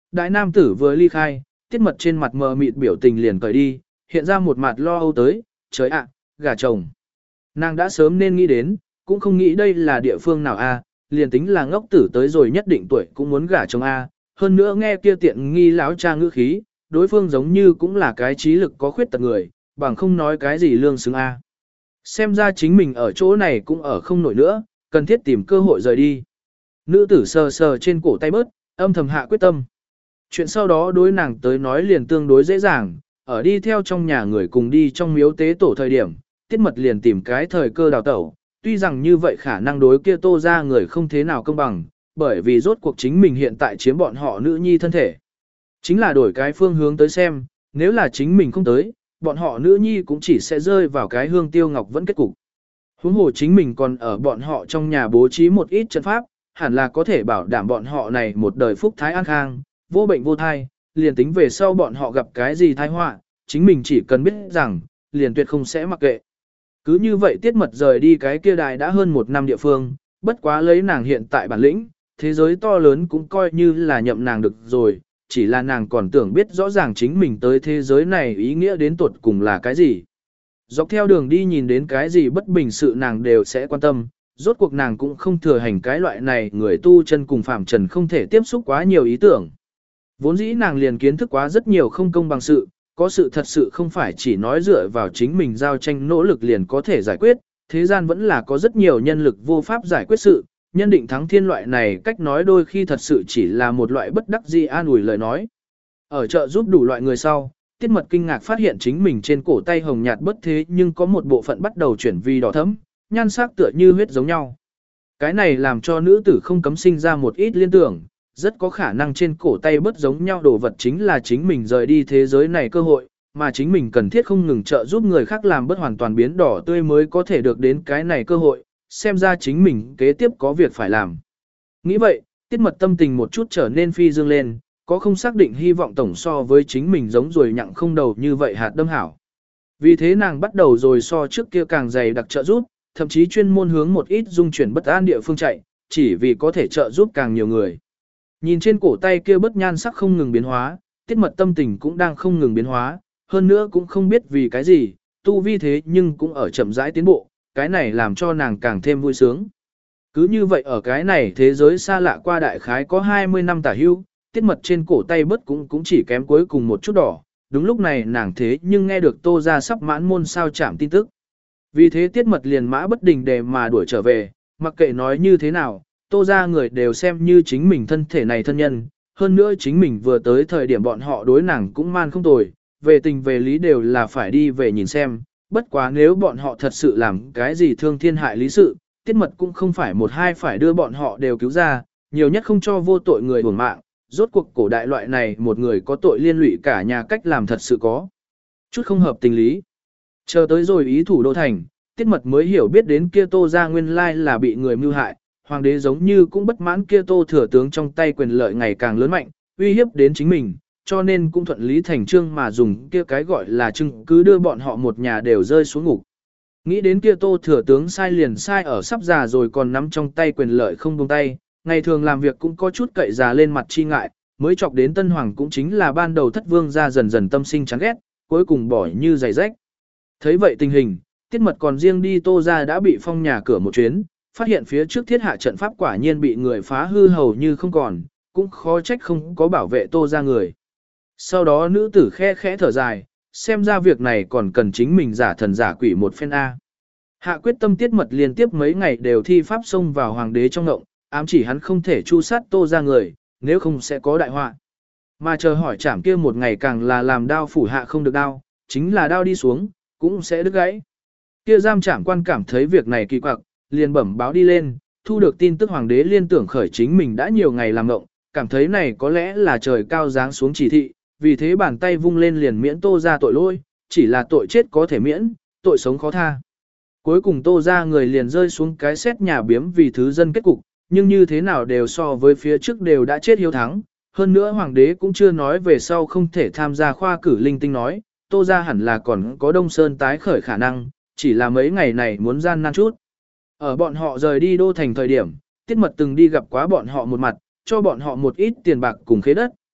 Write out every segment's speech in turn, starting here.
Đại nam tử vừa ly khai, Tiết Mật trên mặt mờ mịt biểu tình liền cởi đi, hiện ra một mặt lo âu tới, trời ạ, gả chồng. Nàng đã sớm nên nghĩ đến, cũng không nghĩ đây là địa phương nào a, liền tính là ngốc tử tới rồi nhất định tuổi cũng muốn gả chồng a, hơn nữa nghe kia tiện nghi láo cha ngữ khí, đối phương giống như cũng là cái trí lực có khuyết tật người, bằng không nói cái gì lương xứng a. Xem ra chính mình ở chỗ này cũng ở không nổi nữa, cần thiết tìm cơ hội rời đi. Nữ tử sờ sờ trên cổ tay bớt, âm thầm hạ quyết tâm. Chuyện sau đó đối nàng tới nói liền tương đối dễ dàng, ở đi theo trong nhà người cùng đi trong miếu tế tổ thời điểm, Tiết Mật liền tìm cái thời cơ đào tẩu, tuy rằng như vậy khả năng đối kia Tô ra người không thế nào công bằng, bởi vì rốt cuộc chính mình hiện tại chiếm bọn họ nữ nhi thân thể. Chính là đổi cái phương hướng tới xem, nếu là chính mình không tới, bọn họ nữ nhi cũng chỉ sẽ rơi vào cái hương tiêu ngọc vẫn kết cục. Huống hồ chính mình còn ở bọn họ trong nhà bố trí một ít trận pháp, hẳn là có thể bảo đảm bọn họ này một đời phúc thái an khang, vô bệnh vô thai, liền tính về sau bọn họ gặp cái gì tai họa, chính mình chỉ cần biết rằng, liền tuyệt không sẽ mặc kệ. Cứ như vậy Tiết Mật rời đi cái kia đài đã hơn một năm địa phương, bất quá lấy nàng hiện tại bản lĩnh, thế giới to lớn cũng coi như là nhậm nàng được rồi, chỉ là nàng còn tưởng biết rõ ràng chính mình tới thế giới này ý nghĩa đến tuột cùng là cái gì. Dọc theo đường đi nhìn đến cái gì bất bình sự nàng đều sẽ quan tâm, rốt cuộc nàng cũng không thừa hành cái loại này người tu chân cùng phạm trần không thể tiếp xúc quá nhiều ý tưởng. Vốn dĩ nàng liền kiến thức quá rất nhiều không công bằng sự, có sự thật sự không phải chỉ nói dựa vào chính mình giao tranh nỗ lực liền có thể giải quyết, thế gian vẫn là có rất nhiều nhân lực vô pháp giải quyết sự, nhân định thắng thiên loại này cách nói đôi khi thật sự chỉ là một loại bất đắc dĩ an ủi lời nói. Ở chợ giúp đủ loại người sau, Tiết Mật kinh ngạc phát hiện chính mình trên cổ tay hồng nhạt bất thế nhưng có một bộ phận bắt đầu chuyển vì đỏ thẫm, nhan sắc tựa như huyết giống nhau. Cái này làm cho nữ tử không cấm sinh ra một ít liên tưởng, rất có khả năng trên cổ tay bất giống nhau đồ vật chính là chính mình rời đi thế giới này cơ hội, mà chính mình cần thiết không ngừng trợ giúp người khác làm bất hoàn toàn biến đỏ tươi mới có thể được đến cái này cơ hội, xem ra chính mình kế tiếp có việc phải làm. Nghĩ vậy, Tiết Mật tâm tình một chút trở nên phi dương lên, có không xác định hy vọng tổng so với chính mình giống rồi nhặng không đầu như vậy hạt đâm hảo. Vì thế nàng bắt đầu rồi so trước kia càng dày đặc trợ giúp, thậm chí chuyên môn hướng một ít dung chuyển bất an địa phương chạy, chỉ vì có thể trợ giúp càng nhiều người. Nhìn trên cổ tay kia bất nhan sắc không ngừng biến hóa, Tiết Mật tâm tình cũng đang không ngừng biến hóa, hơn nữa cũng không biết vì cái gì, tu vi thế nhưng cũng ở chậm rãi tiến bộ, cái này làm cho nàng càng thêm vui sướng. Cứ như vậy ở cái này thế giới xa lạ qua đại khái có 20 năm tả hưu, Tiết Mật trên cổ tay bớt cũng chỉ kém cuối cùng một chút đỏ, đúng lúc này nàng thế nhưng nghe được Tô ra sắp mãn môn sao chạm tin tức. Vì thế Tiết Mật liền mã bất đình để mà đuổi trở về, mặc kệ nói như thế nào, Tô ra người đều xem như chính mình thân thể này thân nhân, hơn nữa chính mình vừa tới thời điểm bọn họ đối nàng cũng man không tồi, về tình về lý đều là phải đi về nhìn xem, bất quá nếu bọn họ thật sự làm cái gì thương thiên hại lý sự, Tiết Mật cũng không phải một hai phải đưa bọn họ đều cứu ra, nhiều nhất không cho vô tội người uổng mạng, rốt cuộc cổ đại loại này một người có tội liên lụy cả nhà cách làm thật sự có chút không hợp tình lý. Chờ tới rồi ý thủ đô thành, Tiết Mật mới hiểu biết đến kia Tô ra nguyên lai là bị người mưu hại, hoàng đế giống như cũng bất mãn kia Tô thừa tướng trong tay quyền lợi ngày càng lớn mạnh, uy hiếp đến chính mình, cho nên cũng thuận lý thành trương mà dùng kia cái gọi là chứng cứ đưa bọn họ một nhà đều rơi xuống ngục. Nghĩ đến kia Tô thừa tướng sai liền sai ở sắp già rồi còn nắm trong tay quyền lợi không buông tay, ngày thường làm việc cũng có chút cậy già lên mặt chi ngại, mới chọc đến Tân Hoàng cũng chính là ban đầu Thất Vương ra dần dần tâm sinh chán ghét, cuối cùng bỏ như giày rách. Thấy vậy tình hình, Tiết Mật còn riêng đi Tô ra đã bị phong nhà cửa một chuyến, phát hiện phía trước thiết hạ trận pháp quả nhiên bị người phá hư hầu như không còn, cũng khó trách không có bảo vệ Tô ra người. Sau đó nữ tử khe khẽ thở dài, xem ra việc này còn cần chính mình giả thần giả quỷ một phen A. Hạ quyết tâm Tiết Mật liên tiếp mấy ngày đều thi pháp xông vào hoàng đế trong ngộng, ám chỉ hắn không thể chu sát Tô ra người, nếu không sẽ có đại họa. Mà chờ hỏi trảm kia một ngày càng là làm đao phủ hạ không được đao, chính là đao đi xuống, cũng sẽ đứt gãy. Kia giam trảm quan cảm thấy việc này kỳ quặc, liền bẩm báo đi lên, thu được tin tức hoàng đế liên tưởng khởi chính mình đã nhiều ngày làm ngộng, cảm thấy này có lẽ là trời cao giáng xuống chỉ thị, vì thế bàn tay vung lên liền miễn Tô ra tội lỗi, chỉ là tội chết có thể miễn, tội sống khó tha. Cuối cùng Tô ra người liền rơi xuống cái xét nhà biếm vì thứ dân kết cục, nhưng như thế nào đều so với phía trước đều đã chết hiếu thắng. Hơn nữa hoàng đế cũng chưa nói về sau không thể tham gia khoa cử linh tinh nói, Tô ra hẳn là còn có Đông Sơn tái khởi khả năng, chỉ là mấy ngày này muốn gian nan chút. Ở bọn họ rời đi đô thành thời điểm, Tiết Mật từng đi gặp quá bọn họ một mặt, cho bọn họ một ít tiền bạc cùng khế đất,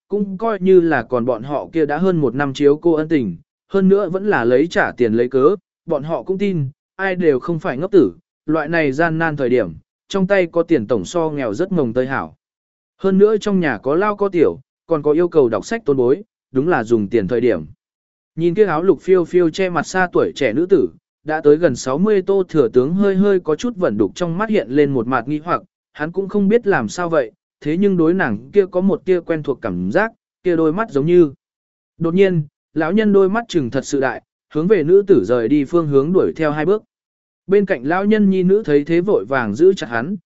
cũng coi như là còn bọn họ kia đã hơn một năm chiếu cô ân tình, hơn nữa vẫn là lấy trả tiền lấy cớ, bọn họ cũng tin, ai đều không phải ngốc tử, loại này gian nan thời điểm, trong tay có tiền tổng so nghèo rất mồng tơi hảo. Hơn nữa trong nhà có lao có tiểu, còn có yêu cầu đọc sách tôn bối, đúng là dùng tiền thời điểm. Nhìn kia áo lục phiêu phiêu che mặt xa tuổi trẻ nữ tử, đã tới gần 60 Tô Thừa Tướng hơi hơi có chút vẩn đục trong mắt hiện lên một mặt nghi hoặc, hắn cũng không biết làm sao vậy, thế nhưng đối nàng kia có một kia quen thuộc cảm giác, kia đôi mắt giống như. Đột nhiên, lão nhân đôi mắt trừng thật sự đại, hướng về nữ tử rời đi phương hướng đuổi theo hai bước. Bên cạnh lão nhân nhi nữ thấy thế vội vàng giữ chặt hắn,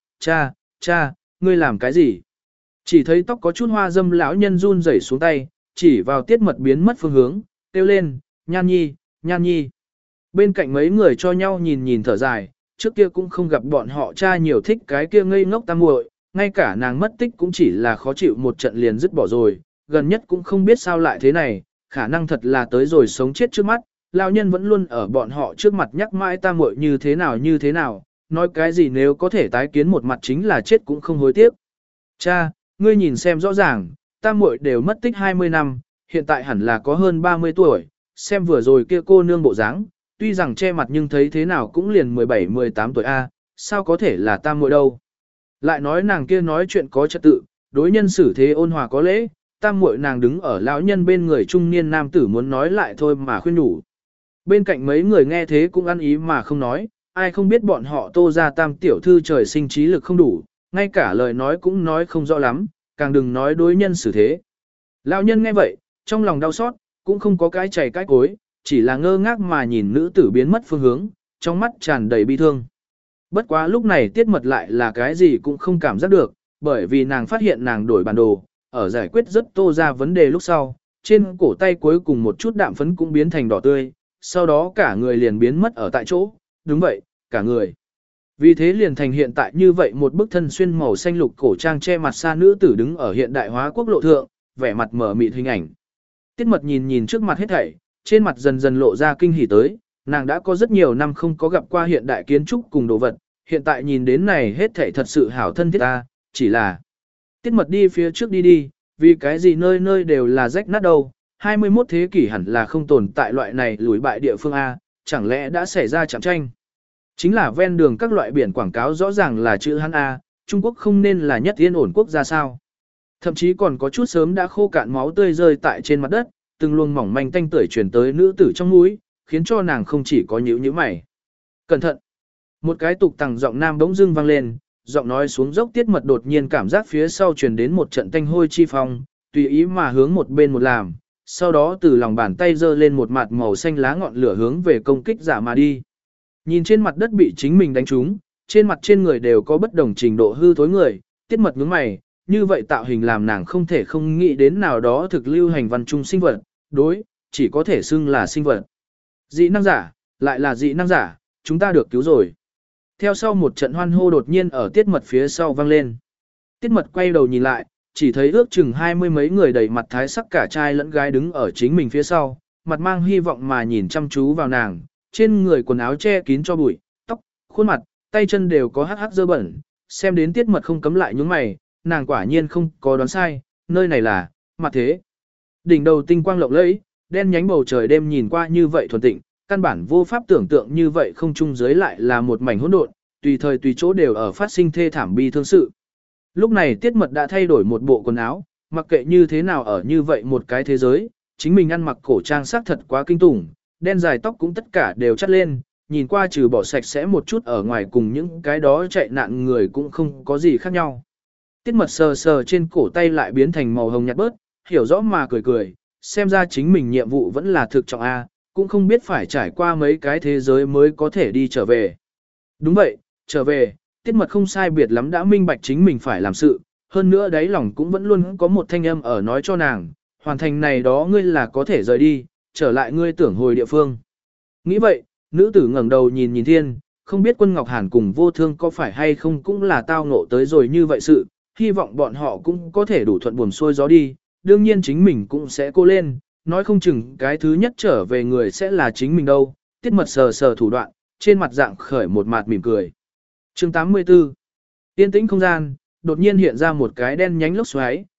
cha, ngươi làm cái gì? Chỉ thấy tóc có chút hoa dâm lão nhân run rẩy xuống tay, chỉ vào tiết mật biến mất phương hướng, kêu lên, nhan nhi. Bên cạnh mấy người cho nhau nhìn nhìn thở dài, trước kia cũng không gặp bọn họ cha nhiều thích cái kia ngây ngốc tam muội, ngay cả nàng mất tích cũng chỉ là khó chịu một trận liền dứt bỏ rồi, gần nhất cũng không biết sao lại thế này, khả năng thật là tới rồi sống chết trước mắt, lão nhân vẫn luôn ở bọn họ trước mặt nhắc mãi tam muội như thế nào, nói cái gì nếu có thể tái kiến một mặt chính là chết cũng không hối tiếc. Cha, ngươi nhìn xem rõ ràng, tam muội đều mất tích 20 năm, hiện tại hẳn là có hơn 30 tuổi, xem vừa rồi kia cô nương bộ dáng, tuy rằng che mặt nhưng thấy thế nào cũng liền 17-18 tuổi A, sao có thể là tam muội đâu. Lại nói nàng kia nói chuyện có trật tự, đối nhân xử thế ôn hòa có lễ, tam muội nàng đứng ở lão nhân bên người trung niên nam tử muốn nói lại thôi mà khuyên nhủ. Bên cạnh mấy người nghe thế cũng ăn ý mà không nói, ai không biết bọn họ Tô ra tam tiểu thư trời sinh trí lực không đủ, ngay cả lời nói cũng nói không rõ lắm, càng đừng nói đối nhân xử thế. Lão nhân nghe vậy, trong lòng đau xót, cũng không có cái chảy cái cối, chỉ là ngơ ngác mà nhìn nữ tử biến mất phương hướng, trong mắt tràn đầy bi thương. Bất quá lúc này tiết mật lại là cái gì cũng không cảm giác được, bởi vì nàng phát hiện nàng đổi bản đồ, ở giải quyết rất Tô ra vấn đề lúc sau, trên cổ tay cuối cùng một chút đạm phấn cũng biến thành đỏ tươi, sau đó cả người liền biến mất ở tại chỗ, đúng vậy, cả người. Vì thế liền thành hiện tại như vậy một bức thân xuyên màu xanh lục cổ trang che mặt xa nữ tử đứng ở hiện đại hóa quốc lộ thượng, vẻ mặt mở mịt hình ảnh. Tiết mật nhìn trước mặt hết thảy, trên mặt dần dần lộ ra kinh hỉ tới, nàng đã có rất nhiều năm không có gặp qua hiện đại kiến trúc cùng đồ vật, hiện tại nhìn đến này hết thảy thật sự hảo thân thiết ta, chỉ là Tiết mật đi phía trước đi, vì cái gì nơi nơi đều là rách nát đâu, 21 thế kỷ hẳn là không tồn tại loại này lùi bại địa phương A, chẳng lẽ đã xảy ra chạm tranh. Chính là ven đường các loại biển quảng cáo rõ ràng là chữ Hán A, Trung Quốc không nên là nhất yên ổn quốc gia sao. Thậm chí còn có chút sớm đã khô cạn máu tươi rơi tại trên mặt đất, từng luồng mỏng manh tanh tưởi truyền tới nữ tử trong mũi, khiến cho nàng không chỉ có nhíu mày. Cẩn thận! Một cái tục tằng giọng nam bỗng dưng vang lên, giọng nói xuống dốc tiết mật đột nhiên cảm giác phía sau truyền đến một trận tanh hôi chi phong, tùy ý mà hướng một bên một làm, sau đó từ lòng bàn tay giơ lên một mặt màu xanh lá ngọn lửa hướng về công kích giả mà đi. Nhìn trên mặt đất bị chính mình đánh trúng, trên mặt trên người đều có bất đồng trình độ hư thối người, tiết mật nhướng mày, như vậy tạo hình làm nàng không thể không nghĩ đến nào đó thực lưu hành văn trung sinh vật, đối, chỉ có thể xưng là sinh vật. Dị năng giả, lại là dị năng giả, chúng ta được cứu rồi. Theo sau một trận hoan hô đột nhiên ở tiết mật phía sau vang lên. Tiết mật quay đầu nhìn lại, chỉ thấy ước chừng 20 mấy người đầy mặt thái sắc cả trai lẫn gái đứng ở chính mình phía sau, mặt mang hy vọng mà nhìn chăm chú vào nàng, trên người quần áo che kín cho bụi, tóc, khuôn mặt, tay chân đều có hắc hắc dơ bẩn, xem đến tiết mật không cấm lại nhướng mày, nàng quả nhiên không có đoán sai, nơi này là, mặt thế. Đỉnh đầu tinh quang lộng lẫy, đen nhánh bầu trời đêm nhìn qua như vậy thuần tịnh, căn bản vô pháp tưởng tượng như vậy không chung dưới lại là một mảnh hỗn độn, tùy thời tùy chỗ đều ở phát sinh thê thảm bi thương sự. Lúc này tiết mật đã thay đổi một bộ quần áo, mặc kệ như thế nào ở như vậy một cái thế giới, chính mình ăn mặc cổ trang sắc thật quá kinh tủng, đen dài tóc cũng tất cả đều chắt lên, nhìn qua trừ bỏ sạch sẽ một chút ở ngoài cùng những cái đó chạy nạn người cũng không có gì khác nhau. Tiết mật sờ sờ trên cổ tay lại biến thành màu hồng nhạt bớt, hiểu rõ mà cười, xem ra chính mình nhiệm vụ vẫn là thực trọng A, cũng không biết phải trải qua mấy cái thế giới mới có thể đi trở về. Đúng vậy, trở về, tiết mật không sai biệt lắm đã minh bạch chính mình phải làm sự, hơn nữa đáy lòng cũng vẫn luôn có một thanh âm ở nói cho nàng, hoàn thành này đó ngươi là có thể rời đi, trở lại ngươi tưởng hồi địa phương. Nghĩ vậy, nữ tử ngẩng đầu nhìn thiên, không biết Quân Ngọc Hàn cùng Vô Thương có phải hay không cũng là tao ngộ tới rồi như vậy sự, hy vọng bọn họ cũng có thể đủ thuận buồm xuôi gió đi, đương nhiên chính mình cũng sẽ cô lên, nói không chừng cái thứ nhất trở về người sẽ là chính mình đâu, tiết mật sờ sờ thủ đoạn, trên mặt dạng khởi một mặt mỉm cười. Chương 84. Yên tĩnh không gian, đột nhiên hiện ra một cái đen nhánh lốc xoáy,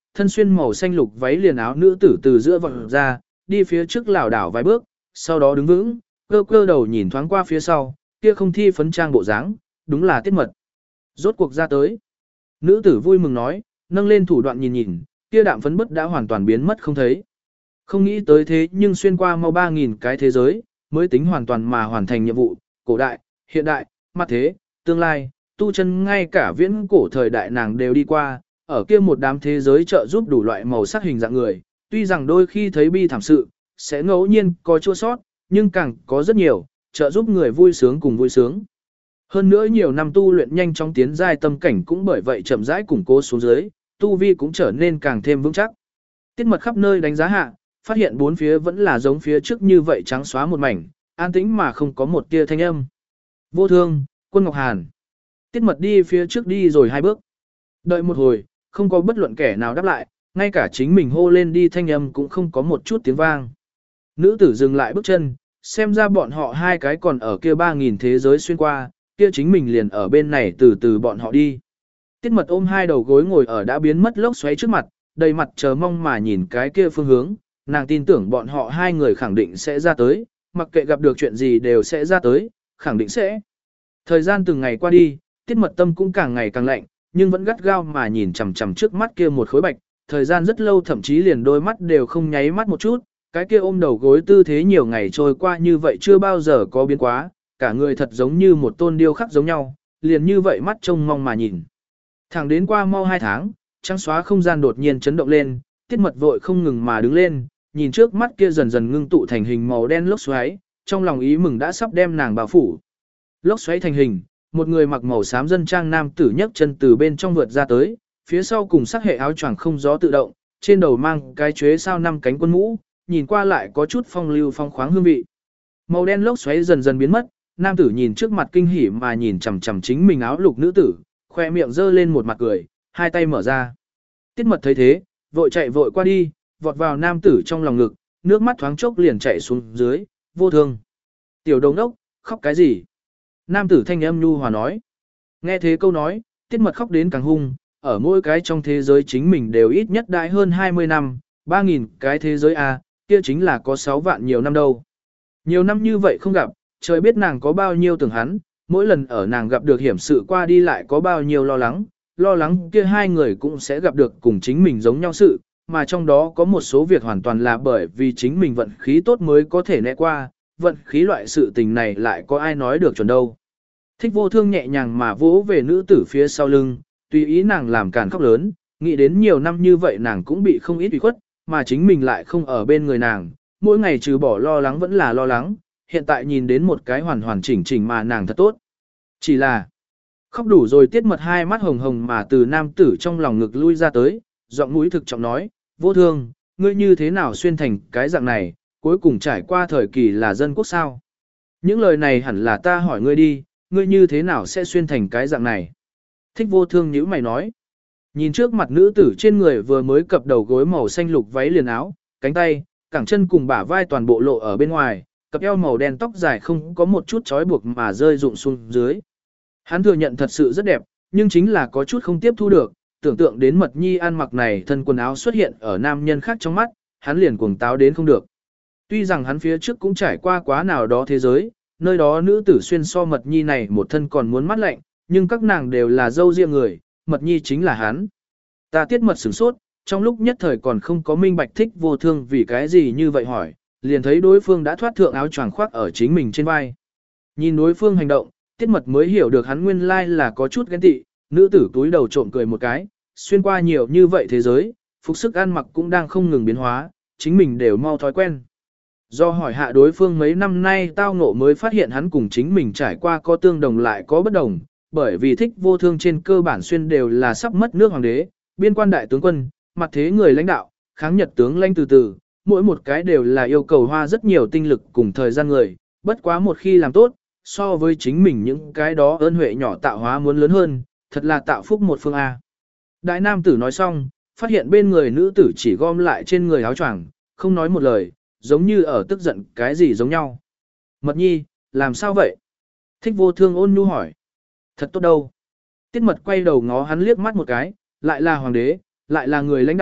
thân xuyên màu xanh lục váy liền áo nữ tử từ giữa vọt ra, đi phía trước lảo đảo vài bước, sau đó đứng vững, cơ cơ đầu nhìn thoáng qua phía sau, kia không thi phấn trang bộ dáng, đúng là Tiết Mật. Rốt cuộc ra tới. Nữ tử vui mừng nói, nâng lên thủ đoạn nhìn nhìn, kia đạm phấn bất đã hoàn toàn biến mất không thấy. Không nghĩ tới thế nhưng xuyên qua mau 3.000 cái thế giới, mới tính hoàn toàn mà hoàn thành nhiệm vụ, cổ đại, hiện đại, mặt thế, tương lai, tu chân ngay cả viễn cổ thời đại nàng đều đi qua, ở kia một đám thế giới trợ giúp đủ loại màu sắc hình dạng người, tuy rằng đôi khi thấy bi thảm sự, sẽ ngẫu nhiên có chua sót, nhưng càng có rất nhiều, trợ giúp người vui sướng cùng vui sướng. Hơn nữa nhiều năm tu luyện nhanh chóng tiến giai tâm cảnh cũng bởi vậy chậm rãi củng cố xuống dưới, tu vi cũng trở nên càng thêm vững chắc. Tiết Mật khắp nơi đánh giá hạ, phát hiện bốn phía vẫn là giống phía trước như vậy trắng xóa một mảnh, an tĩnh mà không có một tia thanh âm. Vô Thương, Quân Ngọc Hàn. Tiết Mật đi phía trước đi rồi 2 bước. Đợi một hồi, không có bất luận kẻ nào đáp lại, ngay cả chính mình hô lên đi thanh âm cũng không có một chút tiếng vang. Nữ tử dừng lại bước chân, xem ra bọn họ 2 cái còn ở kia 3.000 thế giới xuyên qua, kia chính mình liền ở bên này từ từ bọn họ đi. Tiết Mật ôm 2 đầu gối ngồi ở đã biến mất lốc xoáy trước mặt, đầy mặt chờ mong mà nhìn cái kia phương hướng, nàng tin tưởng bọn họ 2 người khẳng định sẽ ra tới, mặc kệ gặp được chuyện gì đều sẽ ra tới, khẳng định sẽ. Thời gian từng ngày qua đi, Tiết Mật tâm cũng càng ngày càng lạnh, nhưng vẫn gắt gao mà nhìn chằm chằm trước mắt kia một khối bạch, thời gian rất lâu thậm chí liền đôi mắt đều không nháy mắt một chút, cái kia ôm đầu gối tư thế nhiều ngày trôi qua như vậy chưa bao giờ có biến quá, cả người thật giống như một tôn điêu khắc giống nhau, liền như vậy mắt trông mong mà nhìn. Thẳng đến qua mau 2 tháng, trắng xóa không gian đột nhiên chấn động lên, Tiết Mật vội không ngừng mà đứng lên, nhìn trước mắt kia dần dần ngưng tụ thành hình màu đen lốc xoáy, trong lòng ý mừng đã sắp đem nàng bao phủ. Lốc xoáy thành hình, một người mặc màu xám dân trang nam tử nhấc chân từ bên trong vượt ra tới, phía sau cùng sắc hệ áo choàng không gió tự động, trên đầu mang cái chuế sao 5 cánh quân mũ, nhìn qua lại có chút phong lưu phong khoáng hương vị. Màu đen lốc xoáy dần dần biến mất, nam tử nhìn trước mặt kinh hỉ mà nhìn chằm chằm chính mình áo lục nữ tử, khoe miệng giơ lên một mặt cười, 2 tay mở ra. Tiết Mật thấy thế, vội chạy vội qua đi, vọt vào nam tử trong lòng ngực, nước mắt thoáng chốc liền chảy xuống dưới, Vô Thương. Tiểu đồng đốc, khóc cái gì? Nam tử thanh âm nhu hòa nói. Nghe thế câu nói, Tiết Mật khóc đến càng hung, ở mỗi cái trong thế giới chính mình đều ít nhất đại hơn 20 năm, 3.000 cái thế giới A, kia chính là có 6 vạn nhiều năm đâu. Nhiều năm như vậy không gặp, trời biết nàng có bao nhiêu tưởng hắn, mỗi lần ở nàng gặp được hiểm sự qua đi lại có bao nhiêu lo lắng kia 2 người cũng sẽ gặp được cùng chính mình giống nhau sự, mà trong đó có một số việc hoàn toàn là bởi vì chính mình vận khí tốt mới có thể né qua, vận khí loại sự tình này lại có ai nói được chuẩn đâu. Thích Vô Thương nhẹ nhàng mà vỗ về nữ tử phía sau lưng, tùy ý nàng làm càn khóc lớn, nghĩ đến nhiều năm như vậy nàng cũng bị không ít ủy khuất, mà chính mình lại không ở bên người nàng, mỗi ngày trừ bỏ lo lắng vẫn là lo lắng, hiện tại nhìn đến một cái hoàn hoàn chỉnh chỉnh mà nàng thật tốt. Chỉ là khóc đủ rồi, Tiết Mật 2 mắt hồng hồng mà từ nam tử trong lòng ngực lui ra tới, giọng mũi thực trọng nói, Vô Thương, ngươi như thế nào xuyên thành cái dạng này, cuối cùng trải qua thời kỳ là dân quốc sao? Những lời này hẳn là ta hỏi ngươi đi, ngươi như thế nào sẽ xuyên thành cái dạng này? Thích Vô Thương nhíu mày nói. Nhìn trước mặt nữ tử trên người vừa mới cập đầu gối màu xanh lục váy liền áo, cánh tay, cẳng chân cùng bả vai toàn bộ lộ ở bên ngoài, cặp eo màu đen tóc dài không có một chút trói buộc mà rơi rụng xuống dưới. Hắn thừa nhận thật sự rất đẹp, nhưng chính là có chút không tiếp thu được, tưởng tượng đến Mật Nhi ăn mặc này thân quần áo xuất hiện ở nam nhân khác trong mắt, hắn liền cuồng táo đến không được. Tuy rằng hắn phía trước cũng trải qua quá nào đó thế giới, nơi đó nữ tử xuyên so Mật Nhi này một thân còn muốn mắt lạnh, nhưng các nàng đều là dâu riêng người, Mật Nhi chính là hắn. Ta Tiết Mật sửng sốt, trong lúc nhất thời còn không có minh bạch Thích Vô Thương vì cái gì như vậy hỏi, liền thấy đối phương đã thoát thượng áo choàng khoác ở chính mình trên vai. Nhìn đối phương hành động, Tiết Mật mới hiểu được hắn nguyên lai là có chút ghen tị, nữ tử túi đầu trộm cười một cái, xuyên qua nhiều như vậy thế giới, phục sức ăn mặc cũng đang không ngừng biến hóa, chính mình đều mau thói quen. Do hỏi hạ đối phương mấy năm nay tao ngộ mới phát hiện hắn cùng chính mình trải qua có tương đồng lại có bất đồng, bởi vì Thích Vô Thương trên cơ bản xuyên đều là sắp mất nước hoàng đế, biên quan đại tướng quân, mặt thế người lãnh đạo, kháng Nhật tướng lãnh từ từ, mỗi một cái đều là yêu cầu hoa rất nhiều tinh lực cùng thời gian người, bất quá một khi làm tốt, so với chính mình những cái đó ơn huệ nhỏ tạo hóa muốn lớn hơn, thật là tạo phúc một phương A. Đại nam tử nói xong, phát hiện bên người nữ tử chỉ gom lại trên người áo choàng, không nói một lời, giống như ở tức giận cái gì giống nhau. Mật Nhi, làm sao vậy? Thích Vô Thương ôn nhu hỏi. Thật tốt đâu. Tiết Mật quay đầu ngó hắn liếc mắt một cái, lại là hoàng đế, lại là người lãnh đạo,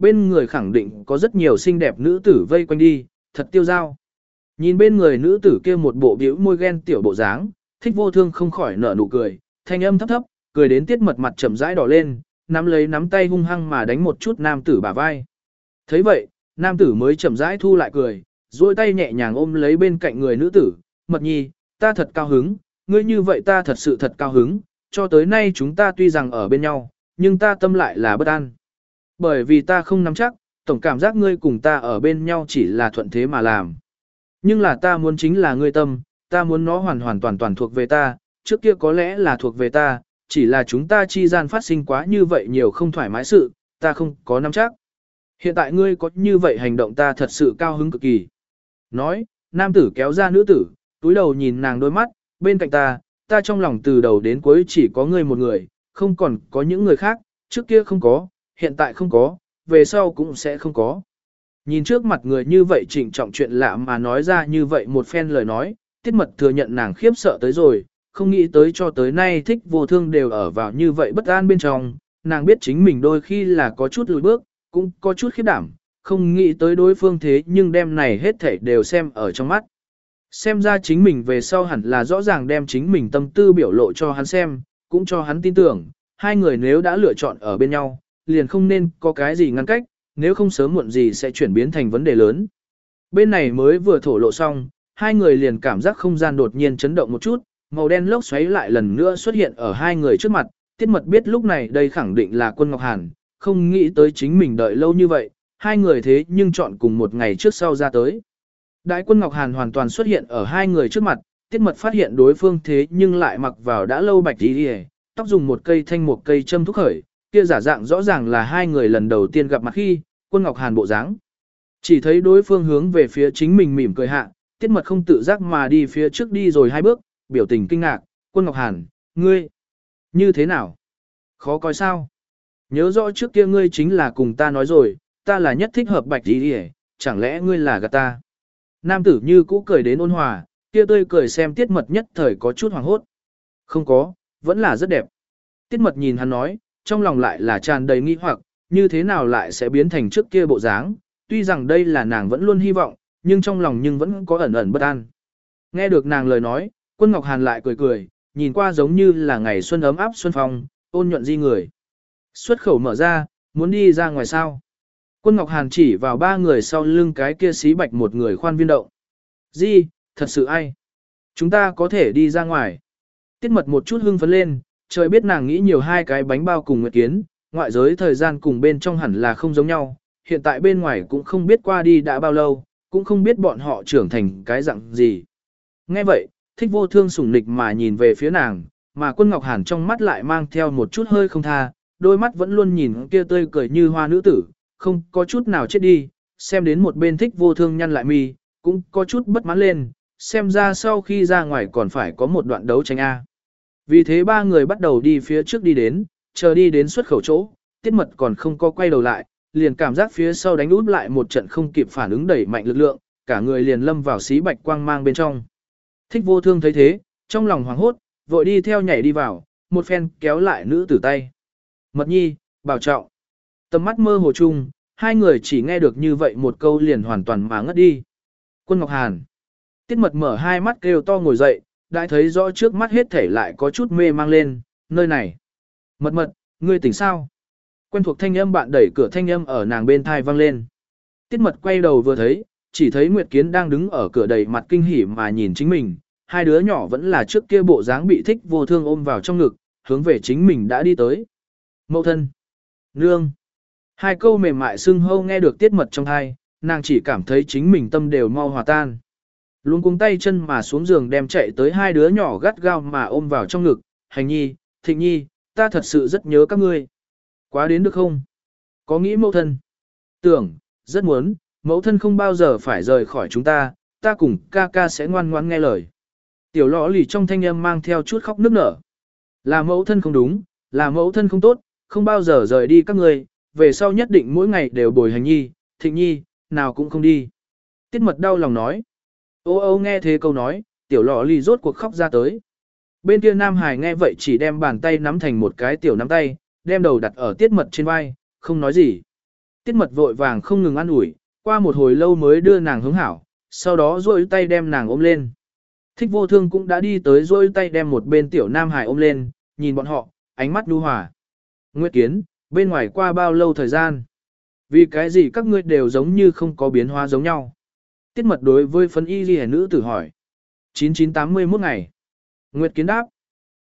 bên người khẳng định có rất nhiều xinh đẹp nữ tử vây quanh đi, thật tiêu dao. Nhìn bên người nữ tử kia một bộ bĩu môi ghen tiểu bộ dáng, Thích Vô Thương không khỏi nở nụ cười, thanh âm thấp thấp, cười đến Tiết Mật mặt chậm rãi đỏ lên, nắm lấy nắm tay hung hăng mà đánh một chút nam tử bả vai. Thấy vậy, nam tử mới chậm rãi thu lại cười, duỗi tay nhẹ nhàng ôm lấy bên cạnh người nữ tử, Mật Nhi, ta thật cao hứng, ngươi như vậy ta thật sự thật cao hứng, cho tới nay chúng ta tuy rằng ở bên nhau, nhưng ta tâm lại là bất an. Bởi vì ta không nắm chắc, tổng cảm giác ngươi cùng ta ở bên nhau chỉ là thuận thế mà làm. Nhưng là ta muốn chính là ngươi tâm, ta muốn nó hoàn hoàn toàn toàn thuộc về ta, trước kia có lẽ là thuộc về ta, chỉ là chúng ta chi gian phát sinh quá như vậy nhiều không thoải mái sự, ta không có nắm chắc. Hiện tại ngươi có như vậy hành động ta thật sự cao hứng cực kỳ. Nói, nam tử kéo ra nữ tử, túi đầu nhìn nàng đôi mắt, bên cạnh ta trong lòng từ đầu đến cuối chỉ có ngươi một người, không còn có những người khác, trước kia không có, hiện tại không có, về sau cũng sẽ không có. Nhìn trước mặt người như vậy trịnh trọng chuyện lạ mà nói ra như vậy một phen lời nói, Tiết Mật thừa nhận nàng khiếp sợ tới rồi, không nghĩ tới cho tới nay Thích Vô Thương đều ở vào như vậy bất an bên trong, nàng biết chính mình đôi khi là có chút lùi bước, cũng có chút khiếp đảm, không nghĩ tới đối phương thế nhưng đem này hết thảy đều xem ở trong mắt. Xem ra chính mình về sau hẳn là rõ ràng đem chính mình tâm tư biểu lộ cho hắn xem, cũng cho hắn tin tưởng, hai người nếu đã lựa chọn ở bên nhau, liền không nên có cái gì ngăn cách, nếu không sớm muộn gì sẽ chuyển biến thành vấn đề lớn. Bên này mới vừa thổ lộ xong, hai người liền cảm giác không gian đột nhiên chấn động một chút, màu đen lốc xoáy lại lần nữa xuất hiện ở hai người trước mặt, Tiết Mật biết lúc này đây khẳng định là Quân Ngọc Hàn, không nghĩ tới chính mình đợi lâu như vậy, hai người thế nhưng chọn cùng một ngày trước sau ra tới. Đại Quân Ngọc Hàn hoàn toàn xuất hiện ở hai người trước mặt, Tiết Mật phát hiện đối phương thế nhưng lại mặc vào đã lâu bạch y, tóc dùng một cây thanh một cây châm thúc khởi, kia giả dạng rõ ràng là hai người lần đầu tiên gặp mặt khi, Quân Ngọc Hàn bộ dáng. Chỉ thấy đối phương hướng về phía chính mình mỉm cười hạ, Tiết Mật không tự giác mà đi phía trước đi rồi hai bước, biểu tình kinh ngạc, Quân Ngọc Hàn, ngươi, như thế nào? Khó coi sao? Nhớ rõ trước kia ngươi chính là cùng ta nói rồi, ta là nhất thích hợp bạch y, chẳng lẽ ngươi là gạt ta? Nam tử như cũ cười đến ôn hòa, kia tươi cười xem Tiết Mật nhất thời có chút hoàng hốt. Không có, vẫn là rất đẹp. Tiết Mật nhìn hắn nói, trong lòng lại là tràn đầy nghi hoặc, như thế nào lại sẽ biến thành trước kia bộ dáng, tuy rằng đây là nàng vẫn luôn hy vọng, nhưng trong lòng nhưng vẫn có ẩn ẩn bất an. Nghe được nàng lời nói, Quân Ngọc Hàn lại cười cười, nhìn qua giống như là ngày xuân ấm áp xuân phong, ôn nhuận di người. Xuất khẩu mở ra, muốn đi ra ngoài sao. Quân Ngọc Hàn chỉ vào ba người sau lưng cái kia xí bạch một người khoan viên động. Di, thật sự ai? Chúng ta có thể đi ra ngoài. Tiết Mật một chút hưng phấn lên, trời biết nàng nghĩ nhiều hai cái bánh bao cùng nguyệt kiến, ngoại giới thời gian cùng bên trong hẳn là không giống nhau, hiện tại bên ngoài cũng không biết qua đi đã bao lâu, cũng không biết bọn họ trưởng thành cái dạng gì. Nghe vậy, Thích Vô Thương sủng nịch mà nhìn về phía nàng, mà Quân Ngọc Hàn trong mắt lại mang theo một chút hơi không tha, đôi mắt vẫn luôn nhìn kia tươi cười như hoa nữ tử, không có chút nào chết đi, xem đến một bên Thích Vô Thương nhăn lại mi, cũng có chút bất mãn lên, xem ra sau khi ra ngoài còn phải có một đoạn đấu tranh A. Vì thế ba người bắt đầu đi phía trước đi đến, chờ đi đến xuất khẩu chỗ, Tiết Mật còn không có quay đầu lại, liền cảm giác phía sau đánh út lại một trận không kịp phản ứng đẩy mạnh lực lượng, cả người liền lâm vào xí bạch quang mang bên trong. Thích Vô Thương thấy thế, trong lòng hoảng hốt, vội đi theo nhảy đi vào, một phen kéo lại nữ tử tay. Mật Nhi, bảo trọng. Tầm mắt mơ hồ chung, hai người chỉ nghe được như vậy một câu liền hoàn toàn mà ngất đi. Quân Ngọc Hàn. Tiết Mật mở hai mắt kêu to ngồi dậy, đã thấy rõ trước mắt hết thể lại có chút mê mang lên, nơi này. Mật, ngươi tỉnh sao? Quen thuộc thanh âm bạn đẩy cửa thanh âm ở nàng bên thai vang lên. Tiết Mật quay đầu vừa thấy, chỉ thấy Nguyệt Kiến đang đứng ở cửa đầy mặt kinh hỉ mà nhìn chính mình, hai đứa nhỏ vẫn là trước kia bộ dáng bị Thích Vô Thương ôm vào trong ngực, hướng về chính mình đã đi tới. Mẫu thân, nương. Hai câu mềm mại xưng hâu nghe được Tiết Mật trong thai, nàng chỉ cảm thấy chính mình tâm đều mau hòa tan. Luôn cuống tay chân mà xuống giường đem chạy tới hai đứa nhỏ gắt gao mà ôm vào trong ngực, Hành Nhi, Thịnh Nhi, ta thật sự rất nhớ các ngươi. Quá đến được không? Có nghĩ mẫu thân? Tưởng, rất muốn, mẫu thân không bao giờ phải rời khỏi chúng ta, ta cùng ca ca sẽ ngoan ngoãn nghe lời. Tiểu lọ lì trong thanh âm mang theo chút khóc nức nở. Là mẫu thân không đúng, là mẫu thân không tốt, không bao giờ rời đi các ngươi, về sau nhất định mỗi ngày đều bồi Hành Nhi, Thịnh Nhi, nào cũng không đi. Tiết Mật đau lòng nói. Ô ô nghe thế câu nói, tiểu lọ lì rốt cuộc khóc ra tới. Bên kia Nam Hải nghe vậy chỉ đem bàn tay nắm thành một cái tiểu nắm tay, đem đầu đặt ở Tiết Mật trên vai, không nói gì. Tiết mật vội vàng không ngừng ăn ủi, qua một hồi lâu mới đưa nàng hướng hảo, sau đó duỗi tay đem nàng ôm lên. Thích vô thương cũng đã đi tới duỗi tay đem một bên tiểu nam hải ôm lên, nhìn bọn họ, ánh mắt nhu hòa. Nguyệt Kiến, bên ngoài qua bao lâu thời gian? Vì cái gì các ngươi đều giống như không có biến hóa giống nhau? Tiết mật đối với phân y ghi nữ tử hỏi. 9981 ngày. Nguyệt Kiến đáp.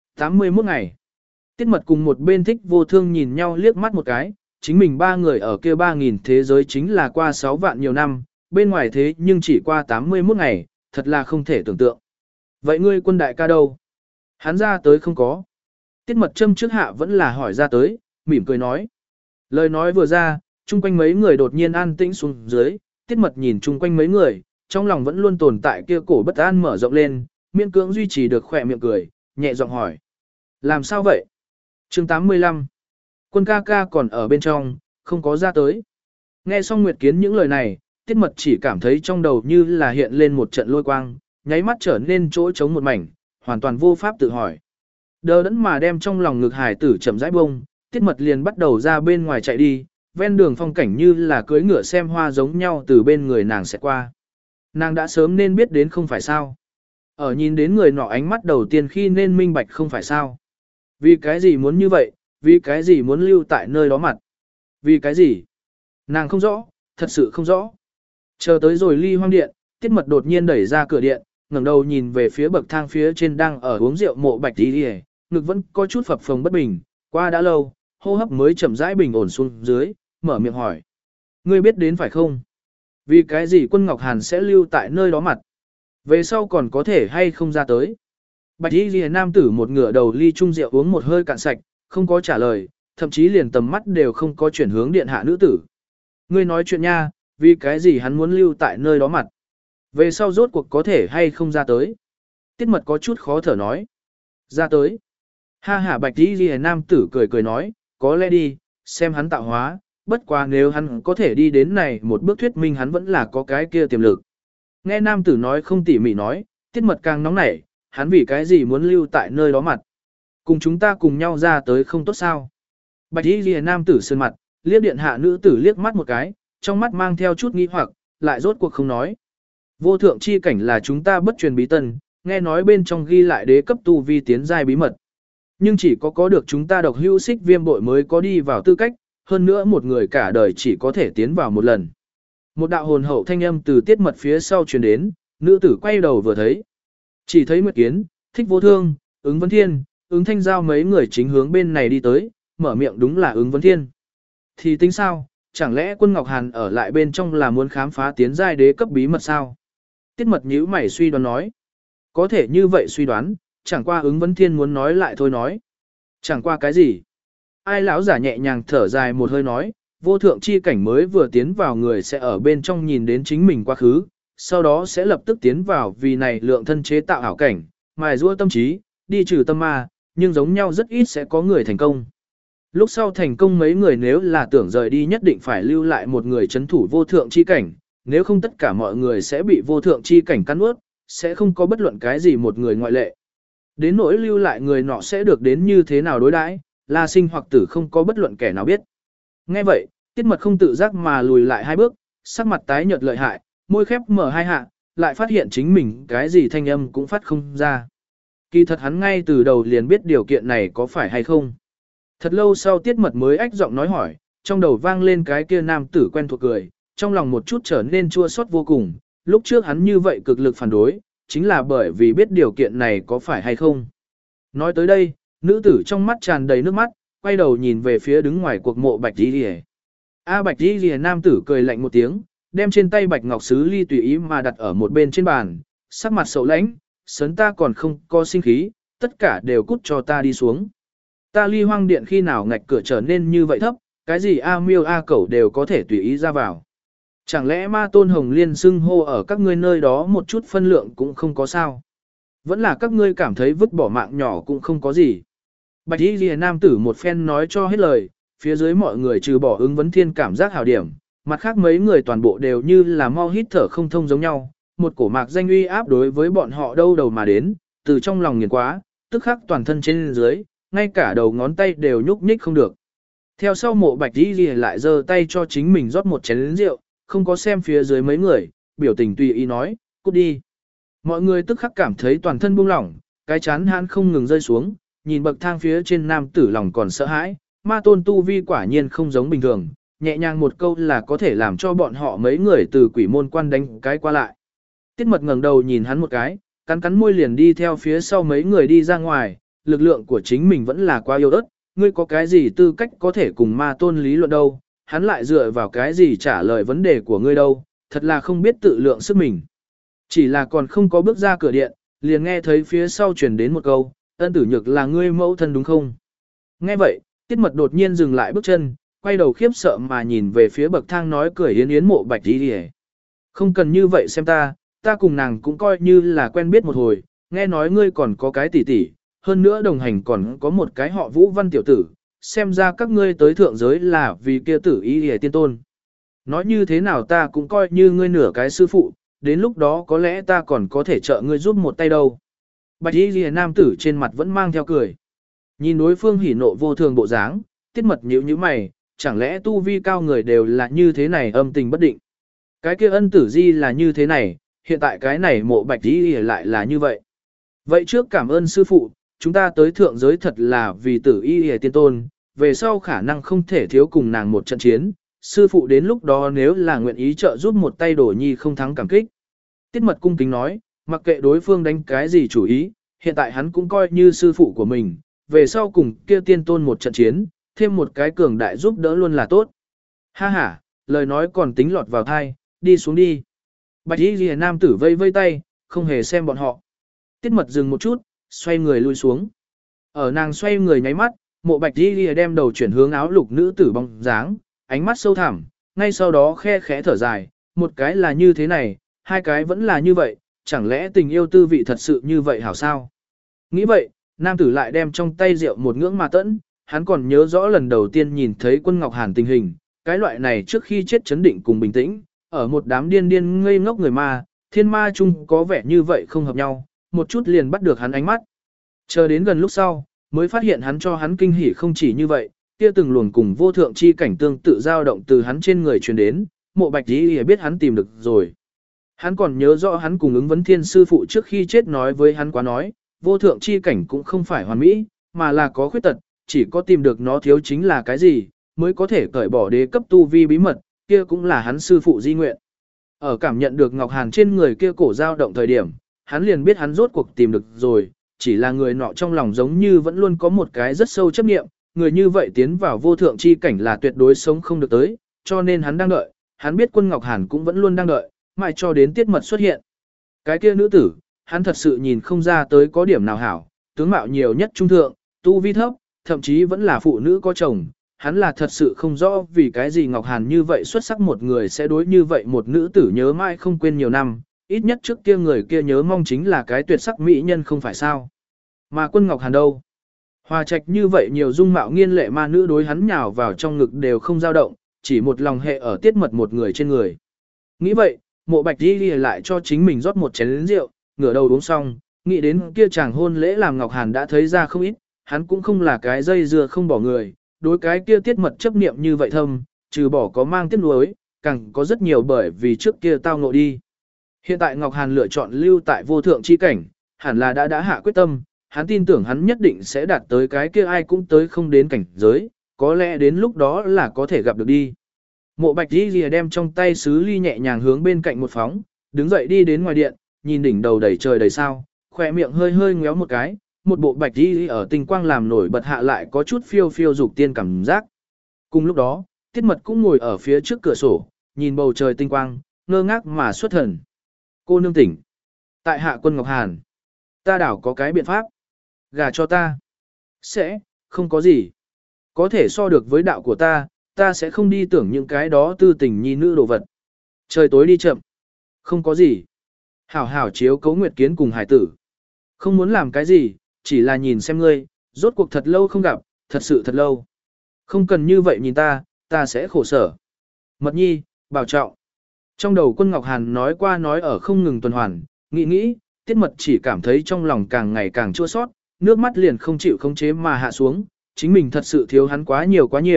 81 ngày. Tiết mật cùng một bên thích vô thương nhìn nhau liếc mắt một cái, chính mình ba người ở kia 3.000 thế giới chính là qua 6 vạn nhiều năm, bên ngoài thế nhưng chỉ qua 81 ngày, thật là không thể tưởng tượng. Vậy ngươi quân đại ca đâu? Hắn ra tới không có. Tiết mật châm trước hạ vẫn là hỏi ra tới, mỉm cười nói. Lời nói vừa ra, chung quanh mấy người đột nhiên an tĩnh xuống dưới, tiết mật nhìn chung quanh mấy người, trong lòng vẫn luôn tồn tại kia cổ bất an mở rộng lên, miễn cưỡng duy trì được khỏe miệng cười, nhẹ giọng hỏi. Làm sao vậy? Chương 85. Quân ca ca còn ở bên trong, không có ra tới. Nghe xong Nguyệt Kiến những lời này, tiết mật chỉ cảm thấy trong đầu như là hiện lên một trận lôi quang, nháy mắt trở nên chỗ trống một mảnh, hoàn toàn vô pháp tự hỏi. Đờ đẫn mà đem trong lòng ngực hải tử chậm rãi bông, tiết mật liền bắt đầu ra bên ngoài chạy đi, ven đường phong cảnh như là cưỡi ngựa xem hoa giống nhau từ bên người nàng sẽ qua. Nàng đã sớm nên biết đến không phải sao. Ở nhìn đến người nọ ánh mắt đầu tiên khi nên minh bạch không phải sao. Vì cái gì muốn như vậy, vì cái gì muốn lưu tại nơi đó mặt. Vì cái gì? Nàng không rõ, thật sự không rõ. Chờ tới rồi ly hoang điện, tiết mật đột nhiên đẩy ra cửa điện, ngẩng đầu nhìn về phía bậc thang phía trên đang ở uống rượu Mộ Bạch Tí Đi, ngực vẫn có chút phập phồng bất bình, qua đã lâu, hô hấp mới chậm rãi bình ổn xuống dưới, mở miệng hỏi. Ngươi biết đến phải không? Vì cái gì Quân Ngọc Hàn sẽ lưu tại nơi đó mặt? Về sau còn có thể hay không ra tới? Bạch Y Liễu nam tử một ngửa đầu ly chung rượu uống một hơi cạn sạch, không có trả lời, thậm chí liền tầm mắt đều không có chuyển hướng điện hạ nữ tử. Ngươi nói chuyện nha, vì cái gì hắn muốn lưu tại nơi đó mặt? Về sau rốt cuộc có thể hay không ra tới? Tiết mật có chút khó thở nói. Ra tới. Ha ha Bạch Y Liễu nam tử cười cười nói, có lẽ đi, xem hắn tạo hóa, bất quá nếu hắn có thể đi đến này một bước thuyết minh hắn vẫn là có cái kia tiềm lực. Nghe nam tử nói không tỉ mỉ nói, tiết mật càng nóng nảy, hắn vì cái gì muốn lưu tại nơi đó mặt. Cùng chúng ta cùng nhau ra tới không tốt sao. Bạch Y Liễu nam tử sơn mặt, liếc điện hạ nữ tử liếc mắt một cái, trong mắt mang theo chút nghi hoặc, lại rốt cuộc không nói. Vô thượng chi cảnh là chúng ta bất truyền bí tân, nghe nói bên trong ghi lại đế cấp tu vi tiến giai bí mật. Nhưng chỉ có được chúng ta độc hữu xích viêm bội mới có đi vào tư cách, hơn nữa một người cả đời chỉ có thể tiến vào một lần. Một đạo hồn hậu thanh âm từ tiết mật phía sau truyền đến, nữ tử quay đầu vừa thấy. Chỉ thấy Nguyệt Kiến, Thích Vô Thương, Ứng Vấn Thiên, Ứng Thanh Giao mấy người chính hướng bên này đi tới, mở miệng đúng là Ứng Vấn Thiên. Thì tính sao, chẳng lẽ Quân Ngọc Hàn ở lại bên trong là muốn khám phá tiến giai đế cấp bí mật sao? Tiết mật nhíu mày suy đoán nói. Có thể như vậy suy đoán, chẳng qua Ứng Vấn Thiên muốn nói lại thôi nói. Chẳng qua cái gì? Ai lão giả nhẹ nhàng thở dài một hơi nói, vô thượng chi cảnh mới vừa tiến vào người sẽ ở bên trong nhìn đến chính mình quá khứ, sau đó sẽ lập tức tiến vào vì này lượng thân chế tạo ảo cảnh, mài giũa tâm trí, đi trừ tâm ma, nhưng giống nhau rất ít sẽ có người thành công. Lúc sau thành công mấy người nếu là tưởng rời đi nhất định phải lưu lại một người chấn thủ vô thượng chi cảnh, nếu không tất cả mọi người sẽ bị vô thượng chi cảnh cắn ướt, sẽ không có bất luận cái gì một người ngoại lệ. Đến nỗi lưu lại người nọ sẽ được đến như thế nào đối đãi, là sinh hoặc tử không có bất luận kẻ nào biết. Nghe vậy, tiết mật không tự giác mà lùi lại hai bước, sắc mặt tái nhợt lợi hại, môi khép mở hai hạ, lại phát hiện chính mình cái gì thanh âm cũng phát không ra. Kỳ thật hắn ngay từ đầu liền biết điều kiện này có phải hay không. Thật lâu sau tiết mật mới ách giọng nói hỏi, trong đầu vang lên cái kia nam tử quen thuộc cười, trong lòng một chút trở nên chua xót vô cùng, lúc trước hắn như vậy cực lực phản đối, chính là bởi vì biết điều kiện này có phải hay không. Nói tới đây, nữ tử trong mắt tràn đầy nước mắt, quay đầu nhìn về phía đứng ngoài cuộc mộ Bạch Y Liễu. Bạch Y Liễu nam tử cười lạnh một tiếng, đem trên tay bạch ngọc sứ ly tùy ý mà đặt ở một bên trên bàn, sắc mặt sầu lãnh, sớn ta còn không có sinh khí, tất cả đều cút cho ta đi xuống. Ta ly hoang điện khi nào ngạch cửa trở nên như vậy thấp, cái gì A miêu A cẩu đều có thể tùy ý ra vào. Chẳng lẽ ma tôn hồng liên xưng hô ở các ngươi nơi đó một chút phân lượng cũng không có sao. Vẫn là các ngươi cảm thấy vứt bỏ mạng nhỏ cũng không có gì. Bạch Y Liễu nam tử một phen nói cho hết lời, phía dưới mọi người trừ bỏ Ứng Vấn Thiên cảm giác hảo điểm, mặt khác mấy người toàn bộ đều như là mau hít thở không thông giống nhau, một cổ mạc danh uy áp đối với bọn họ đâu đầu mà đến, từ trong lòng nghiền quá, tức khắc toàn thân trên dưới, ngay cả đầu ngón tay đều nhúc nhích không được. Theo sau Mộ Bạch Y Ghi lại giơ tay cho chính mình rót một chén rượu, không có xem phía dưới mấy người, biểu tình tùy ý nói, cút đi. Mọi người tức khắc cảm thấy toàn thân buông lỏng, cái chán hắn không ngừng rơi xuống, nhìn bậc thang phía trên nam tử lòng còn sợ hãi, ma tôn tu vi quả nhiên không giống bình thường, nhẹ nhàng một câu là có thể làm cho bọn họ mấy người từ quỷ môn quan đánh cái qua lại. Tiết Mật ngẩng đầu nhìn hắn một cái, cắn cắn môi liền đi theo phía sau mấy người đi ra ngoài, lực lượng của chính mình vẫn là quá yếu ớt, ngươi có cái gì tư cách có thể cùng ma tôn lý luận đâu, hắn lại dựa vào cái gì trả lời vấn đề của ngươi đâu, thật là không biết tự lượng sức mình. Chỉ là còn không có bước ra cửa điện, liền nghe thấy phía sau truyền đến một câu, Ân Tử Nhược là ngươi mẫu thân đúng không? Nghe vậy, Tiết Mật đột nhiên dừng lại bước chân, quay đầu khiếp sợ mà nhìn về phía bậc thang nói cười yến yến Mộ Bạch Y. Không cần như vậy xem ta cùng nàng cũng coi như là quen biết một hồi, nghe nói ngươi còn có cái tỷ tỷ, hơn nữa đồng hành còn có một cái họ Vũ Văn tiểu tử, xem ra các ngươi tới thượng giới là vì kia tử Y tiên tôn. Nói như thế nào ta cũng coi như ngươi nửa cái sư phụ, đến lúc đó có lẽ ta còn có thể trợ ngươi giúp một tay đâu. Bạch Y Liễu nam tử trên mặt vẫn mang theo cười. Nhìn đối phương hỉ nộ vô thường bộ dáng, Tiết Mật nhíu nhíu mày, chẳng lẽ tu vi cao người đều là như thế này âm tình bất định. Cái kia Ân Tử Di là như thế này, hiện tại cái này Mộ Bạch Y Liễu lại là như vậy. Vậy trước cảm ơn sư phụ, chúng ta tới thượng giới thật là vì tử Y Liễu tiên tôn, về sau khả năng không thể thiếu cùng nàng một trận chiến. Sư phụ đến lúc đó nếu là nguyện ý trợ giúp một tay đổ nhi không thắng cảm kích. Tiết Mật cung kính nói, mặc kệ đối phương đánh cái gì chủ ý, hiện tại hắn cũng coi như sư phụ của mình, về sau cùng kia tiên tôn một trận chiến, thêm một cái cường đại giúp đỡ luôn là tốt. Ha ha, lời nói còn tính lọt vào thai, đi xuống đi. Bạch Y Liễu nam tử vây vây tay, không hề xem bọn họ. Tiết Mật dừng một chút, xoay người lui xuống. Ở nàng xoay người nháy mắt, Mộ Bạch Y Liễu đem đầu chuyển hướng áo lục nữ tử bóng dáng, ánh mắt sâu thẳm, ngay sau đó khe khẽ thở dài, một cái là như thế này, hai cái vẫn là như vậy, chẳng lẽ tình yêu tư vị thật sự như vậy hảo sao? Nghĩ vậy, nam tử lại đem trong tay rượu một ngưỡng mà tẫn, hắn còn nhớ rõ lần đầu tiên nhìn thấy Quân Ngọc Hàn tình hình, cái loại này trước khi chết chấn định cùng bình tĩnh, ở một đám điên điên ngây ngốc người ma, thiên ma chung có vẻ như vậy không hợp nhau, một chút liền bắt được hắn ánh mắt. Chờ đến gần lúc sau, mới phát hiện hắn cho hắn kinh hỉ không chỉ như vậy, kia từng luồng cùng vô thượng chi cảnh tương tự dao động từ hắn trên người truyền đến, Mộ Bạch Y biết hắn tìm được rồi. Hắn còn nhớ rõ hắn cùng ứng vấn thiên sư phụ trước khi chết nói với hắn quá nói, vô thượng chi cảnh cũng không phải hoàn mỹ, mà là có khuyết tật, chỉ có tìm được nó thiếu chính là cái gì, mới có thể cởi bỏ đế cấp tu vi bí mật, kia cũng là hắn sư phụ di nguyện. Ở cảm nhận được Ngọc Hàn trên người kia cổ dao động thời điểm, hắn liền biết hắn rốt cuộc tìm được rồi, chỉ là người nọ trong lòng giống như vẫn luôn có một cái rất sâu chấp niệm, người như vậy tiến vào vô thượng chi cảnh là tuyệt đối sống không được tới, cho nên hắn đang đợi, hắn biết Quân Ngọc Hàn cũng vẫn luôn đang đợi, mãi cho đến Tiết Mật xuất hiện. Cái kia nữ tử, hắn thật sự nhìn không ra tới có điểm nào hảo, tướng mạo nhiều nhất trung thượng, tu vi thấp, thậm chí vẫn là phụ nữ có chồng, hắn là thật sự không rõ vì cái gì Ngọc Hàn như vậy xuất sắc một người sẽ đối như vậy một nữ tử nhớ mãi không quên nhiều năm, ít nhất trước kia người kia nhớ mong chính là cái tuyệt sắc mỹ nhân không phải sao. Mà Quân Ngọc Hàn đâu? Hòa trạch như vậy nhiều dung mạo nghiên lệ ma nữ đối hắn nhào vào trong ngực đều không dao động, chỉ một lòng hệ ở Tiết Mật một người trên người. Nghĩ vậy, Mộ Bạch Y lại cho chính mình rót một chén rượu, ngửa đầu uống xong, nghĩ đến kia chàng hôn lễ làm Ngọc Hàn đã thấy ra không ít, hắn cũng không là cái dây dưa không bỏ người, đối cái kia Tiết Mật chấp niệm như vậy thâm, trừ bỏ có mang tiếc nuối, càng có rất nhiều bởi vì trước kia tao ngộ đi. Hiện tại Ngọc Hàn lựa chọn lưu tại vô thượng chi cảnh, hẳn là đã hạ quyết tâm, hắn tin tưởng hắn nhất định sẽ đạt tới cái kia ai cũng tới không đến cảnh giới, có lẽ đến lúc đó là có thể gặp được đi. Mộ Bạch Y lìa đem trong tay sứ ly nhẹ nhàng hướng bên cạnh một phóng, đứng dậy đi đến ngoài điện, nhìn đỉnh đầu đầy trời đầy sao, khỏe miệng hơi hơi ngéo một cái, một bộ Bạch Y ở tinh quang làm nổi bật hạ lại có chút phiêu phiêu dục tiên cảm giác. Cùng lúc đó, Tiết Mật cũng ngồi ở phía trước cửa sổ, nhìn bầu trời tinh quang, ngơ ngác mà xuất thần. Cô nương tỉnh. Tại hạ Quân Ngọc Hàn. Ta đảo có cái biện pháp. Gả cho ta. Sẽ, không có gì. Có thể so được với đạo của ta sẽ không đi tưởng những cái đó tư tình nhi nữ đồ vật. Trời tối đi chậm. Không có gì. Hảo hảo chiếu cấu nguyệt kiến cùng hải tử. Không muốn làm cái gì, chỉ là nhìn xem ngươi, rốt cuộc thật lâu không gặp, thật sự thật lâu. Không cần như vậy nhìn ta sẽ khổ sở. Mật nhi, bảo trọng. Trong đầu Quân Ngọc Hàn nói qua nói ở không ngừng tuần hoàn, nghĩ, Tiết Mật chỉ cảm thấy trong lòng càng ngày càng chua sót, nước mắt liền không chịu khống chế mà hạ xuống, chính mình thật sự thiếu hắn quá nhiều,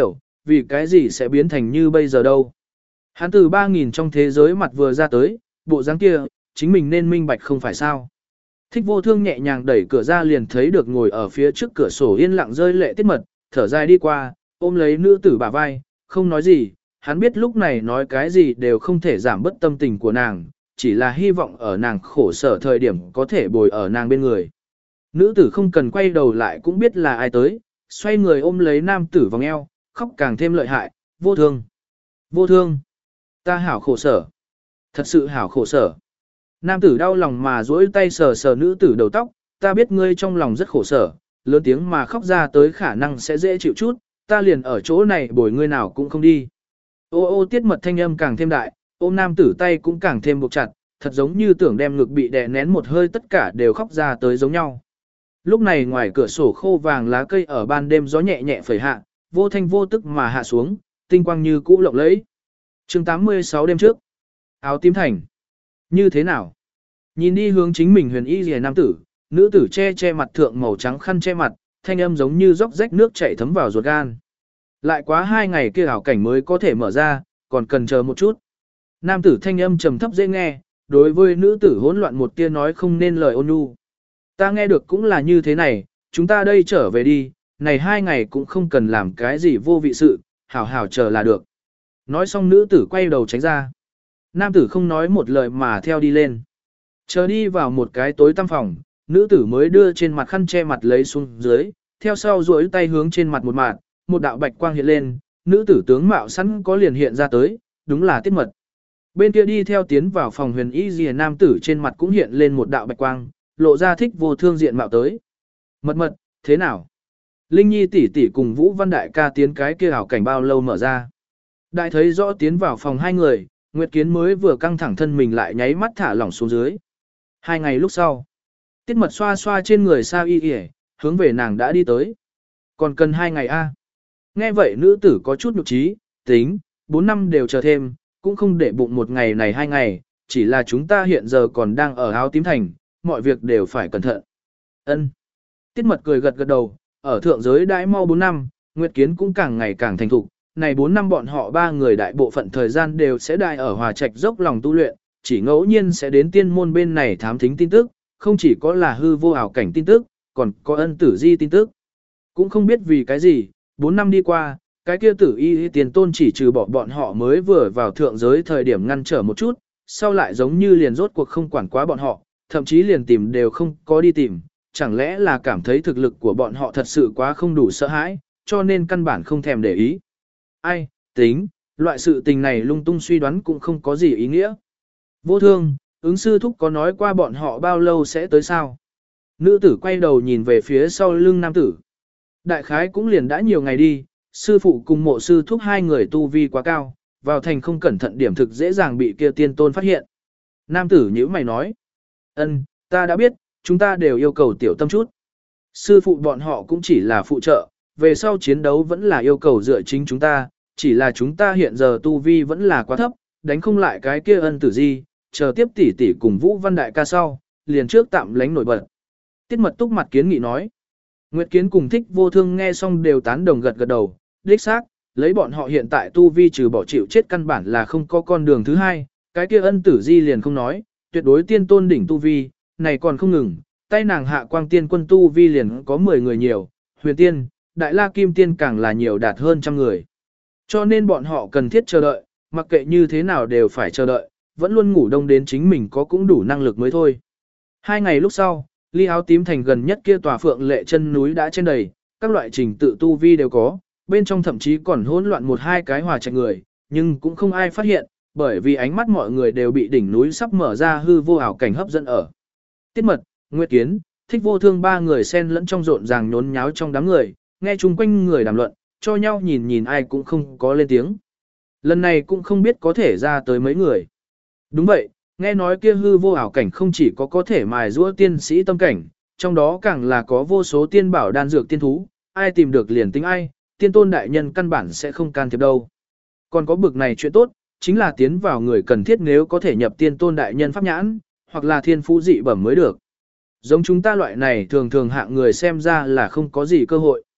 vì cái gì sẽ biến thành như bây giờ đâu. Hắn từ 3.000 trong thế giới mặt vừa ra tới, bộ dáng kia, chính mình nên minh bạch không phải sao. Thích Vô Thương nhẹ nhàng đẩy cửa ra liền thấy được ngồi ở phía trước cửa sổ yên lặng rơi lệ Tiết Mật, thở dài đi qua, ôm lấy nữ tử bả vai, không nói gì, hắn biết lúc này nói cái gì đều không thể giảm bớt tâm tình của nàng, chỉ là hy vọng ở nàng khổ sở thời điểm có thể bồi ở nàng bên người. Nữ tử không cần quay đầu lại cũng biết là ai tới, xoay người ôm lấy nam tử vòng eo, khóc càng thêm lợi hại, Vô Thương. Vô Thương. Ta hảo khổ sở. Thật sự hảo khổ sở. Nam tử đau lòng mà duỗi tay sờ sờ nữ tử đầu tóc, ta biết ngươi trong lòng rất khổ sở, lớn tiếng mà khóc ra tới khả năng sẽ dễ chịu chút, ta liền ở chỗ này bồi ngươi nào cũng không đi. Ô ô Tiết Mật thanh âm càng thêm đại, ôm nam tử tay cũng càng thêm buộc chặt, thật giống như tưởng đem ngực bị đè nén một hơi tất cả đều khóc ra tới giống nhau. Lúc này ngoài cửa sổ khô vàng lá cây ở ban đêm gió nhẹ nhẹ phẩy hạ, vô thanh vô tức mà hạ xuống, tinh quang như cũ lộng lẫy. Chương 86 đêm trước. Áo tím thành. Như thế nào? Nhìn đi hướng chính mình huyền y rìa nam tử, nữ tử che che mặt thượng màu trắng khăn che mặt, thanh âm giống như róc rách nước chảy thấm vào ruột gan. Lại quá 2 ngày kia ảo cảnh mới có thể mở ra, còn cần chờ một chút. Nam tử thanh âm trầm thấp dễ nghe, đối với nữ tử hỗn loạn một tia nói không nên lời ôn nhu. Ta nghe được cũng là như thế này, chúng ta đây trở về đi, này 2 ngày cũng không cần làm cái gì vô vị sự, hảo hảo chờ là được. Nói xong nữ tử quay đầu tránh ra. Nam tử không nói một lời mà theo đi lên. Chờ đi vào một cái tối tăm phòng, nữ tử mới đưa trên mặt khăn che mặt lấy xuống dưới, theo sau duỗi tay hướng trên mặt một mạt, một đạo bạch quang hiện lên, nữ tử tướng mạo sẵn có liền hiện ra tới, đúng là Tiết Mật. Bên kia đi theo tiến vào phòng huyền y rìa nam tử trên mặt cũng hiện lên một đạo bạch quang, lộ ra Thích Vô Thương diện mạo tới. Mật mật, thế nào? Linh Nhi tỷ tỷ cùng Vũ Văn Đại ca tiến cái kia ảo cảnh bao lâu mở ra. Đại thấy rõ tiến vào phòng hai người, Nguyệt Kiến mới vừa căng thẳng thân mình lại nháy mắt thả lỏng xuống dưới. 2 ngày lúc sau, Tiết Mật xoa xoa trên người Sa Y Y, hướng về nàng đã đi tới. Còn cần 2 ngày a? Nghe vậy nữ tử có chút nhục trí, tính, 4 năm đều chờ thêm, cũng không để bụng một ngày này 2 ngày, chỉ là chúng ta hiện giờ còn đang ở Áo Tím Thành, mọi việc đều phải cẩn thận. Ân. Tiết Mật cười gật gật đầu, ở thượng giới đãi mau 4 năm, Nguyệt Kiến cũng càng ngày càng thành thục. Này 4 năm bọn họ 3 người đại bộ phận thời gian đều sẽ đại ở Hòa Trạch dốc lòng tu luyện, chỉ ngẫu nhiên sẽ đến tiên môn bên này thám thính tin tức, không chỉ có là hư vô ảo cảnh tin tức, còn có ân tử di tin tức. Cũng không biết vì cái gì, 4 năm đi qua, cái kia tử y tiền tôn chỉ trừ bỏ bọn họ mới vừa vào thượng giới thời điểm ngăn trở một chút, sau lại giống như liền rốt cuộc không quản quá bọn họ, thậm chí liền tìm đều không có đi tìm, chẳng lẽ là cảm thấy thực lực của bọn họ thật sự quá không đủ sợ hãi, cho nên căn bản không thèm để ý. Ai, tính, loại sự tình này lung tung suy đoán cũng không có gì ý nghĩa. Vô Thương, ứng sư thúc có nói qua bọn họ bao lâu sẽ tới sao? Nữ tử quay đầu nhìn về phía sau lưng nam tử. Đại khái cũng liền đã nhiều ngày đi, sư phụ cùng mộ sư thúc 2 người tu vi quá cao, vào thành không cẩn thận điểm thực dễ dàng bị kia tiên tôn phát hiện. Nam tử nhíu mày nói. Ân, ta đã biết, chúng ta đều yêu cầu tiểu tâm chút. Sư phụ bọn họ cũng chỉ là phụ trợ, về sau chiến đấu vẫn là yêu cầu dựa chính chúng ta, chỉ là chúng ta hiện giờ tu vi vẫn là quá thấp, đánh không lại cái kia ân tử di, chờ tiếp tỷ tỷ cùng Vũ Văn Đại ca sau, liền trước tạm lánh nổi bật. Tiết Mật túc mặt kiến nghị nói. Nguyệt Kiến cùng Thích Vô Thương nghe xong đều tán đồng gật gật đầu, đích xác, lấy bọn họ hiện tại tu vi trừ bỏ chịu chết căn bản là không có con đường thứ hai, cái kia ân tử di liền không nói, tuyệt đối tiên tôn đỉnh tu vi, này còn không ngừng, tay nàng hạ quang tiên quân tu vi liền có 10 người nhiều, huyền tiên, đại la kim tiên càng là nhiều đạt hơn 100 người. Cho nên bọn họ cần thiết chờ đợi, mặc kệ như thế nào đều phải chờ đợi, vẫn luôn ngủ đông đến chính mình có cũng đủ năng lực mới thôi. 2 ngày lúc sau, ly Áo Tím Thành gần nhất kia tòa phượng lệ chân núi đã trên đầy, các loại trình tự tu vi đều có, bên trong thậm chí còn hỗn loạn 1-2 cái hòa trạch người, nhưng cũng không ai phát hiện, bởi vì ánh mắt mọi người đều bị đỉnh núi sắp mở ra hư vô ảo cảnh hấp dẫn ở. Tiết Mật, Nguyệt Kiến, Thích Vô Thương 3 người xen lẫn trong rộn ràng nhốn nháo trong đám người, nghe chung quanh người đàm luận, cho nhau nhìn nhìn ai cũng không có lên tiếng. Lần này cũng không biết có thể ra tới mấy người. Đúng vậy, nghe nói kia hư vô ảo cảnh không chỉ có thể mài giũa tiên sĩ tâm cảnh, trong đó càng là có vô số tiên bảo đan dược tiên thú, ai tìm được liền tính ai, tiên tôn đại nhân căn bản sẽ không can thiệp đâu. Còn có bực này chuyện tốt, chính là tiến vào người cần thiết nếu có thể nhập tiên tôn đại nhân pháp nhãn, hoặc là thiên phú dị bẩm mới được. Giống chúng ta loại này thường thường hạng người xem ra là không có gì cơ hội.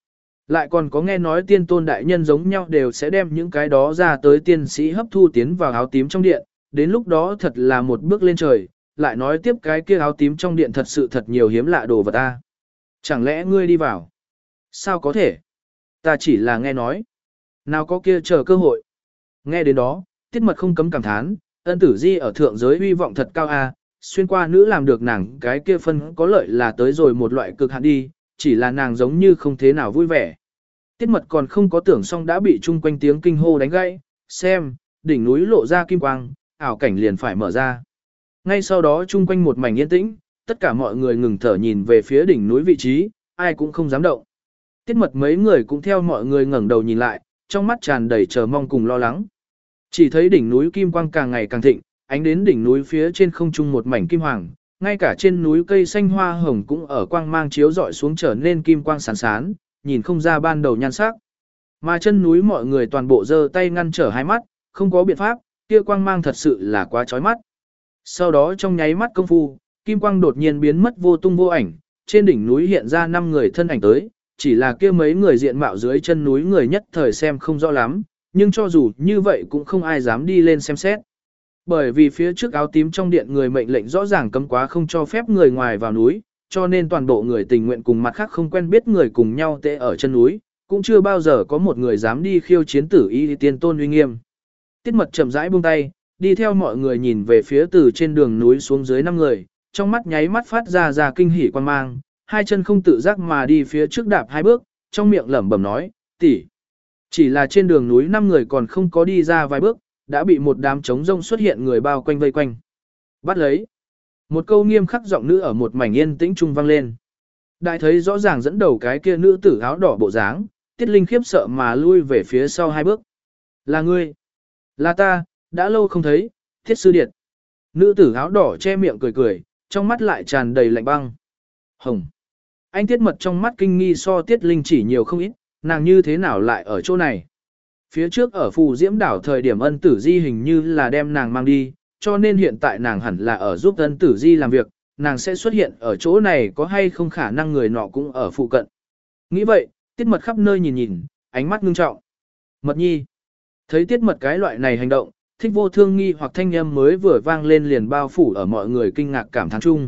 Lại còn có nghe nói tiên tôn đại nhân giống nhau đều sẽ đem những cái đó ra tới tiên sĩ hấp thu tiến vào áo tím trong điện, đến lúc đó thật là một bước lên trời, lại nói tiếp cái kia áo tím trong điện thật sự thật nhiều hiếm lạ đồ vật ta. Chẳng lẽ ngươi đi vào? Sao có thể? Ta chỉ là nghe nói. Nào có kia chờ cơ hội. Nghe đến đó, Tiết Mật không cấm cảm thán, Ân Tử Di ở thượng giới uy vọng thật cao a, xuyên qua nữ làm được nàng cái kia phân có lợi là tới rồi một loại cực hạn đi, chỉ là nàng giống như không thế nào vui vẻ. Tiết Mật còn không có tưởng xong đã bị chung quanh tiếng kinh hô đánh gãy, xem, đỉnh núi lộ ra kim quang, ảo cảnh liền phải mở ra. Ngay sau đó chung quanh một mảnh yên tĩnh, tất cả mọi người ngừng thở nhìn về phía đỉnh núi vị trí, ai cũng không dám động. Tiết Mật mấy người cũng theo mọi người ngẩng đầu nhìn lại, trong mắt tràn đầy chờ mong cùng lo lắng. Chỉ thấy đỉnh núi kim quang càng ngày càng thịnh, ánh đến đỉnh núi phía trên không trung một mảnh kim hoàng, ngay cả trên núi cây xanh hoa hồng cũng ở quang mang chiếu rọi xuống trở nên kim quang sáng sán, nhìn không ra ban đầu nhan sắc. Mà chân núi mọi người toàn bộ giơ tay ngăn trở hai mắt, không có biện pháp, kia quang mang thật sự là quá chói mắt. Sau đó trong nháy mắt công phu, kim quang đột nhiên biến mất vô tung vô ảnh, trên đỉnh núi hiện ra 5 người thân ảnh tới, chỉ là kia mấy người diện mạo dưới chân núi người nhất thời xem không rõ lắm, nhưng cho dù như vậy cũng không ai dám đi lên xem xét. Bởi vì phía trước áo tím trong điện người mệnh lệnh rõ ràng cấm quá không cho phép người ngoài vào núi, cho nên toàn bộ người tình nguyện cùng mặt khác không quen biết người cùng nhau tệ ở chân núi, cũng chưa bao giờ có một người dám đi khiêu chiến tử y tiên tôn uy nghiêm. Tiết Mật chậm rãi buông tay, đi theo mọi người nhìn về phía từ trên đường núi xuống dưới 5 người, trong mắt nháy mắt phát ra kinh hỉ quan mang, hai chân không tự giác mà đi phía trước đạp 2 bước, trong miệng lẩm bẩm nói, tỷ. Chỉ là trên đường núi 5 người còn không có đi ra vài bước, đã bị một đám trống rông xuất hiện người bao quanh vây quanh. Bắt lấy. Một câu nghiêm khắc giọng nữ ở một mảnh yên tĩnh trung vang lên. Đại thấy rõ ràng dẫn đầu cái kia nữ tử áo đỏ bộ dáng, Tiết Linh khiếp sợ mà lui về phía sau 2 bước. Là ngươi. Là ta, đã lâu không thấy, Thiết sư điệt. Nữ tử áo đỏ che miệng cười cười, trong mắt lại tràn đầy lạnh băng. Hồng. Anh Tiết Mật trong mắt kinh nghi so Tiết Linh chỉ nhiều không ít, nàng như thế nào lại ở chỗ này. Phía trước ở Phù Diễm đảo thời điểm Ân Tử Di hình như là đem nàng mang đi, cho nên hiện tại nàng hẳn là ở giúp Ân Tử Di làm việc, nàng sẽ xuất hiện ở chỗ này có hay không khả năng người nọ cũng ở phụ cận. Nghĩ vậy, Tiết Mật khắp nơi nhìn nhìn, ánh mắt ngưng trọng. Mật nhi. Thấy Tiết Mật cái loại này hành động, Thích Vô Thương nghi hoặc thanh âm mới vừa vang lên liền bao phủ ở mọi người kinh ngạc cảm thán chung.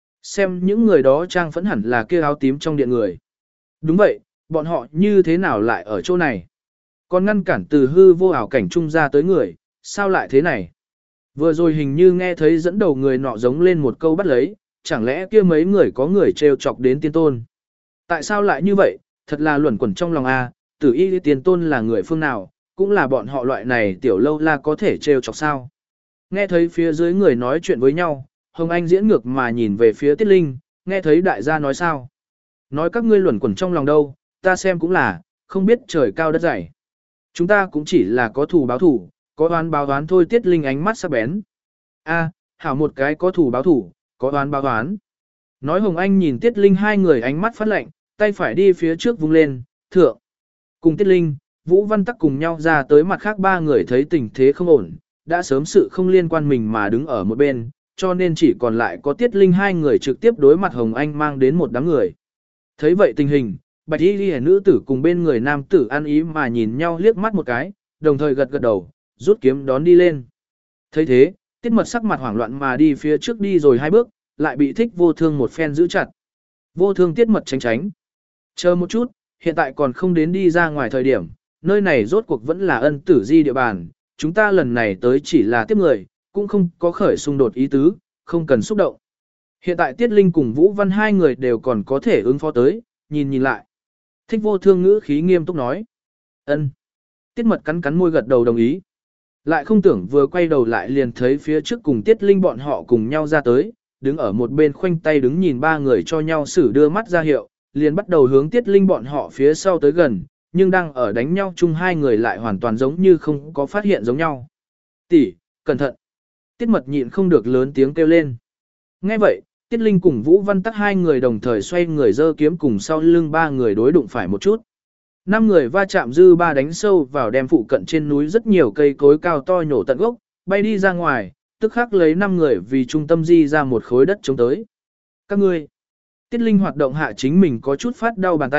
Xem những người đó trang phẫn hẳn là kia áo tím trong điện người. Đúng vậy, bọn họ như thế nào lại ở chỗ này? Còn ngăn cản từ hư vô ảo cảnh trung ra tới người, sao lại thế này? Vừa rồi hình như nghe thấy dẫn đầu người nọ giống lên một câu bắt lấy, chẳng lẽ kia mấy người có người trêu chọc đến tiên tôn? Tại sao lại như vậy? Thật là luẩn quẩn trong lòng a, Tử y tiên tôn là người phương nào, cũng là bọn họ loại này tiểu lâu la có thể trêu chọc sao? Nghe thấy phía dưới người nói chuyện với nhau, Hồng Anh diễn ngược mà nhìn về phía Tiết Linh, nghe thấy đại gia nói sao? Nói các ngươi luẩn quẩn trong lòng đâu, ta xem cũng là, không biết trời cao đất dày. Chúng ta cũng chỉ là có thù báo thù, có oán báo oán thôi. Tiết Linh ánh mắt sắc bén. A, hảo một cái có thù báo thù, có oán báo oán. Nói Hồng Anh nhìn Tiết Linh hai người ánh mắt phát lạnh, tay phải đi phía trước vung lên, thượng. Cùng Tiết Linh, Vũ Văn Tắc cùng nhau ra tới mặt khác 3 người thấy tình thế không ổn, đã sớm sự không liên quan mình mà đứng ở một bên, cho nên chỉ còn lại có Tiết Linh hai người trực tiếp đối mặt Hồng Anh mang đến một đám người. Thấy vậy tình hình, Bạch y liễu nữ tử cùng bên người nam tử ăn ý mà nhìn nhau liếc mắt một cái, đồng thời gật gật đầu, rút kiếm đón đi lên. Thấy thế, Tiết Mật sắc mặt hoảng loạn mà đi phía trước đi rồi 2 bước, lại bị Thích Vô Thương một phen giữ chặt. Vô Thương Tiết Mật tránh tránh. Chờ một chút, hiện tại còn không đến đi ra ngoài thời điểm, nơi này rốt cuộc vẫn là Ân Tử Di địa bàn, chúng ta lần này tới chỉ là tiếp người, cũng không có khởi xung đột ý tứ, không cần xúc động. Hiện tại Tiết Linh cùng Vũ Văn hai người đều còn có thể ứng phó tới, nhìn lại. Thích Vô Thương ngữ khí nghiêm túc nói. Ân. Tiết Mật cắn cắn môi gật đầu đồng ý. Lại không tưởng vừa quay đầu lại liền thấy phía trước cùng Tiết Linh bọn họ cùng nhau ra tới, đứng ở một bên khoanh tay đứng nhìn 3 người cho nhau xử đưa mắt ra hiệu, liền bắt đầu hướng Tiết Linh bọn họ phía sau tới gần, nhưng đang ở đánh nhau chung 2 người lại hoàn toàn giống như không có phát hiện giống nhau. Tỷ, cẩn thận. Tiết Mật nhịn không được lớn tiếng kêu lên. Nghe vậy, Tiết Linh cùng Vũ Văn Tắc 2 người đồng thời xoay người giơ kiếm cùng sau lưng 3 người đối đụng phải một chút. 5 người va chạm dư ba đánh sâu vào đem phụ cận trên núi rất nhiều cây cối cao to nhổ tận gốc, bay đi ra ngoài, tức khắc lấy 5 người vì trung tâm di ra một khối đất chống tới. Các ngươi, Tiết Linh hoạt động hạ chính mình có chút phát đau bàn tay,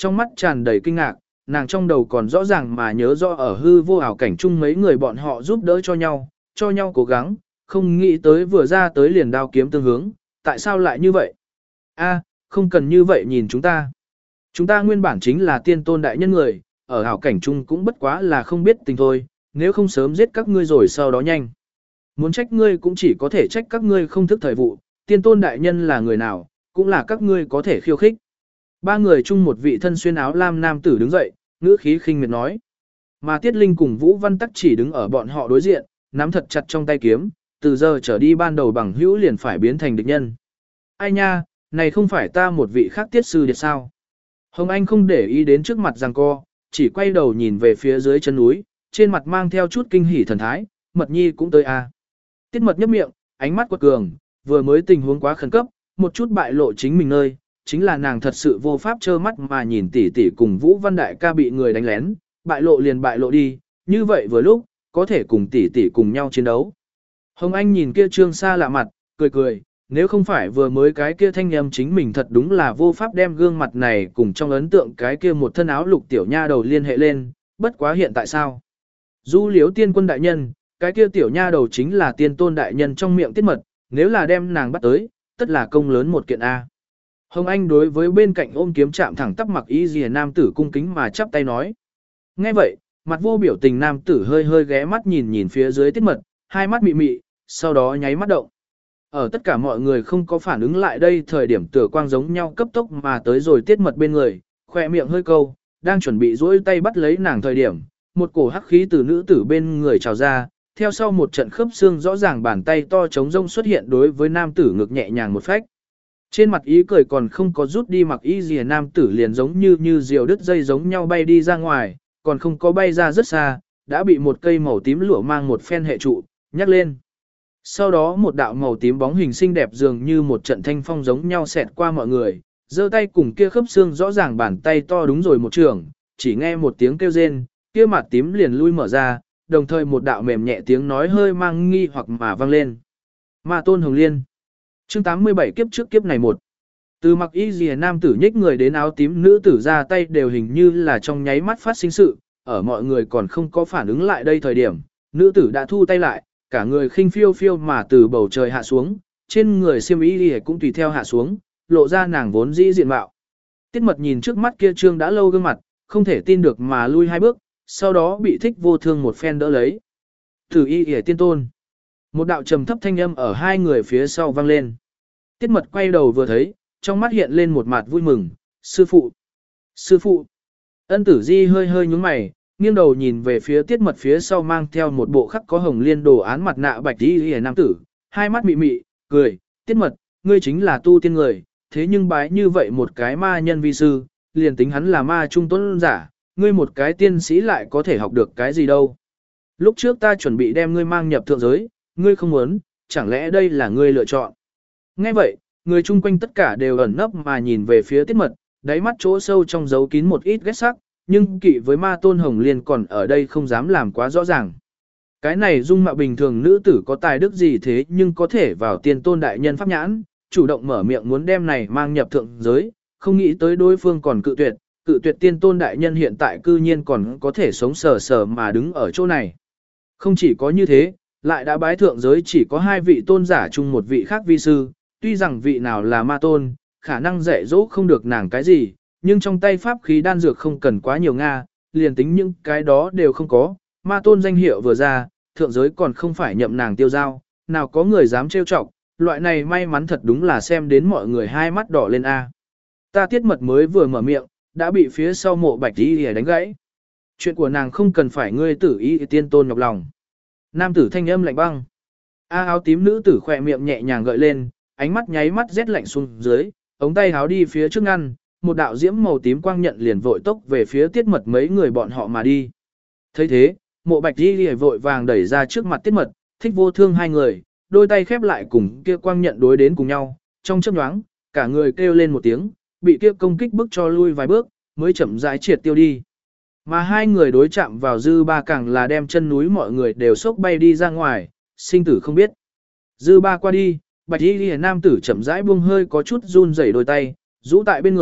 trong mắt tràn đầy kinh ngạc, nàng trong đầu còn rõ ràng mà nhớ rõ ở hư vô ảo cảnh chung mấy người bọn họ giúp đỡ cho nhau cố gắng, không nghĩ tới vừa ra tới liền đao kiếm tương hướng, tại sao lại như vậy? A, không cần như vậy nhìn chúng ta. Chúng ta nguyên bản chính là tiên tôn đại nhân người, ở ảo cảnh chung cũng bất quá là không biết tình thôi, nếu không sớm giết các ngươi rồi sau đó nhanh. Muốn trách ngươi cũng chỉ có thể trách các ngươi không thức thời vụ, tiên tôn đại nhân là người nào, cũng là các ngươi có thể khiêu khích. Ba người chung một vị thân xuyên áo lam nam tử đứng dậy, ngữ khí khinh miệt nói. Mà Tiết Linh cùng Vũ Văn Tắc chỉ đứng ở bọn họ đối diện, nắm thật chặt trong tay kiếm, từ giờ trở đi ban đầu bằng hữu liền phải biến thành địch nhân. Ai nha, này không phải ta một vị khác tiết sư điệt sao? Hồng Anh không để ý đến trước mặt giằng co, chỉ quay đầu nhìn về phía dưới chân núi, trên mặt mang theo chút kinh hỉ thần thái, Mật Nhi cũng tới a. Tiết Mật nhấp miệng, ánh mắt quật cường, vừa mới tình huống quá khẩn cấp, một chút bại lộ chính mình nơi, chính là nàng thật sự vô pháp trơ mắt mà nhìn tỷ tỷ cùng Vũ Văn Đại ca bị người đánh lén, bại lộ liền bại lộ đi, như vậy vừa lúc, có thể cùng tỷ tỷ cùng nhau chiến đấu. Hồng Anh nhìn kia trương xa lạ mặt, cười cười, nếu không phải vừa mới cái kia thanh âm chính mình thật đúng là vô pháp đem gương mặt này cùng trong ấn tượng cái kia một thân áo lục tiểu nha đầu liên hệ lên, bất quá hiện tại sao? Du Liếu tiên quân đại nhân, cái kia tiểu nha đầu chính là tiên tôn đại nhân trong miệng Tiết Mật, nếu là đem nàng bắt tới, tất là công lớn một kiện A. Hồng Anh đối với bên cạnh ôm kiếm chạm thẳng tắp mặc y rìa nam tử cung kính mà chắp tay nói. Nghe vậy, mặt vô biểu tình nam tử hơi hơi ghé mắt nhìn nhìn phía dưới Tiết Mật, hai mắt mị mị, sau đó nháy mắt động. Ở tất cả mọi người không có phản ứng lại đây thời điểm tựa quang giống nhau cấp tốc mà tới rồi Tiết Mật bên người, khỏe miệng hơi câu, đang chuẩn bị duỗi tay bắt lấy nàng thời điểm, một cổ hắc khí từ nữ tử bên người trào ra, theo sau một trận khớp xương rõ ràng bàn tay to trống rông xuất hiện đối với nam tử ngực nhẹ nhàng một phách. Trên mặt ý cười còn không có rút đi mặc y gì nam tử liền giống như diều đứt dây giống nhau bay đi ra ngoài, còn không có bay ra rất xa, đã bị một cây màu tím lửa mang một phen hệ trụ, nhắc lên. Sau đó một đạo màu tím bóng hình xinh đẹp dường như một trận thanh phong giống nhau xẹt qua mọi người, giơ tay cùng kia khớp xương rõ ràng bàn tay to đúng rồi một trường, chỉ nghe một tiếng kêu rên, kia mặt tím liền lui mở ra, đồng thời một đạo mềm nhẹ tiếng nói hơi mang nghi hoặc mà vang lên. Ma Tôn Hồng Liên. Chương 87 kiếp trước kiếp này một. Từ mặc y rìa nam tử nhích người đến áo tím nữ tử ra tay đều hình như là trong nháy mắt phát sinh sự, ở mọi người còn không có phản ứng lại đây thời điểm, nữ tử đã thu tay lại, cả người khinh phiêu phiêu mà từ bầu trời hạ xuống, trên người xiêm y rìa cũng tùy theo hạ xuống, lộ ra nàng vốn dĩ diện mạo. Tiết Mật nhìn trước mắt kia trương đã lâu gương mặt, không thể tin được mà lui hai bước, sau đó bị Thích Vô Thương một phen đỡ lấy. Thử y rìa tiên tôn. Một đạo trầm thấp thanh âm ở hai người phía sau vang lên. Tiết Mật quay đầu vừa thấy, trong mắt hiện lên một mặt vui mừng, sư phụ, sư phụ. Ân Tử Di hơi hơi nhúng mày, nghiêng đầu nhìn về phía Tiết Mật phía sau mang theo một bộ khắc có hồng liên đồ án mặt nạ bạch y nam tử, hai mắt mị mị, cười, Tiết Mật, ngươi chính là tu tiên người, thế nhưng bái như vậy một cái ma nhân vi sư, liền tính hắn là ma trung tuấn giả, ngươi một cái tiên sĩ lại có thể học được cái gì đâu. Lúc trước ta chuẩn bị đem ngươi mang nhập thượng giới, ngươi không muốn, chẳng lẽ đây là ngươi lựa chọn. Nghe vậy, người chung quanh tất cả đều ẩn nấp mà nhìn về phía Tiết Mật, đáy mắt chỗ sâu trong giấu kín một ít ghét sắc, nhưng kỵ với Ma Tôn Hồng Liên còn ở đây không dám làm quá rõ ràng. Cái này dung mạo bình thường nữ tử có tài đức gì thế nhưng có thể vào tiên tôn đại nhân pháp nhãn, chủ động mở miệng muốn đem này mang nhập thượng giới, không nghĩ tới đối phương còn cự tuyệt tiên tôn đại nhân hiện tại cư nhiên còn có thể sống sờ sờ mà đứng ở chỗ này. Không chỉ có như thế, lại đã bái thượng giới chỉ có hai vị tôn giả chung một vị khác vi sư, tuy rằng vị nào là ma tôn, khả năng dạy dỗ không được nàng cái gì, nhưng trong tay pháp khí đan dược không cần quá nhiều Nga, liền tính những cái đó đều không có, ma tôn danh hiệu vừa ra, thượng giới còn không phải nhậm nàng tiêu giao, nào có người dám trêu chọc, loại này may mắn thật đúng là xem đến mọi người hai mắt đỏ lên A. Ta Tiết Mật mới vừa mở miệng, đã bị phía sau mộ bạch y đánh gãy. Chuyện của nàng không cần phải ngươi tử y tiên tôn nhọc lòng. Nam tử thanh âm lạnh băng. Áo tím nữ tử khỏe miệng nhẹ nhàng gợi lên, ánh mắt nháy mắt rét lạnh xuống dưới, ống tay háo đi phía trước ngăn, một đạo diễm màu tím quang nhận liền vội tốc về phía Tiết Mật mấy người bọn họ mà đi. Thấy thế, mộ bạch đi vội vàng đẩy ra trước mặt Tiết Mật, Thích Vô Thương hai người, đôi tay khép lại cùng kia quang nhận đối đến cùng nhau, trong chớp nhoáng, cả người kêu lên một tiếng, bị kia công kích bức cho lui vài bước, mới chậm rãi triệt tiêu đi. Mà hai người đối chạm vào dư ba càng là đem chân núi mọi người đều sốc bay đi ra ngoài, sinh tử không biết. Dư ba qua đi, bạch y nam tử chậm rãi buông hơi có chút run rẩy đôi tay, rũ tại bên người,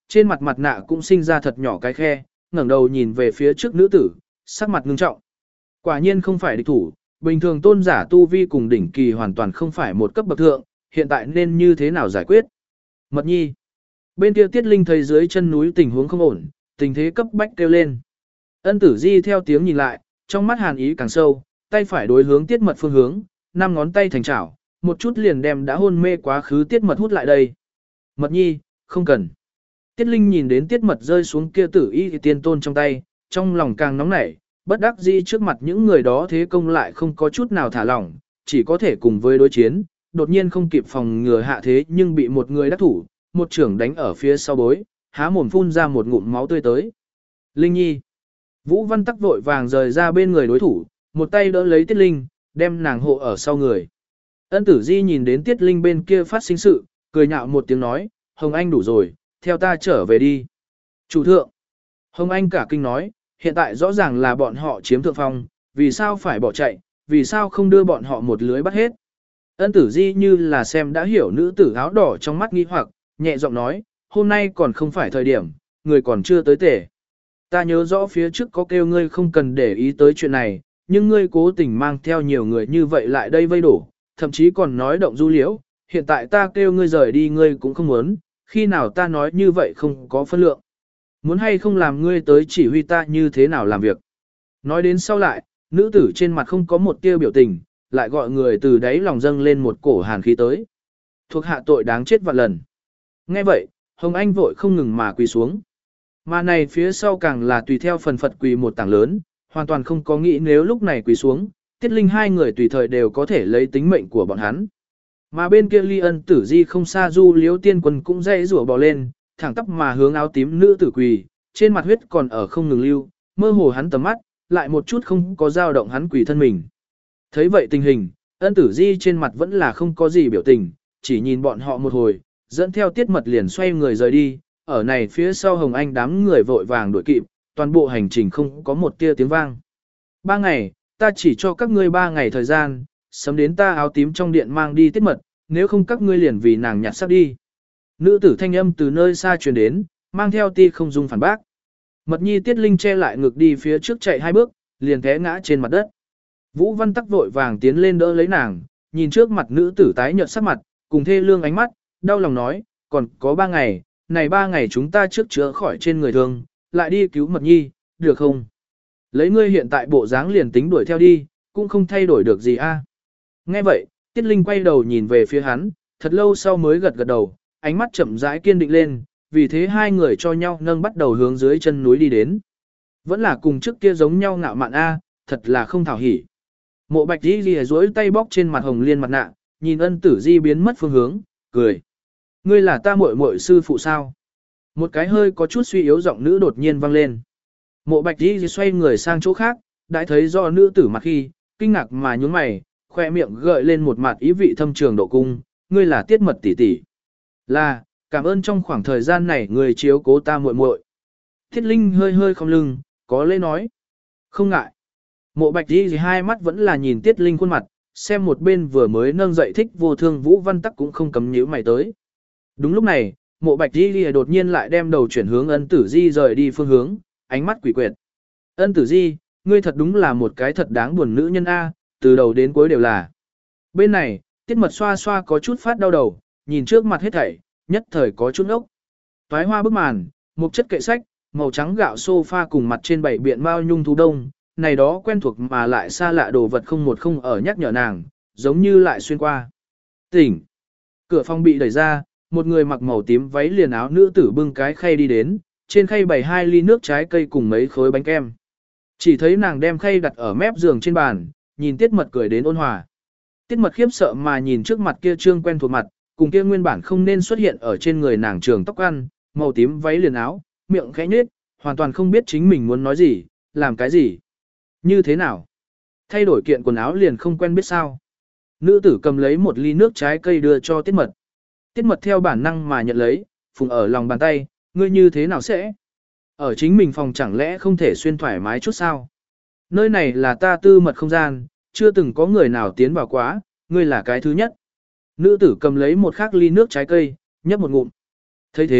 Trên mặt mặt nạ cũng sinh ra thật nhỏ cái khe, ngẩng đầu nhìn về phía trước nữ tử, sắc mặt ngưng trọng. Quả nhiên không phải địch thủ, bình thường tôn giả tu vi cùng đỉnh kỳ hoàn toàn không phải một cấp bậc thượng, hiện tại nên như thế nào giải quyết? Mật nhi. Bên kia Tiết Linh thấy dưới chân núi tình huống không ổn, tình thế cấp bách kêu lên. Ân Tử Di theo tiếng nhìn lại, trong mắt hàn ý càng sâu, tay phải đối hướng Tiết Mật phương hướng, 5 ngón tay thành chảo, một chút liền đem đã hôn mê quá khứ Tiết Mật hút lại đây. Mật nhi, không cần. Tiết Linh nhìn đến Tiết Mật rơi xuống kia tử y tiên tôn trong tay, trong lòng càng nóng nảy, bất đắc dĩ trước mặt những người đó thế công lại không có chút nào thả lỏng, chỉ có thể cùng với đối chiến, đột nhiên không kịp phòng ngừa hạ thế nhưng bị một người đắc thủ, một trưởng đánh ở phía sau bối, há mồm phun ra một ngụm máu tươi tới. Linh nhi. Vũ Văn Tắc vội vàng rời ra bên người đối thủ, một tay đỡ lấy Tiết Linh, đem nàng hộ ở sau người. Ân Tử Di nhìn đến Tiết Linh bên kia phát sinh sự, cười nhạo một tiếng nói, Hồng Anh đủ rồi, theo ta trở về đi. Chủ thượng. Hồng Anh cả kinh nói, hiện tại rõ ràng là bọn họ chiếm thượng phong, vì sao phải bỏ chạy, vì sao không đưa bọn họ một lưới bắt hết. Ân Tử Di như là xem đã hiểu nữ tử áo đỏ trong mắt nghi hoặc, nhẹ giọng nói, hôm nay còn không phải thời điểm, người còn chưa tới tể. Ta nhớ rõ phía trước có kêu ngươi không cần để ý tới chuyện này, nhưng ngươi cố tình mang theo nhiều người như vậy lại đây vây đổ, thậm chí còn nói động du liễu, hiện tại ta kêu ngươi rời đi ngươi cũng không muốn, khi nào ta nói như vậy không có phân lượng. Muốn hay không làm ngươi tới chỉ huy ta như thế nào làm việc. Nói đến sau lại, nữ tử trên mặt không có một tia biểu tình, lại gọi người từ đáy lòng dâng lên một cổ hàn khí tới. Thuộc hạ tội đáng chết vạn lần. Nghe vậy, Hồng Anh vội không ngừng mà quỳ xuống. Mà này phía sau càng là tùy theo phần phật quỳ một tảng lớn, hoàn toàn không có nghĩ nếu lúc này quỳ xuống, Tiết Linh hai người tùy thời đều có thể lấy tính mệnh của bọn hắn. Mà bên kia Ly Ân Tử Di không xa du liếu tiên quân cũng dãy rủa bò lên, thẳng tắp mà hướng áo tím nữ tử quỳ, trên mặt huyết còn ở không ngừng lưu, mơ hồ hắn tầm mắt, lại một chút không có dao động hắn quỳ thân mình. Thấy vậy tình hình, Ân Tử Di trên mặt vẫn là không có gì biểu tình, chỉ nhìn bọn họ một hồi, dẫn theo Tiết Mật liền xoay người rời đi, ở này phía sau Hồng Anh đám người vội vàng đuổi kịp, toàn bộ hành trình không có một tia tiếng vang. 3 ngày, ta chỉ cho các ngươi 3 ngày thời gian, sớm đến ta áo tím trong điện mang đi Tiết Mật, nếu không các ngươi liền vì nàng nhặt sắp đi. Nữ tử thanh âm từ nơi xa truyền đến, mang theo ti không dung phản bác. Mật nhi Tiết Linh che lại ngực đi phía trước chạy 2 bước, liền té ngã trên mặt đất. Vũ Văn Tắc vội vàng tiến lên đỡ lấy nàng, nhìn trước mặt nữ tử tái nhợt sắc mặt, cùng thê lương ánh mắt, đau lòng nói, còn có 3 ngày, này 3 ngày chúng ta trước chữa khỏi trên người thương, lại đi cứu Mật nhi, được không? Lấy ngươi hiện tại bộ dáng liền tính đuổi theo đi, cũng không thay đổi được gì a. Nghe vậy, Tiết Linh quay đầu nhìn về phía hắn, thật lâu sau mới gật gật đầu, ánh mắt chậm rãi kiên định lên, vì thế hai người cho nhau nâng bắt đầu hướng dưới chân núi đi đến. Vẫn là cùng trước kia giống nhau ngạo mạn a, thật là không thảo hỉ. Mộ Bạch Di lìa duỗi tay bóc trên mặt Hồng Liên mặt nạ, nhìn Ân Tử Di biến mất phương hướng, cười. Ngươi là ta muội muội sư phụ sao? Một cái hơi có chút suy yếu giọng nữ đột nhiên vang lên. Mộ Bạch Di xoay người sang chỗ khác, đã thấy do nữ tử mặt khi, kinh ngạc mà nhướng mày, khoe miệng gợi lên một mặt ý vị thâm trường độ cung, ngươi là Tiết Mật tỷ tỷ. Là, cảm ơn trong khoảng thời gian này người chiếu cố ta muội muội. Thiết Linh hơi hơi không lưng, có lễ nói. Không ngại. Mộ Bạch Di hai mắt vẫn là nhìn Tiết Linh khuôn mặt, xem một bên vừa mới nâng dậy thích vô thương Vũ Văn Tắc cũng không cấm nhíu mày tới. Đúng lúc này, Mộ Bạch Di đột nhiên lại đem đầu chuyển hướng Ân Tử Di rời đi phương hướng, ánh mắt quỷ quyệt. Ân Tử Di, ngươi thật đúng là một cái thật đáng buồn nữ nhân a, từ đầu đến cuối đều là. Bên này, Tiết Mật xoa xoa có chút phát đau đầu, nhìn trước mặt hết thảy, nhất thời có chút ốc. Toái hoa bức màn, một chất kệ sách, màu trắng gạo sofa cùng mặt trên bảy biện mao nhung thú đông, này đó quen thuộc mà lại xa lạ đồ vật không một không ở nhắc nhở nàng, giống như lại xuyên qua. Tỉnh. Cửa phòng bị đẩy ra, một người mặc màu tím váy liền áo nữ tử bưng cái khay đi đến, trên khay bày 2 ly nước trái cây cùng mấy khối bánh kem. Chỉ thấy nàng đem khay đặt ở mép giường trên bàn, nhìn Tiết Mật cười đến ôn hòa. Tiết Mật khiếp sợ mà nhìn trước mặt kia trương quen thuộc mặt, cùng kia nguyên bản không nên xuất hiện ở trên người nàng trường tóc ăn, màu tím váy liền áo, miệng khẽ nhếch, hoàn toàn không biết chính mình muốn nói gì, làm cái gì. Như thế nào? Thay đổi kiện quần áo liền không quen biết sao? Nữ tử cầm lấy một ly nước trái cây đưa cho Tiết Mật. Tiết Mật theo bản năng mà nhận lấy, phùng ở lòng bàn tay, ngươi như thế nào sẽ? Ở chính mình phòng chẳng lẽ không thể xuyên thoải mái chút sao? Nơi này là ta tư mật không gian, chưa từng có người nào tiến vào quá, ngươi là cái thứ nhất. Nữ tử cầm lấy một khắc ly nước trái cây, nhấp một ngụm. Thấy thế,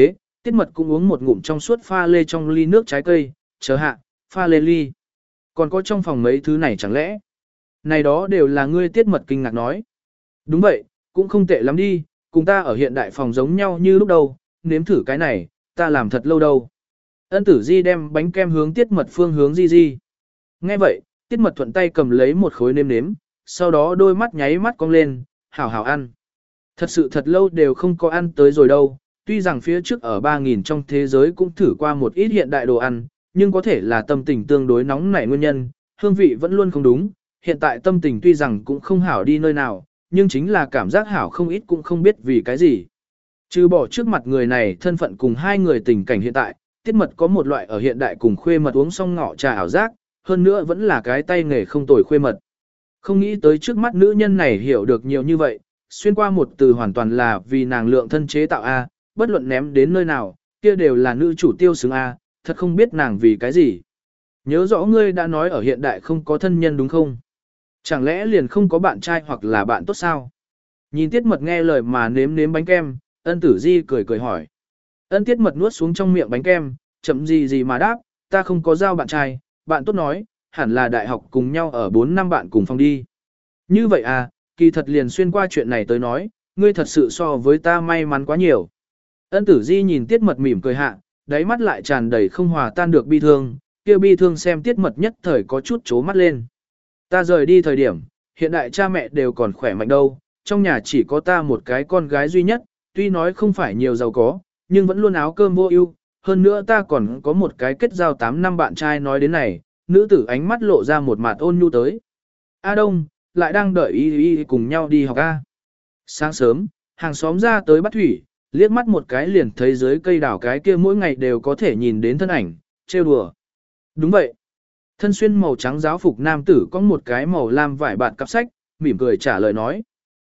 Tiết Mật cũng uống một ngụm trong suốt pha lê trong ly nước trái cây, chờ hạ, pha lê ly. Còn có trong phòng mấy thứ này chẳng lẽ? Này đó đều là ngươi Tiết Mật kinh ngạc nói. Đúng vậy, cũng không tệ lắm đi, cùng ta ở hiện đại phòng giống nhau như lúc đầu, nếm thử cái này, ta làm thật lâu đâu. Ân Tử Di đem bánh kem hướng Tiết Mật phương hướng Di. Nghe vậy, Tiết Mật thuận tay cầm lấy một khối nếm, sau đó đôi mắt nháy mắt cong lên, hảo hảo ăn. Thật sự thật lâu đều không có ăn tới rồi đâu, tuy rằng phía trước ở 3.000 trong thế giới cũng thử qua một ít hiện đại đồ ăn, nhưng có thể là tâm tình tương đối nóng nảy nguyên nhân, hương vị vẫn luôn không đúng, hiện tại tâm tình tuy rằng cũng không hảo đi nơi nào, nhưng chính là cảm giác hảo không ít cũng không biết vì cái gì. Trừ bỏ trước mặt người này thân phận cùng hai người tình cảnh hiện tại, Tiết Mật có một loại ở hiện đại cùng khuê mật uống xong ngọ trà ảo giác, hơn nữa vẫn là cái tay nghề không tồi khuê mật. Không nghĩ tới trước mắt nữ nhân này hiểu được nhiều như vậy, xuyên qua một từ hoàn toàn là vì nàng lượng thân chế tạo A, bất luận ném đến nơi nào, kia đều là nữ chủ tiêu xứng A, thật không biết nàng vì cái gì. Nhớ rõ ngươi đã nói ở hiện đại không có thân nhân đúng không? Chẳng lẽ liền không có bạn trai hoặc là bạn tốt sao? Nhìn Tiết Mật nghe lời mà nếm bánh kem, Ân Tử Di cười cười hỏi. Ân Tiết Mật nuốt xuống trong miệng bánh kem, chậm gì mà đáp, ta không có giao bạn trai, bạn tốt nói, hẳn là đại học cùng nhau ở 4 năm bạn cùng phòng đi. Như vậy à, kỳ thật liền xuyên qua chuyện này tới nói, ngươi thật sự so với ta may mắn quá nhiều. Ân Tử Di nhìn Tiết Mật mỉm cười hạ, đáy mắt lại tràn đầy không hòa tan được bi thương, kia bi thương xem Tiết Mật nhất thời có chút chố mắt lên. Ta rời đi thời điểm, hiện đại cha mẹ đều còn khỏe mạnh đâu, trong nhà chỉ có ta một cái con gái duy nhất, tuy nói không phải nhiều giàu có, nhưng vẫn luôn áo cơm vô ưu. Hơn nữa ta còn có một cái kết giao 8 năm bạn trai. Nói đến này, nữ tử ánh mắt lộ ra một mặt ôn nhu tới. A Đông, lại đang đợi y cùng nhau đi học A. Sáng sớm, hàng xóm ra tới bắt thủy, liếc mắt một cái liền thấy dưới cây đảo cái kia mỗi ngày đều có thể nhìn đến thân ảnh, trêu đùa. Đúng vậy. Thân xuyên màu trắng giáo phục nam tử có một cái màu lam vải bạt cặp sách, mỉm cười trả lời nói.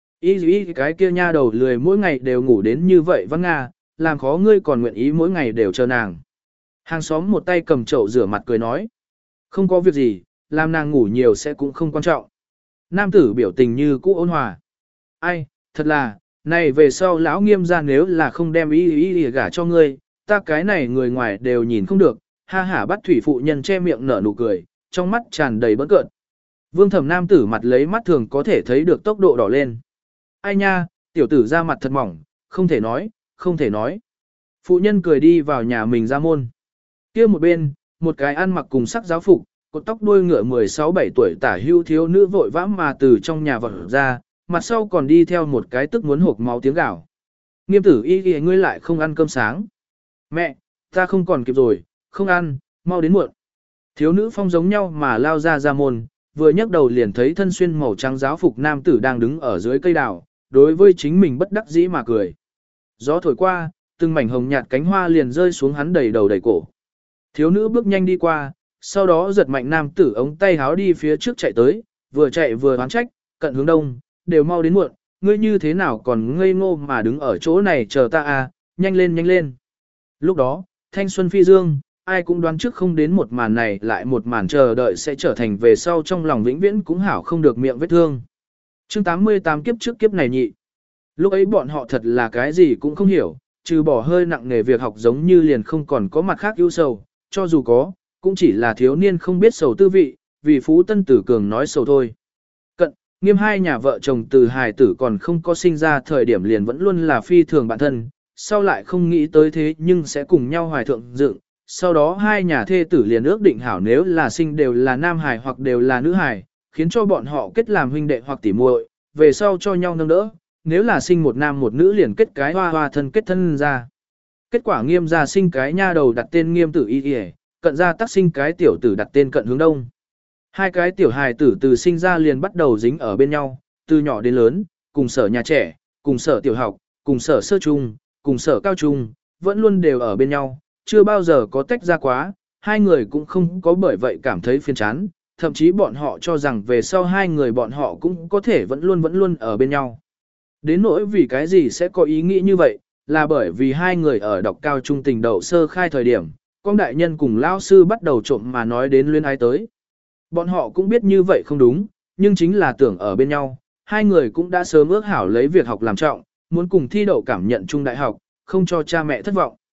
Y cái kia nha đầu lười mỗi ngày đều ngủ đến như vậy văn nga, làm khó ngươi còn nguyện ý mỗi ngày đều chờ nàng. Hàng xóm một tay cầm chậu rửa mặt cười nói. Không có việc gì, làm nàng ngủ nhiều sẽ cũng không quan trọng. Nam tử biểu tình như cũ ôn hòa. Ai, thật là, này về sau lão Nghiêm ra nếu là không đem y gả cho ngươi, ta cái này người ngoài đều nhìn không được. Ha hả bắt thủy phụ nhân che miệng nở nụ cười, trong mắt tràn đầy bỡn cợt. Vương Thẩm nam tử mặt lấy mắt thường có thể thấy được tốc độ đỏ lên. Ai nha, tiểu tử ra mặt thật mỏng, không thể nói, không thể nói. Phụ nhân cười đi vào nhà mình ra môn. Kia một bên, một cái ăn mặc cùng sắc giáo phục, cột tóc đuôi ngựa 16-17 tuổi tả hưu thiếu nữ vội vã mà từ trong nhà vật ra, mặt sau còn đi theo một cái tức muốn hộp máu tiếng gào. Nghiêm tử y ngươi lại không ăn cơm sáng. Mẹ, ta không còn kịp rồi, không ăn, mau đến muộn. Thiếu nữ phong giống nhau mà lao ra môn, vừa nhấc đầu liền thấy thân xuyên màu trắng giáo phục nam tử đang đứng ở dưới cây đào, đối với chính mình bất đắc dĩ mà cười. Gió thổi qua, từng mảnh hồng nhạt cánh hoa liền rơi xuống hắn đầy đầu đầy cổ. Thiếu nữ bước nhanh đi qua, sau đó giật mạnh nam tử ống tay háo đi phía trước chạy tới, vừa chạy vừa oán trách, cận hướng đông, đều mau đến muộn, ngươi như thế nào còn ngây ngô mà đứng ở chỗ này chờ ta à, nhanh lên nhanh lên. Lúc đó, thanh xuân phi dương, ai cũng đoán trước không đến một màn này lại một màn chờ đợi sẽ trở thành về sau trong lòng vĩnh viễn cũng hảo không được miệng vết thương. Chương 88 kiếp trước kiếp này nhị. Lúc ấy bọn họ thật là cái gì cũng không hiểu, trừ bỏ hơi nặng nghề việc học giống như liền không còn có mặt khác ưu sầu, cho dù có, cũng chỉ là thiếu niên không biết sầu tư vị, vì Phú Tân Tử Cường nói sầu thôi. Cận, Nghiêm hai nhà vợ chồng từ hài tử còn không có sinh ra thời điểm liền vẫn luôn là phi thường bạn thân, sau lại không nghĩ tới thế nhưng sẽ cùng nhau hoài thượng dựng, sau đó hai nhà thê tử liền ước định hảo nếu là sinh đều là nam hài hoặc đều là nữ hài, khiến cho bọn họ kết làm huynh đệ hoặc tỉ muội, về sau cho nhau nâng đỡ, nếu là sinh một nam một nữ liền kết cái hoa hoa thân kết thân ra. Kết quả Nghiêm gia sinh cái nha đầu đặt tên Nghiêm tử y, cận gia tác sinh cái tiểu tử đặt tên cận hướng đông. Hai cái tiểu hài tử từ sinh ra liền bắt đầu dính ở bên nhau, từ nhỏ đến lớn, cùng sở nhà trẻ, cùng sở tiểu học, cùng sở sơ trung, cùng sở cao trung, vẫn luôn đều ở bên nhau, chưa bao giờ có tách ra quá, hai người cũng không có bởi vậy cảm thấy phiền chán, thậm chí bọn họ cho rằng về sau hai người bọn họ cũng có thể vẫn luôn ở bên nhau. Đến nỗi vì cái gì sẽ có ý nghĩ như vậy, là bởi vì hai người ở đọc cao trung tình đậu sơ khai thời điểm, con đại nhân cùng lao sư bắt đầu trộm mà nói đến luyến ái tới. Bọn họ cũng biết như vậy không đúng, nhưng chính là tưởng ở bên nhau, hai người cũng đã sớm ước hảo lấy việc học làm trọng, muốn cùng thi đậu cảm nhận chung đại học, không cho cha mẹ thất vọng.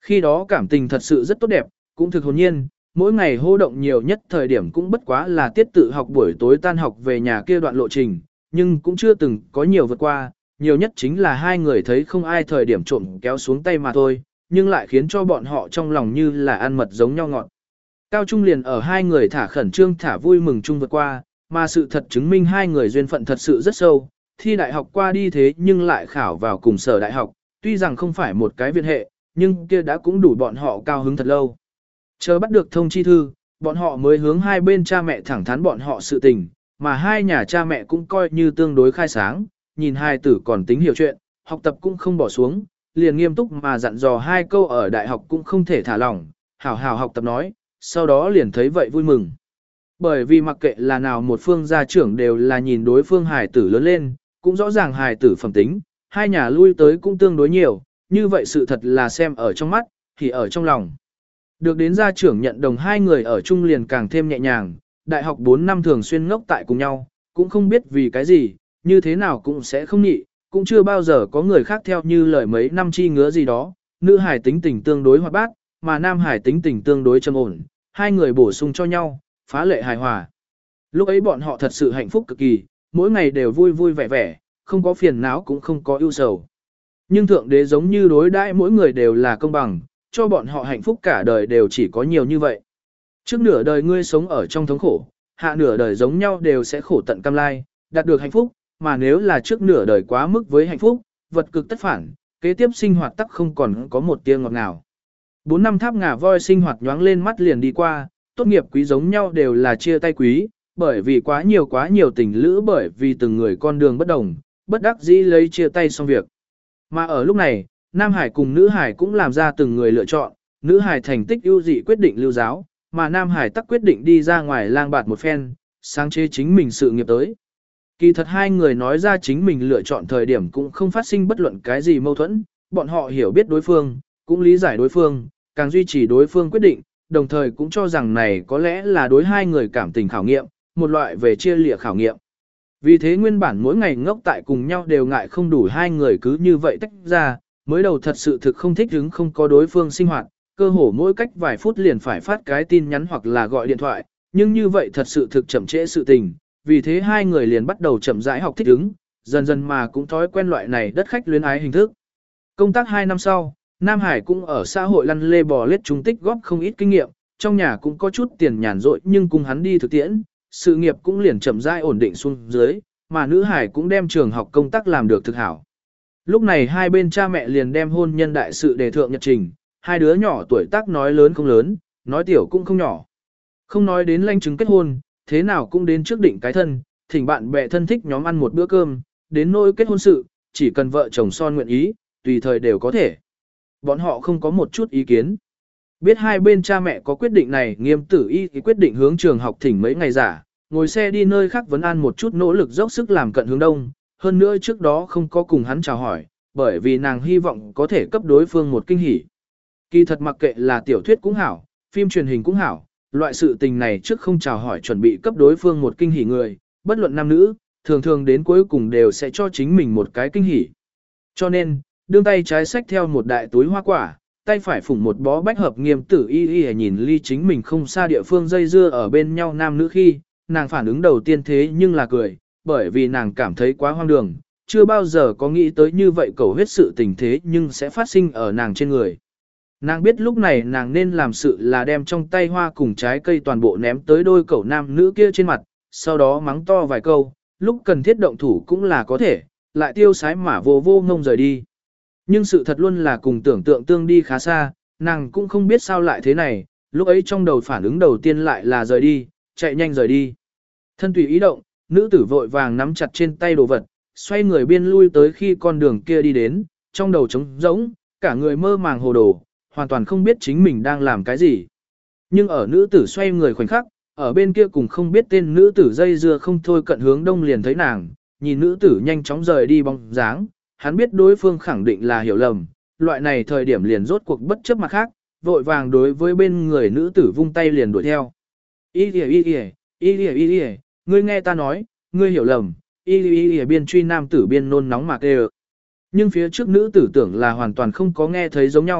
Khi đó cảm tình thật sự rất tốt đẹp, cũng thực hồn nhiên, mỗi ngày hô động nhiều nhất thời điểm cũng bất quá là tiết tự học buổi tối tan học về nhà kia đoạn lộ trình, nhưng cũng chưa từng có nhiều vượt qua, nhiều nhất chính là hai người thấy không ai thời điểm trộm kéo xuống tay mà thôi, nhưng lại khiến cho bọn họ trong lòng như là ăn mật giống nhau ngọt. Cao trung liền ở hai người thả khẩn trương thả vui mừng chung vượt qua, mà sự thật chứng minh hai người duyên phận thật sự rất sâu, thi đại học qua đi thế nhưng lại khảo vào cùng sở đại học, tuy rằng không phải một cái viện hệ, nhưng kia đã cũng đủ bọn họ cao hứng thật lâu. Chờ bắt được thông chi thư, bọn họ mới hướng hai bên cha mẹ thẳng thắn bọn họ sự tình, mà hai nhà cha mẹ cũng coi như tương đối khai sáng, nhìn hai tử còn tính hiểu chuyện, học tập cũng không bỏ xuống, liền nghiêm túc mà dặn dò hai câu ở đại học cũng không thể thả lỏng, hảo hảo học tập nói, sau đó liền thấy vậy vui mừng. Bởi vì mặc kệ là nào một phương gia trưởng đều là nhìn đối phương hài tử lớn lên, cũng rõ ràng hài tử phẩm tính, hai nhà lui tới cũng tương đối nhiều, như vậy sự thật là xem ở trong mắt, thì ở trong lòng. Được đến gia trưởng nhận đồng hai người ở chung liền càng thêm nhẹ nhàng, đại học 4 năm thường xuyên ngốc tại cùng nhau, cũng không biết vì cái gì, như thế nào cũng sẽ không nhị, cũng chưa bao giờ có người khác theo như lời mấy năm chi ngứa gì đó, nữ hải tính tình tương đối hoạt bát, mà nam hải tính tình tương đối trầm ổn, hai người bổ sung cho nhau, phá lệ hài hòa. Lúc ấy bọn họ thật sự hạnh phúc cực kỳ, mỗi ngày đều vui vui vẻ vẻ, không có phiền não cũng không có ưu sầu. Nhưng Thượng Đế giống như đối đãi mỗi người đều là công bằng, cho bọn họ hạnh phúc cả đời đều chỉ có nhiều như vậy. Trước nửa đời ngươi sống ở trong thống khổ, hạ nửa đời giống nhau đều sẽ khổ tận cam lai, đạt được hạnh phúc, mà nếu là trước nửa đời quá mức với hạnh phúc, vật cực tất phản, kế tiếp sinh hoạt tắc không còn có một tia ngọt ngào. 4 năm tháp ngà voi sinh hoạt nhoáng lên mắt liền đi qua, tốt nghiệp quý giống nhau đều là chia tay quý, bởi vì quá nhiều tình lữ bởi vì từng người con đường bất đồng, bất đắc dĩ lấy chia tay xong việc. Mà ở lúc này, Nam Hải cùng Nữ Hải cũng làm ra từng người lựa chọn, Nữ Hải thành tích ưu dị quyết định lưu giáo, mà Nam Hải tắc quyết định đi ra ngoài lang bạt một phen, sáng chế chính mình sự nghiệp tới. Kỳ thật hai người nói ra chính mình lựa chọn thời điểm cũng không phát sinh bất luận cái gì mâu thuẫn, bọn họ hiểu biết đối phương, cũng lý giải đối phương, càng duy trì đối phương quyết định, đồng thời cũng cho rằng này có lẽ là đối hai người cảm tình khảo nghiệm, một loại về chia lìa khảo nghiệm. Vì thế nguyên bản mỗi ngày ngốc tại cùng nhau đều ngại không đủ hai người cứ như vậy tách ra, mới đầu thật sự thực không thích hứng không có đối phương sinh hoạt, cơ hồ mỗi cách vài phút liền phải phát cái tin nhắn hoặc là gọi điện thoại, nhưng như vậy thật sự thực chậm trễ sự tình, vì thế hai người liền bắt đầu chậm rãi học thích ứng, dần dần mà cũng thói quen loại này đất khách luyến ái hình thức. Công tác 2 năm sau, Nam Hải cũng ở xã hội lăn lê bò lết trung tích góp không ít kinh nghiệm, trong nhà cũng có chút tiền nhàn rỗi nhưng cùng hắn đi thực tiễn, sự nghiệp cũng liền chậm rãi ổn định xuống dưới, mà Nữ Hải cũng đem trường học công tác làm được thực hảo. Lúc này hai bên cha mẹ liền đem hôn nhân đại sự đề thượng nhật trình, hai đứa nhỏ tuổi tác nói lớn không lớn, nói tiểu cũng không nhỏ. Không nói đến lãnh chứng kết hôn, thế nào cũng đến trước định cái thân, thỉnh bạn bè thân thích nhóm ăn một bữa cơm, đến nỗi kết hôn sự, chỉ cần vợ chồng son nguyện ý, tùy thời đều có thể. Bọn họ không có một chút ý kiến. Biết hai bên cha mẹ có quyết định này, Nghiêm Tử Y thì quyết định hướng trường học thỉnh mấy ngày giả, ngồi xe đi nơi khác vấn an một chút nỗ lực dốc sức làm cận hướng đông, hơn nữa trước đó không có cùng hắn chào hỏi, bởi vì nàng hy vọng có thể cấp đối phương một kinh hỉ. Kỳ thật mặc kệ là tiểu thuyết cũng hảo, phim truyền hình cũng hảo, loại sự tình này trước không chào hỏi chuẩn bị cấp đối phương một kinh hỉ người, bất luận nam nữ, thường thường đến cuối cùng đều sẽ cho chính mình một cái kinh hỉ. Cho nên, đương tay trái xách theo một đại túi hoa quả, tay phải phủng một bó bách hợp, Nghiêm Tử Y nhìn ly chính mình không xa địa phương dây dưa ở bên nhau nam nữ khi, nàng phản ứng đầu tiên thế nhưng là cười, bởi vì nàng cảm thấy quá hoang đường, chưa bao giờ có nghĩ tới như vậy cầu huyết sự tình thế nhưng sẽ phát sinh ở nàng trên người. Nàng biết lúc này nàng nên làm sự là đem trong tay hoa cùng trái cây toàn bộ ném tới đôi cẩu nam nữ kia trên mặt, sau đó mắng to vài câu, lúc cần thiết động thủ cũng là có thể, lại tiêu sái mà vô vô ngông rời đi. Nhưng sự thật luôn là cùng tưởng tượng tương đi khá xa, nàng cũng không biết sao lại thế này, lúc ấy trong đầu phản ứng đầu tiên lại là rời đi, chạy nhanh rời đi. Thân tùy ý động, nữ tử vội vàng nắm chặt trên tay đồ vật, xoay người biên lui tới khi con đường kia đi đến, trong đầu trống rỗng, cả người mơ màng hồ đồ, hoàn toàn không biết chính mình đang làm cái gì. Nhưng ở nữ tử xoay người khoảnh khắc, ở bên kia cùng không biết tên nữ tử dây dưa không thôi cận hướng đông liền thấy nàng, nhìn nữ tử nhanh chóng rời đi bóng dáng, hắn biết đối phương khẳng định là hiểu lầm, loại này thời điểm liền rốt cuộc bất chấp mặt khác, vội vàng đối với bên người nữ tử vung tay liền đuổi theo. Y ngươi nghe ta nói, ngươi hiểu lầm, y biên truy nam tử biên nôn nóng mà kêu. Nhưng phía trước nữ tử tưởng là hoàn toàn không có nghe thấy giống nhau,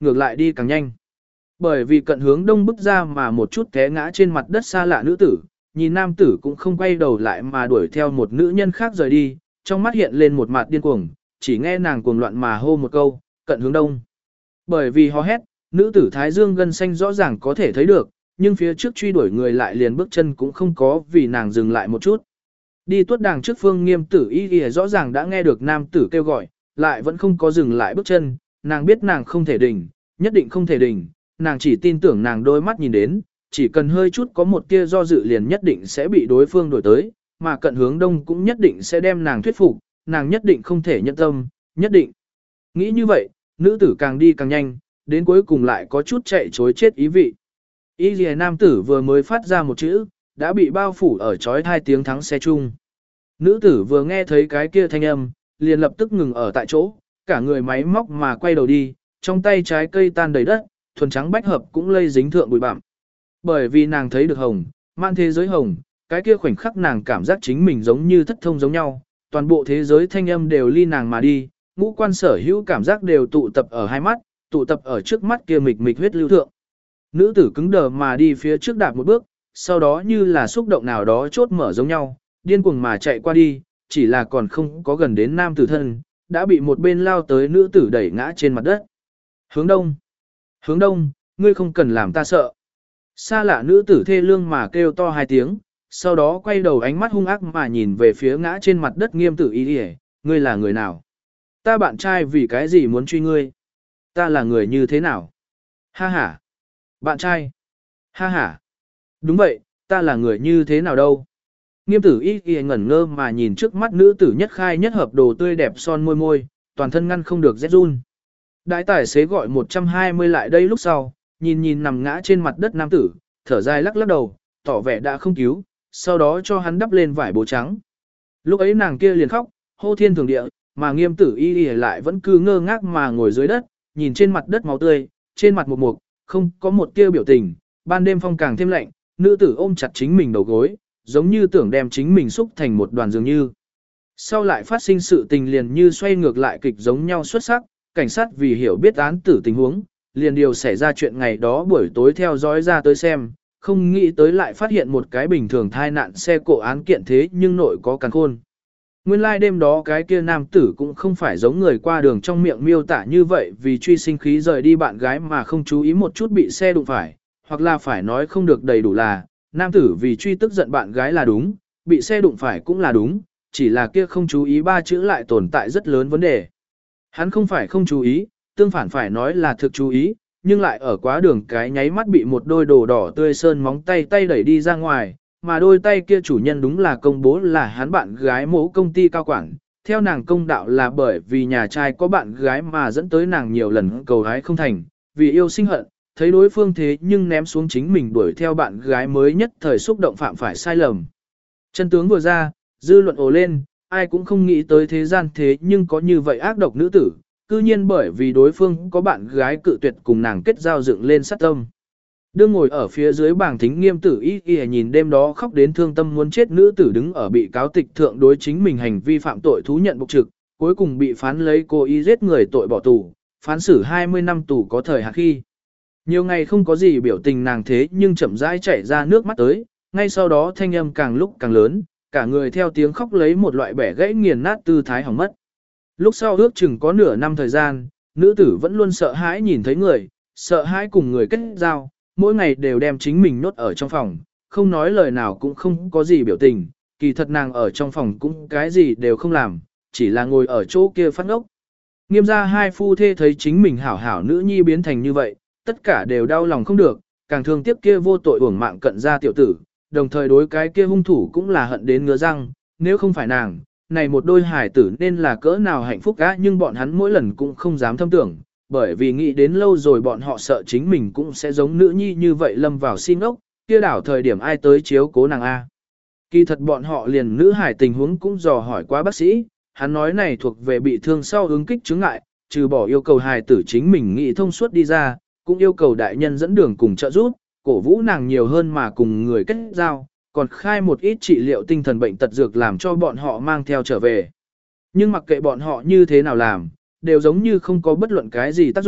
ngược lại đi càng nhanh. Bởi vì cận hướng đông bước ra mà một chút té ngã trên mặt đất xa lạ nữ tử, nhìn nam tử cũng không quay đầu lại mà đuổi theo một nữ nhân khác rời đi, trong mắt hiện lên một mặt điên cuồng, chỉ nghe nàng cuồng loạn mà hô một câu, cận hướng đông. Bởi vì hò hét, nữ tử thái dương gân xanh rõ ràng có thể thấy được, nhưng phía trước truy đuổi người lại liền bước chân cũng không có vì nàng dừng lại một chút. Đi tuốt đàng trước Phương Nghiêm tử y rõ ràng đã nghe được nam tử kêu gọi, lại vẫn không có dừng lại bước chân, nàng biết nàng không thể đỉnh, nhất định không thể đỉnh, nàng chỉ tin tưởng nàng đôi mắt nhìn đến, chỉ cần hơi chút có một tia do dự liền nhất định sẽ bị đối phương đổi tới, mà cận hướng đông cũng nhất định sẽ đem nàng thuyết phục, nàng nhất định không thể nhận tâm, nhất định. Nghĩ như vậy, nữ tử càng đi càng nhanh, đến cuối cùng lại có chút chạy chối chết ý vị. Y lìa nam tử vừa mới phát ra một chữ, đã bị bao phủ ở chói hai tiếng thắng xe chung. Nữ tử vừa nghe thấy cái kia thanh âm, liền lập tức ngừng ở tại chỗ, cả người máy móc mà quay đầu đi, trong tay trái cây tan đầy đất, thuần trắng bách hợp cũng lây dính thượng bụi bặm. Bởi vì nàng thấy được hồng, man thế giới hồng, cái kia khoảnh khắc nàng cảm giác chính mình giống như thất thông giống nhau, toàn bộ thế giới thanh âm đều ly nàng mà đi, ngũ quan sở hữu cảm giác đều tụ tập ở hai mắt, tụ tập ở trước mắt kia mịch mịch huyết lưu thượng. Nữ tử cứng đờ mà đi phía trước đạp một bước, sau đó như là xúc động nào đó chốt mở giống nhau, điên cuồng mà chạy qua đi, chỉ là còn không có gần đến nam tử thân, đã bị một bên lao tới nữ tử đẩy ngã trên mặt đất. Hướng đông, hướng đông, ngươi không cần làm ta sợ. Xa lạ nữ tử thê lương mà kêu to hai tiếng, sau đó quay đầu ánh mắt hung ác mà nhìn về phía ngã trên mặt đất Nghiêm tử y, ngươi là người nào? Ta bạn trai vì cái gì muốn truy ngươi? Ta là người như thế nào? Ha ha. Bạn trai. Ha ha. Đúng vậy, ta là người như thế nào đâu? Nghiêm tử y ngẩn ngơ mà nhìn trước mắt nữ tử nhất khai nhất hợp đồ tươi đẹp son môi môi, toàn thân ngăn không được rét run. Đại tài xế gọi 120 lại đây lúc sau, nhìn nằm ngã trên mặt đất nam tử, thở dài lắc lắc đầu, tỏ vẻ đã không cứu, sau đó cho hắn đắp lên vải bố trắng. Lúc ấy nàng kia liền khóc, hô thiên thường địa, mà Nghiêm tử y lại vẫn cứ ngơ ngác mà ngồi dưới đất, nhìn trên mặt đất máu tươi, trên mặt một mục, không có một tia biểu tình, ban đêm phong càng thêm lạnh, nữ tử ôm chặt chính mình đầu gối, giống như tưởng đem chính mình xúc thành một đoàn dường như. Sau lại phát sinh sự tình liền như xoay ngược lại kịch giống nhau xuất sắc, cảnh sát vì hiểu biết án tử tình huống, liền điều xảy ra chuyện ngày đó buổi tối theo dõi ra tới xem, không nghĩ tới lại phát hiện một cái bình thường thai nạn xe cộ án kiện thế nhưng nội có càn khôn. Nguyên lai đêm đó cái kia nam tử cũng không phải giống người qua đường trong miệng miêu tả như vậy vì truy sinh khí rời đi bạn gái mà không chú ý một chút bị xe đụng phải, hoặc là phải nói không được đầy đủ là, nam tử vì truy tức giận bạn gái là đúng, bị xe đụng phải cũng là đúng, chỉ là kia không chú ý ba chữ lại tồn tại rất lớn vấn đề. Hắn không phải không chú ý, tương phản phải nói là thực chú ý, nhưng lại ở quá đường cái nháy mắt bị một đôi đồ đỏ tươi sơn móng tay đẩy đi ra ngoài, mà đôi tay kia chủ nhân đúng là công bố là hắn bạn gái mẫu công ty cao quản. Theo nàng công đạo là bởi vì nhà trai có bạn gái mà dẫn tới nàng nhiều lần cầu hái không thành, vì yêu sinh hận, thấy đối phương thế nhưng ném xuống chính mình đuổi theo bạn gái mới nhất thời xúc động phạm phải sai lầm. Chân tướng vừa ra, dư luận ồ lên, ai cũng không nghĩ tới thế gian thế nhưng có như vậy ác độc nữ tử, cư nhiên bởi vì đối phương có bạn gái cự tuyệt cùng nàng kết giao dựng lên sát tâm. Đương ngồi ở phía dưới bảng thính Nghiêm tử y nhìn đêm đó khóc đến thương tâm muốn chết nữ tử đứng ở bị cáo tịch thượng đối chính mình hành vi phạm tội thú nhận bục trực, cuối cùng bị phán lấy cố ý giết người tội bỏ tù, phán xử 20 năm tù có thời hạn khi. Nhiều ngày không có gì biểu tình nàng thế nhưng chậm rãi chảy ra nước mắt tới, ngay sau đó thanh âm càng lúc càng lớn, cả người theo tiếng khóc lấy một loại bẻ gãy nghiền nát tư thái hỏng mất. Lúc sau ước chừng có nửa năm thời gian, nữ tử vẫn luôn sợ hãi nhìn thấy người, sợ hãi cùng người kết giao, mỗi ngày đều đem chính mình nhốt ở trong phòng, không nói lời nào cũng không có gì biểu tình, kỳ thật nàng ở trong phòng cũng cái gì đều không làm, chỉ là ngồi ở chỗ kia phát ngốc. Nghiêm gia hai phu thê thấy chính mình hảo hảo nữ nhi biến thành như vậy, tất cả đều đau lòng không được, càng thương tiếc kia vô tội uổng mạng cận gia tiểu tử, đồng thời đối cái kia hung thủ cũng là hận đến ngứa răng, nếu không phải nàng, này một đôi hài tử nên là cỡ nào hạnh phúc á, nhưng bọn hắn mỗi lần cũng không dám thâm tưởng, bởi vì nghĩ đến lâu rồi bọn họ sợ chính mình cũng sẽ giống nữ nhi như vậy lâm vào xin ốc, kia đảo thời điểm ai tới chiếu cố nàng A. Kỳ thật bọn họ liền nữ hải tình huống cũng dò hỏi qua bác sĩ, hắn nói này thuộc về bị thương sau ứng kích chứng ngại, trừ bỏ yêu cầu hài tử chính mình nghĩ thông suốt đi ra, cũng yêu cầu đại nhân dẫn đường cùng trợ giúp, cổ vũ nàng nhiều hơn mà cùng người kết giao, còn khai một ít trị liệu tinh thần bệnh tật dược làm cho bọn họ mang theo trở về. Nhưng mặc kệ bọn họ như thế nào làm, đều giống như không có bất luận cái gì tác dụng,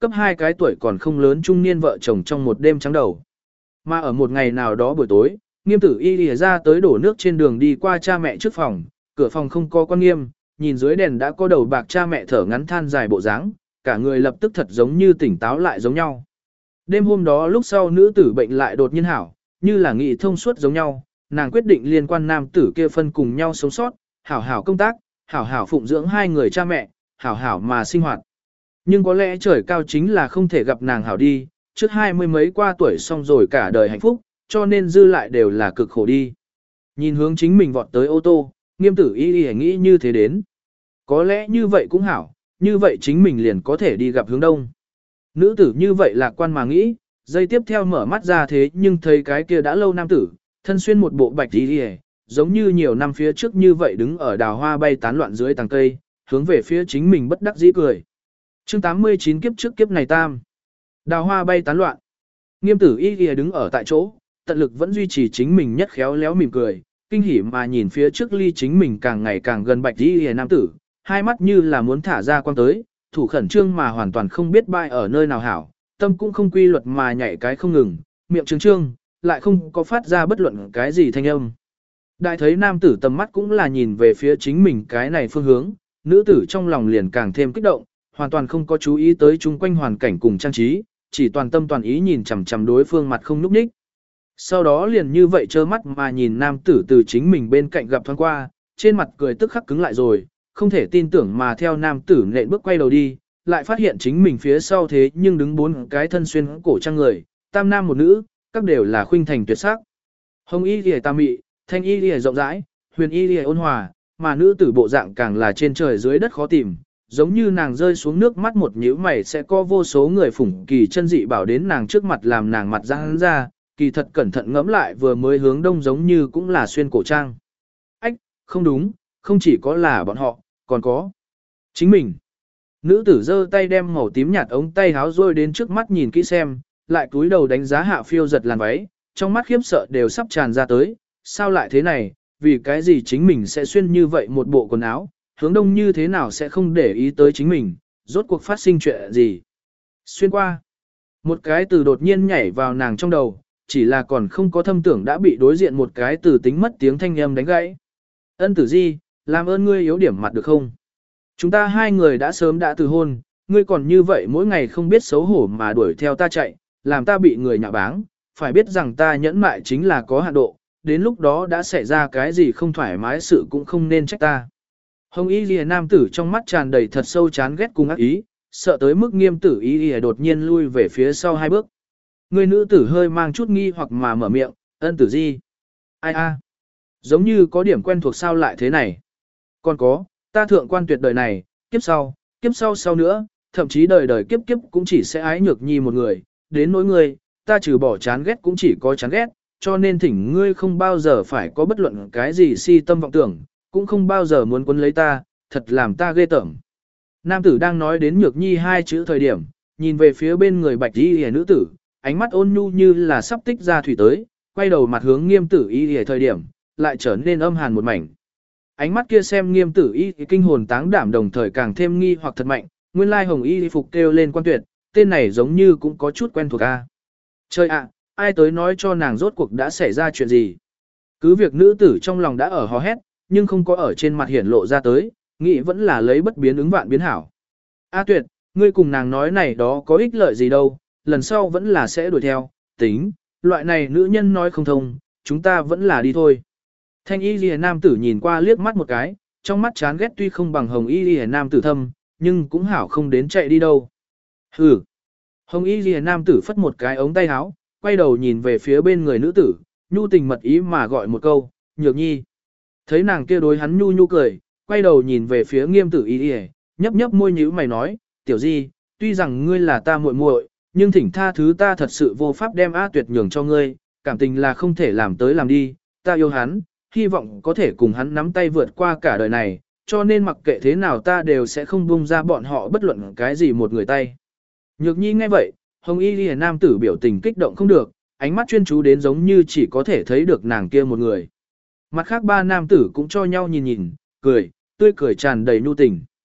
cấp 2 cái tuổi còn không lớn trung niên vợ chồng trong một đêm trắng đầu. Mà ở một ngày nào đó buổi tối, Nghiêm Tử Y lìa ra tới đổ nước trên đường đi qua cha mẹ trước phòng, cửa phòng không có quan nghiêm, nhìn dưới đèn đã có đầu bạc cha mẹ thở ngắn than dài bộ dáng, cả người lập tức thật giống như tỉnh táo lại giống nhau. Đêm hôm đó lúc sau nữ tử bệnh lại đột nhiên hảo, như là nghị thông suốt giống nhau, nàng quyết định liên quan nam tử kia phân cùng nhau sống sót, hảo hảo công tác, hảo hảo phụng dưỡng hai người cha mẹ, hảo hảo mà sinh hoạt. Nhưng có lẽ trời cao chính là không thể gặp nàng hảo đi, trước 20 mấy qua tuổi xong rồi cả đời hạnh phúc, cho nên dư lại đều là cực khổ đi. Nhìn hướng chính mình vọt tới ô tô, Nghiêm Tử Y nghĩ như thế đến. Có lẽ như vậy cũng hảo, như vậy chính mình liền có thể đi gặp hướng đông. Nữ tử như vậy lạc quan mà nghĩ, giây tiếp theo mở mắt ra thế nhưng thấy cái kia đã lâu nam tử, thân xuyên một bộ bạch y, giống như nhiều năm phía trước như vậy đứng ở đào hoa bay tán loạn dưới tàng cây, hướng về phía chính mình bất đắc dĩ cười. Chương 89 kiếp trước kiếp này tam. Đào hoa bay tán loạn. Nghiêm Tử Y đứng ở tại chỗ, tận lực vẫn duy trì chính mình nhất khéo léo mỉm cười, kinh hỉ mà nhìn phía trước ly chính mình càng ngày càng gần bạch y nam tử, hai mắt như là muốn thả ra quang tới, thủ khẩn trương mà hoàn toàn không biết bay ở nơi nào hảo, tâm cũng không quy luật mà nhảy cái không ngừng, miệng trương trương, lại không có phát ra bất luận cái gì thanh âm. Đại thấy nam tử tầm mắt cũng là nhìn về phía chính mình cái này phương hướng, nữ tử trong lòng liền càng thêm kích động, hoàn toàn không có chú ý tới chung quanh hoàn cảnh cùng trang trí, chỉ toàn tâm toàn ý nhìn chằm chằm đối phương mặt không nhúc nhích. Sau đó liền như vậy trơ mắt mà nhìn nam tử từ chính mình bên cạnh gặp thoáng qua, trên mặt cười tức khắc cứng lại rồi, không thể tin tưởng mà theo nam tử nện bước quay đầu đi, lại phát hiện chính mình phía sau thế nhưng đứng bốn cái thân xuyên cổ trang người, tam nam một nữ, các đều là khuynh thành tuyệt sắc. Hồng y liễu tam mị, thanh y liễu rộng rãi, huyền y liễu ôn hòa, mà nữ tử bộ dạng càng là trên trời dưới đất khó tìm, giống như nàng rơi xuống nước mắt một nhíu mày sẽ có vô số người phủng kỳ chân dị bảo đến nàng trước mặt làm nàng mặt giãn ra, kỳ thật cẩn thận ngẫm lại vừa mới hướng đông giống như cũng là xuyên cổ trang. Ách, không đúng, không chỉ có là bọn họ, còn có chính mình. Nữ tử giơ tay đem màu tím nhạt ống tay háo rôi đến trước mắt nhìn kỹ xem, lại cúi đầu đánh giá hạ phiêu giật làn váy, trong mắt khiếp sợ đều sắp tràn ra tới, sao lại thế này, vì cái gì chính mình sẽ xuyên như vậy một bộ quần áo, hướng đông như thế nào sẽ không để ý tới chính mình, rốt cuộc phát sinh chuyện gì. Xuyên qua, một cái từ đột nhiên nhảy vào nàng trong đầu, chỉ là còn không có thâm tưởng đã bị đối diện một cái từ tính mất tiếng thanh âm đánh gãy. Ân Tử Di, làm ơn ngươi yếu điểm mặt được không? Chúng ta hai người đã sớm đã từ hôn, ngươi còn như vậy mỗi ngày không biết xấu hổ mà đuổi theo ta chạy, làm ta bị người nhạ báng, phải biết rằng ta nhẫn mại chính là có hạn độ, đến lúc đó đã xảy ra cái gì không thoải mái sự cũng không nên trách ta. Hồng y lìa nam tử trong mắt tràn đầy thật sâu chán ghét cùng ác ý, sợ tới mức Nghiêm Tử Y lìa đột nhiên lui về phía sau hai bước. Người nữ tử hơi mang chút nghi hoặc mà mở miệng, Ân Tử Di. Ai a? Giống như có điểm quen thuộc sao lại thế này. Còn có, ta thượng quan tuyệt đời này, kiếp sau sau nữa, thậm chí đời đời kiếp kiếp cũng chỉ sẽ ái nhược nhi một người, đến nỗi ngươi, ta trừ bỏ chán ghét cũng chỉ có chán ghét, cho nên thỉnh ngươi không bao giờ phải có bất luận cái gì si tâm vọng tưởng, cũng không bao giờ muốn quấn lấy ta, thật làm ta ghê tởm. Nam tử đang nói đến nhược nhi hai chữ thời điểm, nhìn về phía bên người bạch y hề nữ tử, ánh mắt ôn nhu như là sắp tích ra thủy tới, quay đầu mặt hướng Nghiêm Tử Y hề thời điểm, lại trở nên âm hàn một mảnh. Ánh mắt kia xem Nghiêm Tử Y kinh hồn táng đảm đồng thời càng thêm nghi hoặc thật mạnh, nguyên lai hồng y phục kêu lên quan tuyệt, tên này giống như cũng có chút quen thuộc a. Trời ạ, ai tới nói cho nàng rốt cuộc đã xảy ra chuyện gì? Cứ việc nữ tử trong lòng đã ở hò hét, nhưng không có ở trên mặt hiển lộ ra tới, nghĩ vẫn là lấy bất biến ứng vạn biến hảo. A Tuyệt, ngươi cùng nàng nói này đó có ích lợi gì đâu, lần sau vẫn là sẽ đuổi theo, tính, loại này nữ nhân nói không thông, chúng ta vẫn là đi thôi. Thanh y lìa nam tử nhìn qua liếc mắt một cái, trong mắt chán ghét tuy không bằng hồng y lìa nam tử thâm, nhưng cũng hảo không đến chạy đi đâu. Hừ. Hồng y lìa nam tử phất một cái ống tay áo, quay đầu nhìn về phía bên người nữ tử, nhu tình mật ý mà gọi một câu, nhược nhi. Thấy nàng kia đối hắn nhu nhu cười, quay đầu nhìn về phía Nghiêm Tử Y Y, nhấp nhấp môi nhíu mày nói, tiểu di, tuy rằng ngươi là ta muội muội, nhưng thỉnh tha thứ ta thật sự vô pháp đem A Tuyệt nhường cho ngươi, cảm tình là không thể làm tới làm đi, ta yêu hắn, hy vọng có thể cùng hắn nắm tay vượt qua cả đời này, cho nên mặc kệ thế nào ta đều sẽ không buông ra bọn họ bất luận cái gì một người tay. Nhược nhi nghe vậy, hồng y lìa nam tử biểu tình kích động không được, ánh mắt chuyên chú đến giống như chỉ có thể thấy được nàng kia một người. Mặt khác ba nam tử cũng cho nhau nhìn nhìn, cười, tươi cười tràn đầy nhu tình.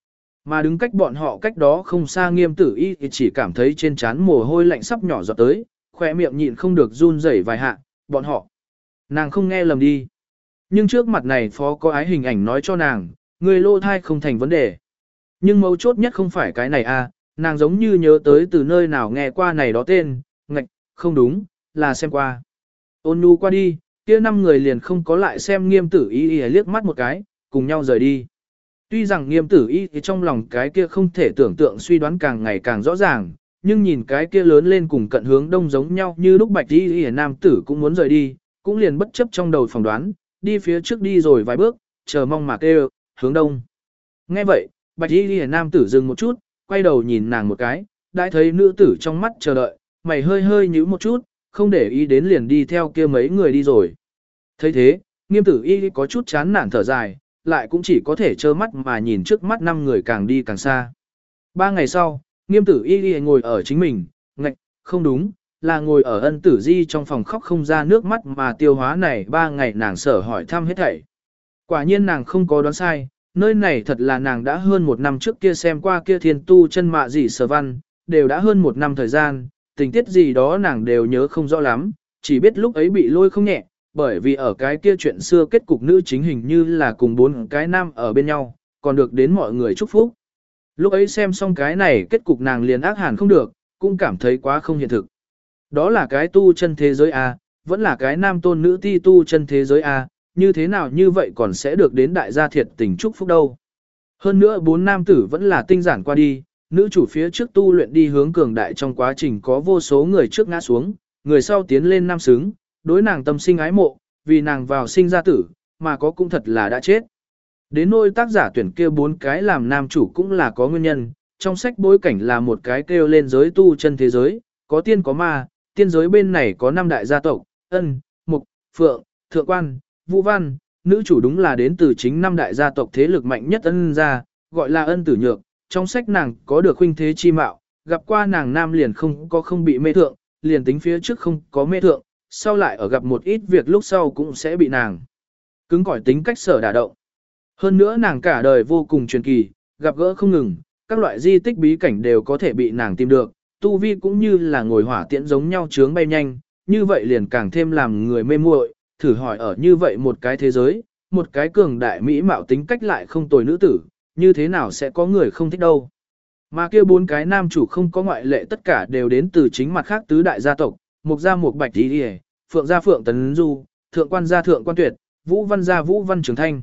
Mà đứng cách bọn họ cách đó không xa Nghiêm Tử Y thì chỉ cảm thấy trên trán mồ hôi lạnh sắp nhỏ giọt tới, khỏe miệng nhịn không được run rẩy vài hạ, bọn họ. Nàng không nghe lầm đi. Nhưng trước mặt này phó có ái hình ảnh nói cho nàng, người lô thai không thành vấn đề. Nhưng mấu chốt nhất không phải cái này à, nàng giống như nhớ tới từ nơi nào nghe qua này đó tên, ngạch, không đúng, là xem qua. Ôn nhu qua đi, kia 5 người liền không có lại xem Nghiêm Tử Y liếc mắt một cái, cùng nhau rời đi. Tuy rằng Nghiêm Tử Y thì trong lòng cái kia không thể tưởng tượng suy đoán càng ngày càng rõ ràng, nhưng nhìn cái kia lớn lên cùng cận hướng đông giống nhau như lúc Bạch Y nam tử cũng muốn rời đi, cũng liền bất chấp trong đầu phỏng đoán, đi phía trước đi rồi vài bước, chờ mong mà kêu, hướng đông. Nghe vậy, Bạch Y nam tử dừng một chút, quay đầu nhìn nàng một cái, đã thấy nữ tử trong mắt chờ đợi, mày hơi hơi nhíu một chút, không để ý đến liền đi theo kia mấy người đi rồi. Thấy thế, Nghiêm Tử Y có chút chán nản thở dài, lại cũng chỉ có thể trơ mắt mà nhìn trước mắt 5 người càng đi càng xa. 3 ngày sau, Nghiêm Tử Y ngồi ở chính mình, ngạch, không đúng, là ngồi ở Ân Tử Di trong phòng khóc không ra nước mắt mà tiêu hóa này 3 ngày nàng sở hỏi thăm hết thảy. Quả nhiên nàng không có đoán sai, nơi này thật là nàng đã hơn 1 năm trước kia xem qua kia thiên tu chân mạ gì sở văn, đều đã hơn 1 năm thời gian, tình tiết gì đó nàng đều nhớ không rõ lắm, chỉ biết lúc ấy bị lôi không nhẹ, bởi vì ở cái kia chuyện xưa kết cục nữ chính hình như là cùng 4 cái nam ở bên nhau, còn được đến mọi người chúc phúc. Lúc ấy xem xong cái này kết cục nàng liền ác hẳn không được, cũng cảm thấy quá không hiện thực. Đó là cái tu chân thế giới A, vẫn là cái nam tôn nữ ti tu chân thế giới A, như thế nào như vậy còn sẽ được đến đại gia thiệt tình chúc phúc đâu. Hơn nữa 4 nam tử vẫn là tinh giản qua đi, nữ chủ phía trước tu luyện đi hướng cường đại trong quá trình có vô số người trước ngã xuống, người sau tiến lên nam xứng, đối nàng tâm sinh ái mộ, vì nàng vào sinh ra tử, mà có cũng thật là đã chết. Đến nỗi tác giả tuyển kia 4 cái làm nam chủ cũng là có nguyên nhân, trong sách bối cảnh là một cái kêu lên giới tu chân thế giới, có tiên có ma, tiên giới bên này có 5 đại gia tộc, Ân, Mục, Phượng, Thượng Quan, Vũ Văn, nữ chủ đúng là đến từ chính 5 đại gia tộc thế lực mạnh nhất Ân gia, gọi là Ân Tử Nhược, trong sách nàng có được huynh thế chi mạo, gặp qua nàng nam liền không bị mê thượng, liền tính phía trước không có mê thượng, sau lại ở gặp một ít việc lúc sau cũng sẽ bị nàng cứng cỏi tính cách sở đả động. Hơn nữa nàng cả đời vô cùng truyền kỳ, gặp gỡ không ngừng, các loại di tích bí cảnh đều có thể bị nàng tìm được, tu vi cũng như là ngồi hỏa tiễn giống nhau chướng bay nhanh, như vậy liền càng thêm làm người mê muội. Thử hỏi ở như vậy một cái thế giới, một cái cường đại mỹ mạo tính cách lại không tồi nữ tử, như thế nào sẽ có người không thích đâu. Mà kia 4 cái nam chủ không có ngoại lệ tất cả đều đến từ chính mặt khác tứ đại gia tộc, Mục gia Mục Bạch Tỷ Điề, Phượng gia Phượng Tấn Du, Thượng Quan gia Thượng Quan Tuyệt, Vũ Văn gia Vũ Văn Trường Thanh.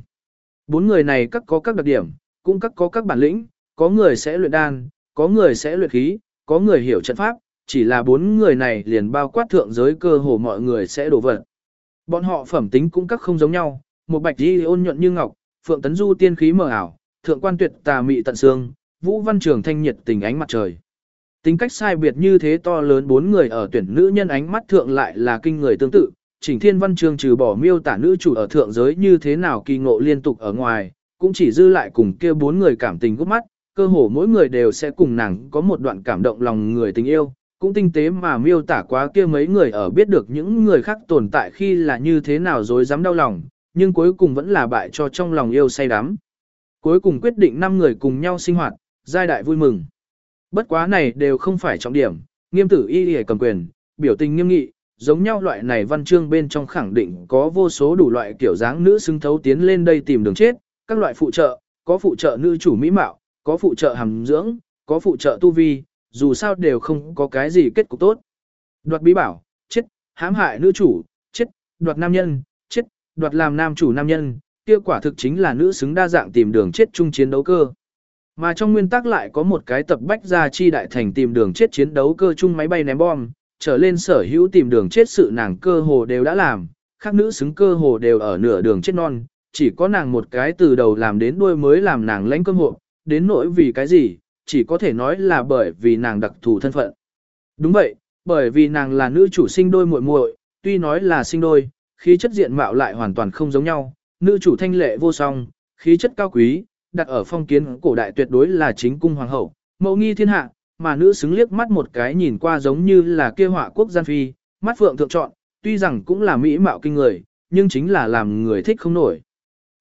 4 người này các có các đặc điểm, cũng các có các bản lĩnh, có người sẽ luyện đan, có người sẽ luyện khí, có người hiểu trận pháp, chỉ là 4 người này liền bao quát thượng giới cơ hồ mọi người sẽ đổ vật. Bọn họ phẩm tính cũng các không giống nhau, Một Bạch Tỷ ôn nhuận như ngọc, Phượng Tấn Du tiên khí mờ ảo, Thượng Quan Tuyệt tà mị tận xương, Vũ Văn Trường Thanh nhiệt tình ánh mặt trời. Tính cách sai biệt như thế to lớn 4 người ở tuyển nữ nhân ánh mắt thượng lại là kinh người tương tự, Chỉnh Thiên Văn Chương trừ bỏ miêu tả nữ chủ ở thượng giới như thế nào kỳ ngộ liên tục ở ngoài, cũng chỉ dư lại cùng kia 4 người cảm tình gút mắt, cơ hồ mỗi người đều sẽ cùng nàng có một đoạn cảm động lòng người tình yêu, cũng tinh tế mà miêu tả quá kia mấy người ở biết được những người khác tồn tại khi là như thế nào dối dám đau lòng, nhưng cuối cùng vẫn là bại cho trong lòng yêu say đắm. Cuối cùng quyết định 5 người cùng nhau sinh hoạt, giai đại vui mừng. Bất quá này đều không phải trọng điểm, Nghiêm Tử Y cầm quyền, biểu tình nghiêm nghị, giống nhau loại này văn chương bên trong khẳng định có vô số đủ loại kiểu dáng nữ xứng thấu tiến lên đây tìm đường chết, các loại phụ trợ, có phụ trợ nữ chủ mỹ mạo, có phụ trợ hàm dưỡng, có phụ trợ tu vi, dù sao đều không có cái gì kết cục tốt. Đoạt bí bảo, chết, hãm hại nữ chủ, chết, đoạt nam nhân, chết, đoạt làm nam chủ nam nhân, kia quả thực chính là nữ xứng đa dạng tìm đường chết chung chiến đấu cơ. Mà trong nguyên tắc lại có một cái tập bách gia chi đại thành tìm đường chết chiến đấu cơ chung máy bay ném bom, trở lên sở hữu tìm đường chết sự nàng cơ hồ đều đã làm, khác nữ xứng cơ hồ đều ở nửa đường chết non, chỉ có nàng một cái từ đầu làm đến đuôi mới làm nàng lãnh cơm hộ, đến nỗi vì cái gì, chỉ có thể nói là bởi vì nàng đặc thù thân phận. Đúng vậy, bởi vì nàng là nữ chủ sinh đôi muội muội, tuy nói là sinh đôi, khí chất diện mạo lại hoàn toàn không giống nhau, nữ chủ thanh lệ vô song, khí chất cao quý, đặt ở phong kiến cổ đại tuyệt đối là chính cung hoàng hậu, mẫu nghi thiên hạ, mà nữ xứng liếc mắt một cái nhìn qua giống như là kia họa quốc gian phi, mắt phượng thượng trọn, tuy rằng cũng là mỹ mạo kinh người, nhưng chính là làm người thích không nổi.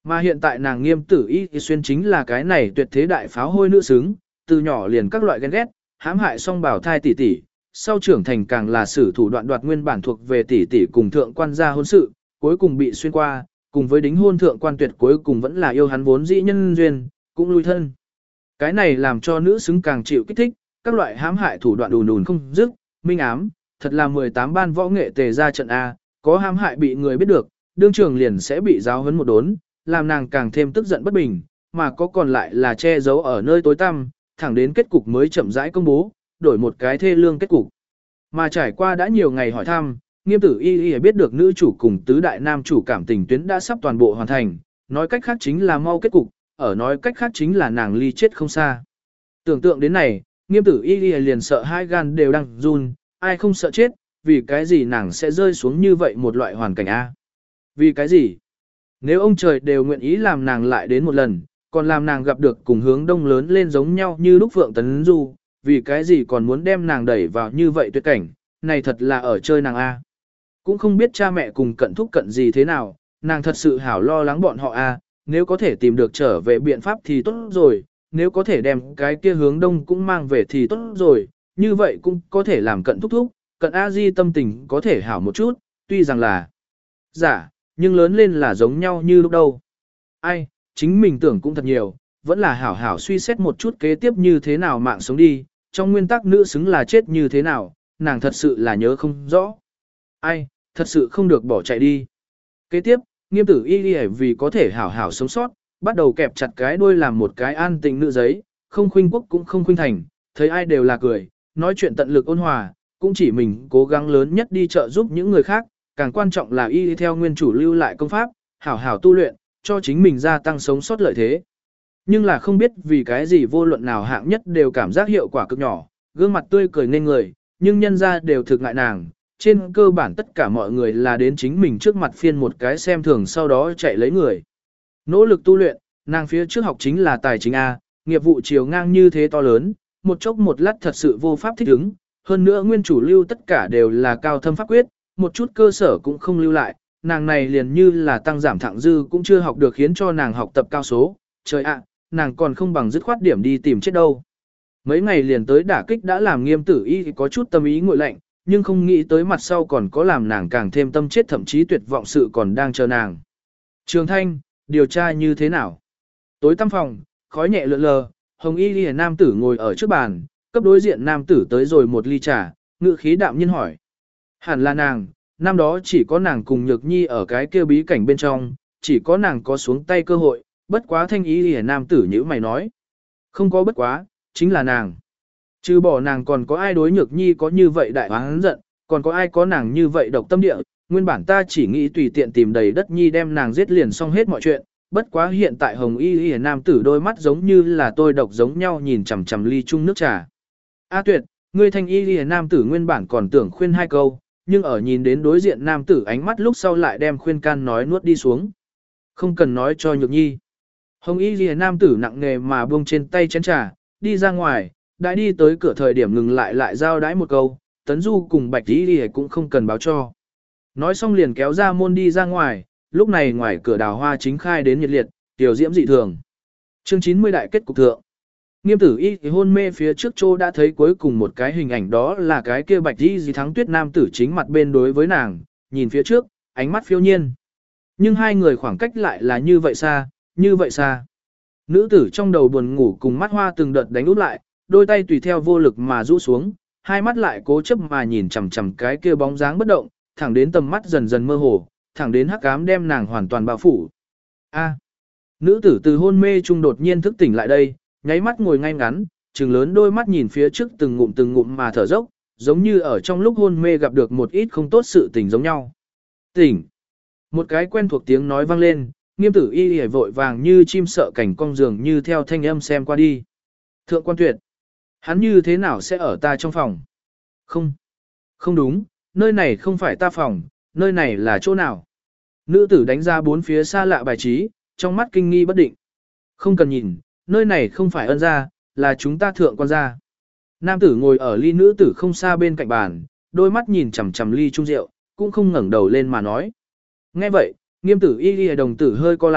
Mà hiện tại nàng Nghiêm Tử Y xuyên chính là cái này tuyệt thế đại pháo hôi nữ xứng, từ nhỏ liền các loại ghen ghét, hãm hại song bảo thai tỷ tỷ, sau trưởng thành càng là sử thủ đoạn đoạt nguyên bản thuộc về tỷ tỷ cùng thượng quan gia hôn sự, cuối cùng bị xuyên qua, cùng với đính hôn thượng quan tuyệt cuối cùng vẫn là yêu hắn vốn dĩ nhân duyên, cũng lui thân. Cái này làm cho nữ xứng càng chịu kích thích, các loại hãm hại thủ đoạn đùn đùn không dứt, minh ám, thật là 18 ban võ nghệ tề ra trận A, có hãm hại bị người biết được, đương trường liền sẽ bị giáo huấn một đốn, làm nàng càng thêm tức giận bất bình, mà có còn lại là che giấu ở nơi tối tăm, thẳng đến kết cục mới chậm rãi công bố, đổi một cái thê lương kết cục. Mà trải qua đã nhiều ngày hỏi thăm, Nghiêm Tử Y biết được nữ chủ cùng tứ đại nam chủ cảm tình tuyến đã sắp toàn bộ hoàn thành, nói cách khác chính là mau kết cục, ở nói cách khác chính là nàng ly chết không xa. Tưởng tượng đến này, Nghiêm Tử Y liền sợ hai gan đều đang run, ai không sợ chết, vì cái gì nàng sẽ rơi xuống như vậy một loại hoàn cảnh A. Vì cái gì? Nếu ông trời đều nguyện ý làm nàng lại đến một lần, còn làm nàng gặp được cùng hướng đông lớn lên giống nhau như lúc Phượng Tấn Du, vì cái gì còn muốn đem nàng đẩy vào như vậy tuyệt cảnh, này thật là ở chơi nàng A. Cũng không biết cha mẹ cùng cận thúc cận gì thế nào, nàng thật sự hảo lo lắng bọn họ A, nếu có thể tìm được trở về biện pháp thì tốt rồi, nếu có thể đem cái kia hướng đông cũng mang về thì tốt rồi, như vậy cũng có thể làm cận thúc thúc, cận A Di tâm tình có thể hảo một chút, tuy rằng là giả, nhưng lớn lên là giống nhau như lúc đâu. Ai, chính mình tưởng cũng thật nhiều, vẫn là hảo hảo suy xét một chút kế tiếp như thế nào mạng sống đi, trong nguyên tắc nữ xứng là chết như thế nào, nàng thật sự là nhớ không rõ. Ai, thật sự không được bỏ chạy đi. Kế tiếp, Nghiêm Tử Y vì có thể hảo hảo sống sót, bắt đầu kẹp chặt cái đuôi làm một cái an tình nữ giấy, không khuynh quốc cũng không khuynh thành, thấy ai đều là cười, nói chuyện tận lực ôn hòa, cũng chỉ mình cố gắng lớn nhất đi trợ giúp những người khác, càng quan trọng là y theo nguyên chủ lưu lại công pháp, hảo hảo tu luyện, cho chính mình gia tăng sống sót lợi thế. Nhưng là không biết vì cái gì vô luận nào hạng nhất đều cảm giác hiệu quả cực nhỏ, gương mặt tươi cười nên người, nhưng nhân ra đều thực ngại nàng. Trên cơ bản tất cả mọi người là đến chính mình trước mặt phiên một cái xem thường sau đó chạy lấy người. Nỗ lực tu luyện, nàng phía trước học chính là tài chính A, nghiệp vụ chiều ngang như thế to lớn, một chốc một lát thật sự vô pháp thích ứng. Hơn nữa nguyên chủ lưu tất cả đều là cao thâm pháp quyết, một chút cơ sở cũng không lưu lại, nàng này liền như là tăng giảm thẳng dư cũng chưa học được khiến cho nàng học tập cao số, trời ạ, nàng còn không bằng dứt khoát điểm đi tìm chết đâu. Mấy ngày liền tới đả kích đã làm Nghiêm Tử Y có chút tâm ý nguội lạnh, nhưng không nghĩ tới mặt sau còn có làm nàng càng thêm tâm chết thậm chí tuyệt vọng sự còn đang chờ nàng. Trường Thanh, điều tra như thế nào? Tối tăm phòng, khói nhẹ lượn lờ, Hồng Y Liễu nam tử ngồi ở trước bàn, cấp đối diện nam tử tới rồi một ly trà, ngữ khí đạm nhiên hỏi. Hẳn là nàng, năm đó chỉ có nàng cùng Nhược Nhi ở cái kia bí cảnh bên trong, chỉ có nàng có xuống tay cơ hội, bất quá Thanh Y Liễu nam tử như mày nói. Không có bất quá, chính là nàng. Trừ bỏ nàng còn có ai đối Nhược Nhi có như vậy đại oán giận, còn có ai có nàng như vậy độc tâm địa, nguyên bản ta chỉ nghĩ tùy tiện tìm đầy đất Nhi đem nàng giết liền xong hết mọi chuyện, bất quá hiện tại Hồng Y Liễu nam tử đôi mắt giống như là tôi độc giống nhau nhìn chằm chằm ly chung nước trà. A Tuyệt, ngươi Thanh Y Liễu nam tử nguyên bản còn tưởng khuyên hai câu, nhưng ở nhìn đến đối diện nam tử ánh mắt lúc sau lại đem khuyên can nói nuốt đi xuống. Không cần nói cho Nhược Nhi. Hồng Y Liễu nam tử nặng nề mà buông trên tay chén trà, đi ra ngoài, đã đi tới cửa thời điểm ngừng lại giao đái một câu, Tấn Du cùng Bạch Y Liễu cũng không cần báo cho. Nói xong liền kéo ra môn đi ra ngoài, lúc này ngoài cửa đào hoa chính khai đến nhiệt liệt, tiểu diễm dị thường. Chương 90 đại kết cục thượng. Nghiêm Tử Y thì hôn mê phía trước chỗ đã thấy cuối cùng một cái hình ảnh, đó là cái kia Bạch Y Dì Thắng Tuyết nam tử chính mặt bên đối với nàng, nhìn phía trước, ánh mắt phiêu nhiên. Nhưng hai người khoảng cách lại là như vậy xa, như vậy xa. Nữ tử trong đầu buồn ngủ cùng mắt hoa từng đợt đánh úp lại, đôi tay tùy theo vô lực mà rũ xuống, hai mắt lại cố chấp mà nhìn chằm chằm cái kia bóng dáng bất động, thẳng đến tầm mắt dần dần mơ hồ, thẳng đến hắc ám đem nàng hoàn toàn bao phủ. A. Nữ tử từ hôn mê trung đột nhiên thức tỉnh lại đây, nháy mắt ngồi ngay ngắn, trừng lớn đôi mắt nhìn phía trước từng ngụm mà thở dốc, giống như ở trong lúc hôn mê gặp được một ít không tốt sự tình giống nhau. Tỉnh. Một cái quen thuộc tiếng nói vang lên, Nghiêm Tử Y hề vội vàng như chim sợ cảnh cong giường như theo thanh âm xem qua đi. Thượng quan Tuyệt. Hắn như thế nào sẽ ở ta trong phòng? Không. Không đúng, nơi này không phải ta phòng, nơi này là chỗ nào? Nữ tử đánh ra bốn phía xa lạ bài trí, trong mắt kinh nghi bất định. Không cần nhìn, nơi này không phải Ân gia, là chúng ta thượng quan gia. Nam tử ngồi ở ly nữ tử không xa bên cạnh bàn, đôi mắt nhìn chằm chằm ly chung rượu, cũng không ngẩng đầu lên mà nói. Nghe vậy, Nghiêm Tử Y Lìa đồng tử hơi co lại,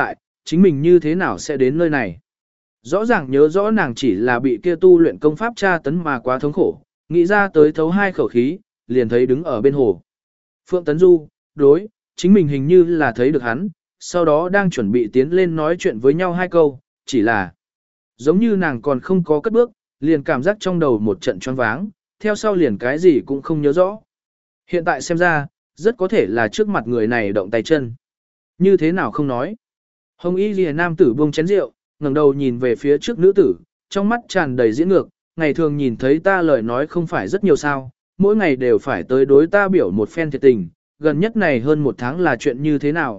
chính mình như thế nào sẽ đến nơi này. Rõ ràng nhớ rõ nàng chỉ là bị kia tu luyện công pháp tra tấn mà quá thống khổ, nghĩ ra tới thấu hai khẩu khí, liền thấy đứng ở bên hồ. Phượng Tấn Du, đối, chính mình hình như là thấy được hắn, sau đó đang chuẩn bị tiến lên nói chuyện với nhau hai câu, chỉ là giống như nàng còn không có cất bước, liền cảm giác trong đầu một trận choáng váng, theo sau liền cái gì cũng không nhớ rõ. Hiện tại xem ra, rất có thể là trước mặt người này động tay chân. Như thế nào không nói. Hồng y lìa nam tử buông chén rượu, ngẩng đầu nhìn về phía trước nữ tử, trong mắt tràn đầy diễn ngược, ngày thường nhìn thấy ta lời nói không phải rất nhiều sao, mỗi ngày đều phải tới đối ta biểu một phen thiệt tình, gần nhất này hơn một tháng là chuyện như thế nào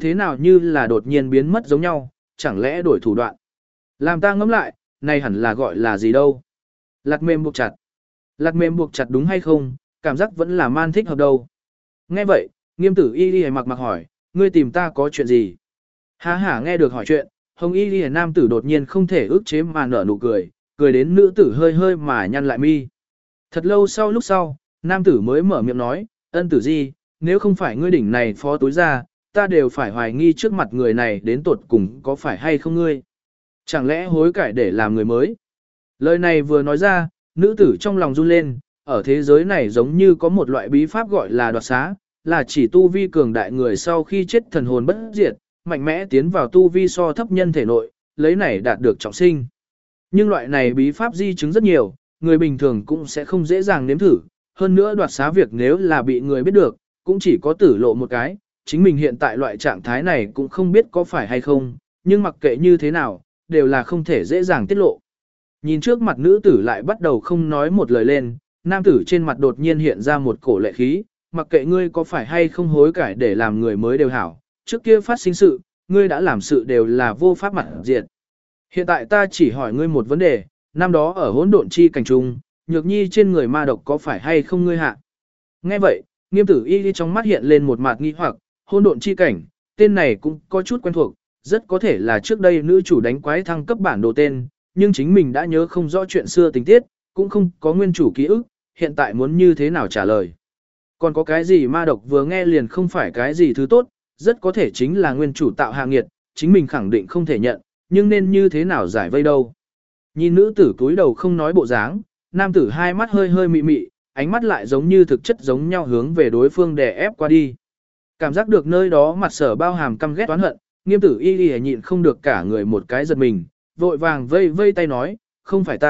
như là đột nhiên biến mất giống nhau, chẳng lẽ đổi thủ đoạn. Làm ta ngẫm lại, này hẳn là gọi là gì đâu. Lạt mềm buộc chặt. Lạt mềm buộc chặt đúng hay không, cảm giác vẫn là man thích hợp đâu. Nghe vậy, nghiêm tử y đi mặc hỏi, ngươi tìm ta có chuyện gì? Há hả nghe được hỏi chuyện, hồng y đi nam tử đột nhiên không thể ức chế mà nở nụ cười, cười đến nữ tử hơi hơi mà nhăn lại mi. Thật lâu lúc sau, nam tử mới mở miệng nói, ân tử gì, nếu không phải ngươi đỉnh này phó túi ra, ta đều phải hoài nghi trước mặt người này đến tột cùng có phải hay không ngươi. Chẳng lẽ hối cải để làm người mới? Lời này vừa nói ra, nữ tử trong lòng run lên, ở thế giới này giống như có một loại bí pháp gọi là đoạt xá, là chỉ tu vi cường đại người sau khi chết thần hồn bất diệt, mạnh mẽ tiến vào tu vi so thấp nhân thể nội, lấy này đạt được trọng sinh. Nhưng loại này bí pháp di chứng rất nhiều, người bình thường cũng sẽ không dễ dàng nếm thử, hơn nữa đoạt xá việc nếu là bị người biết được, cũng chỉ có tử lộ một cái, chính mình hiện tại loại trạng thái này cũng không biết có phải hay không, nhưng mặc kệ như thế nào, đều là không thể dễ dàng tiết lộ. Nhìn trước mặt nữ tử lại bắt đầu không nói một lời lên, nam tử trên mặt đột nhiên hiện ra một cổ lệ khí, mặc kệ ngươi có phải hay không hối cải để làm người mới đều hảo, trước kia phát sinh sự, ngươi đã làm sự đều là vô pháp mặt diệt. Hiện tại ta chỉ hỏi ngươi một vấn đề, năm đó ở hỗn độn chi cảnh trung, nhược nhi trên người ma độc có phải hay không ngươi hạ? Nghe vậy, nghiêm tử y trong mắt hiện lên một mặt nghi hoặc, hỗn độn chi cảnh, tên này cũng có chút quen thuộc, rất có thể là trước đây nữ chủ đánh quái thăng cấp bản đồ tên, nhưng chính mình đã nhớ không rõ chuyện xưa tình tiết, cũng không có nguyên chủ ký ức, hiện tại muốn như thế nào trả lời. Còn có cái gì ma độc vừa nghe liền không phải cái gì thứ tốt, rất có thể chính là nguyên chủ tạo hạ nghiệt, chính mình khẳng định không thể nhận, nhưng nên như thế nào giải vây đâu. Nhìn nữ tử cúi đầu không nói bộ dáng, nam tử hai mắt hơi hơi mị mị, ánh mắt lại giống như thực chất giống nhau hướng về đối phương đè ép qua đi. Cảm giác được nơi đó mặt sở bao hàm căm ghét oán hận, nghiêm tử y y nhịn không được cả người một cái giật mình, vội vàng vây tay nói, không phải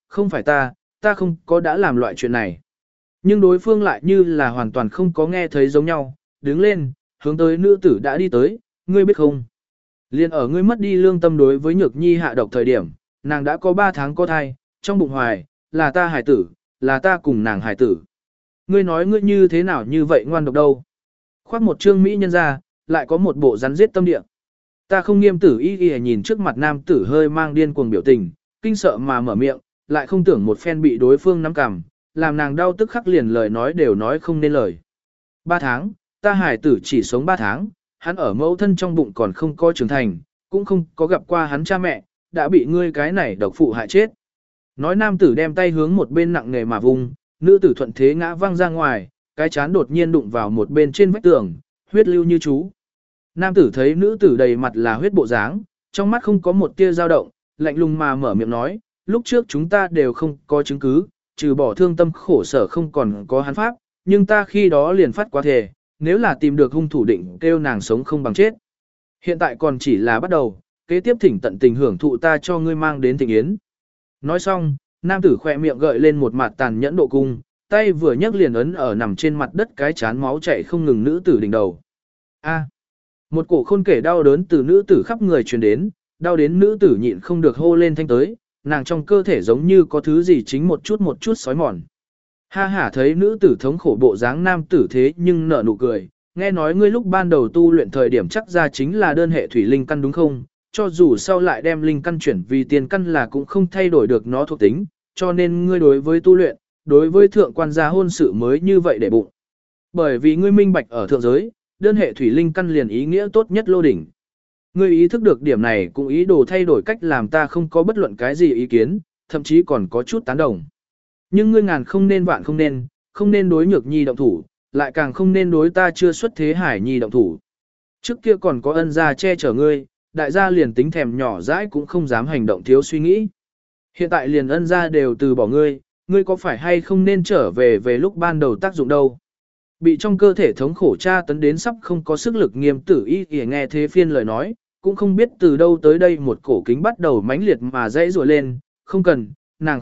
ta, ta không có đã làm loại chuyện này. Nhưng đối phương lại như là hoàn toàn không có nghe thấy giống nhau, đứng lên, hướng tới nữ tử đã đi tới, ngươi biết không? Liên ở ngươi mất đi lương tâm đối với nhược nhi hạ độc thời điểm, nàng đã có 3 tháng có thai, trong bụng hoài, là ta hài tử, là ta cùng nàng hài tử. Ngươi nói ngươi như thế nào như vậy ngoan độc đâu? Khoác một trương mỹ nhân ra, lại có một bộ rắn giết tâm địa. Ta không nghiêm tử y y nhìn trước mặt nam tử hơi mang điên cuồng biểu tình, kinh sợ mà mở miệng, lại không tưởng một phen bị đối phương nắm cằm, làm nàng đau tức khắc liền lời nói đều nói không nên lời. 3 tháng, ta hải tử chỉ sống 3 tháng, hắn ở mẫu thân trong bụng còn không có trưởng thành, cũng không có gặp qua hắn cha mẹ, đã bị ngươi cái này độc phụ hại chết. Nói nam tử đem tay hướng một bên nặng nề mà vùng, nữ tử thuận thế ngã văng ra ngoài, cái chán đột nhiên đụng vào một bên trên vách tường, huyết lưu như chú. Nam tử thấy nữ tử đầy mặt là huyết bộ dáng, trong mắt không có một tia dao động, lạnh lùng mà mở miệng nói, lúc trước chúng ta đều không có chứng cứ, trừ bỏ thương tâm khổ sở không còn có hắn pháp, nhưng ta khi đó liền phát quá thề, nếu là tìm được hung thủ định kêu nàng sống không bằng chết. Hiện tại còn chỉ là bắt đầu, kế tiếp thỉnh tận tình hưởng thụ ta cho ngươi mang đến thịnh yến. Nói xong, nam tử khỏe miệng gợi lên một mặt tàn nhẫn độ cung, tay vừa nhấc liền ấn ở nằm trên mặt đất cái chán máu chảy không ngừng nữ tử đỉnh đầu. A. Một cổ khôn kể đau đớn từ nữ tử khắp người truyền đến, đau đến nữ tử nhịn không được hô lên thanh tới, nàng trong cơ thể giống như có thứ gì chính một chút sói mòn. Ha hả thấy nữ tử thống khổ bộ dáng nam tử thế nhưng nở nụ cười, nghe nói ngươi lúc ban đầu tu luyện thời điểm chắc ra chính là đơn hệ thủy linh căn đúng không? Cho dù sau lại đem linh căn chuyển vì tiền căn là cũng không thay đổi được nó thuộc tính, cho nên ngươi đối với tu luyện, đối với thượng quan gia hôn sự mới như vậy để bụng. Bởi vì ngươi minh bạch ở thượng giới, đơn hệ thủy linh căn liền ý nghĩa tốt nhất lô đỉnh. Ngươi ý thức được điểm này cũng ý đồ thay đổi cách làm ta không có bất luận cái gì ý kiến, thậm chí còn có chút tán đồng. Nhưng ngươi ngàn không nên vạn không nên đối nhược nhi động thủ, lại càng không nên đối ta chưa xuất thế hải nhi động thủ. Trước kia còn có ân gia che chở ngươi, đại gia liền tính thèm nhỏ dãi cũng không dám hành động thiếu suy nghĩ. Hiện tại liền ân gia đều từ bỏ ngươi, ngươi có phải hay không nên trở về về lúc ban đầu tác dụng đâu. Bị trong cơ thể thống khổ tra tấn đến sắp không có sức lực Nghiêm Tử Y nghe thế phiên lời nói, cũng không biết từ đâu tới đây một cổ kính bắt đầu mãnh liệt mà dãy rủa lên, không cần,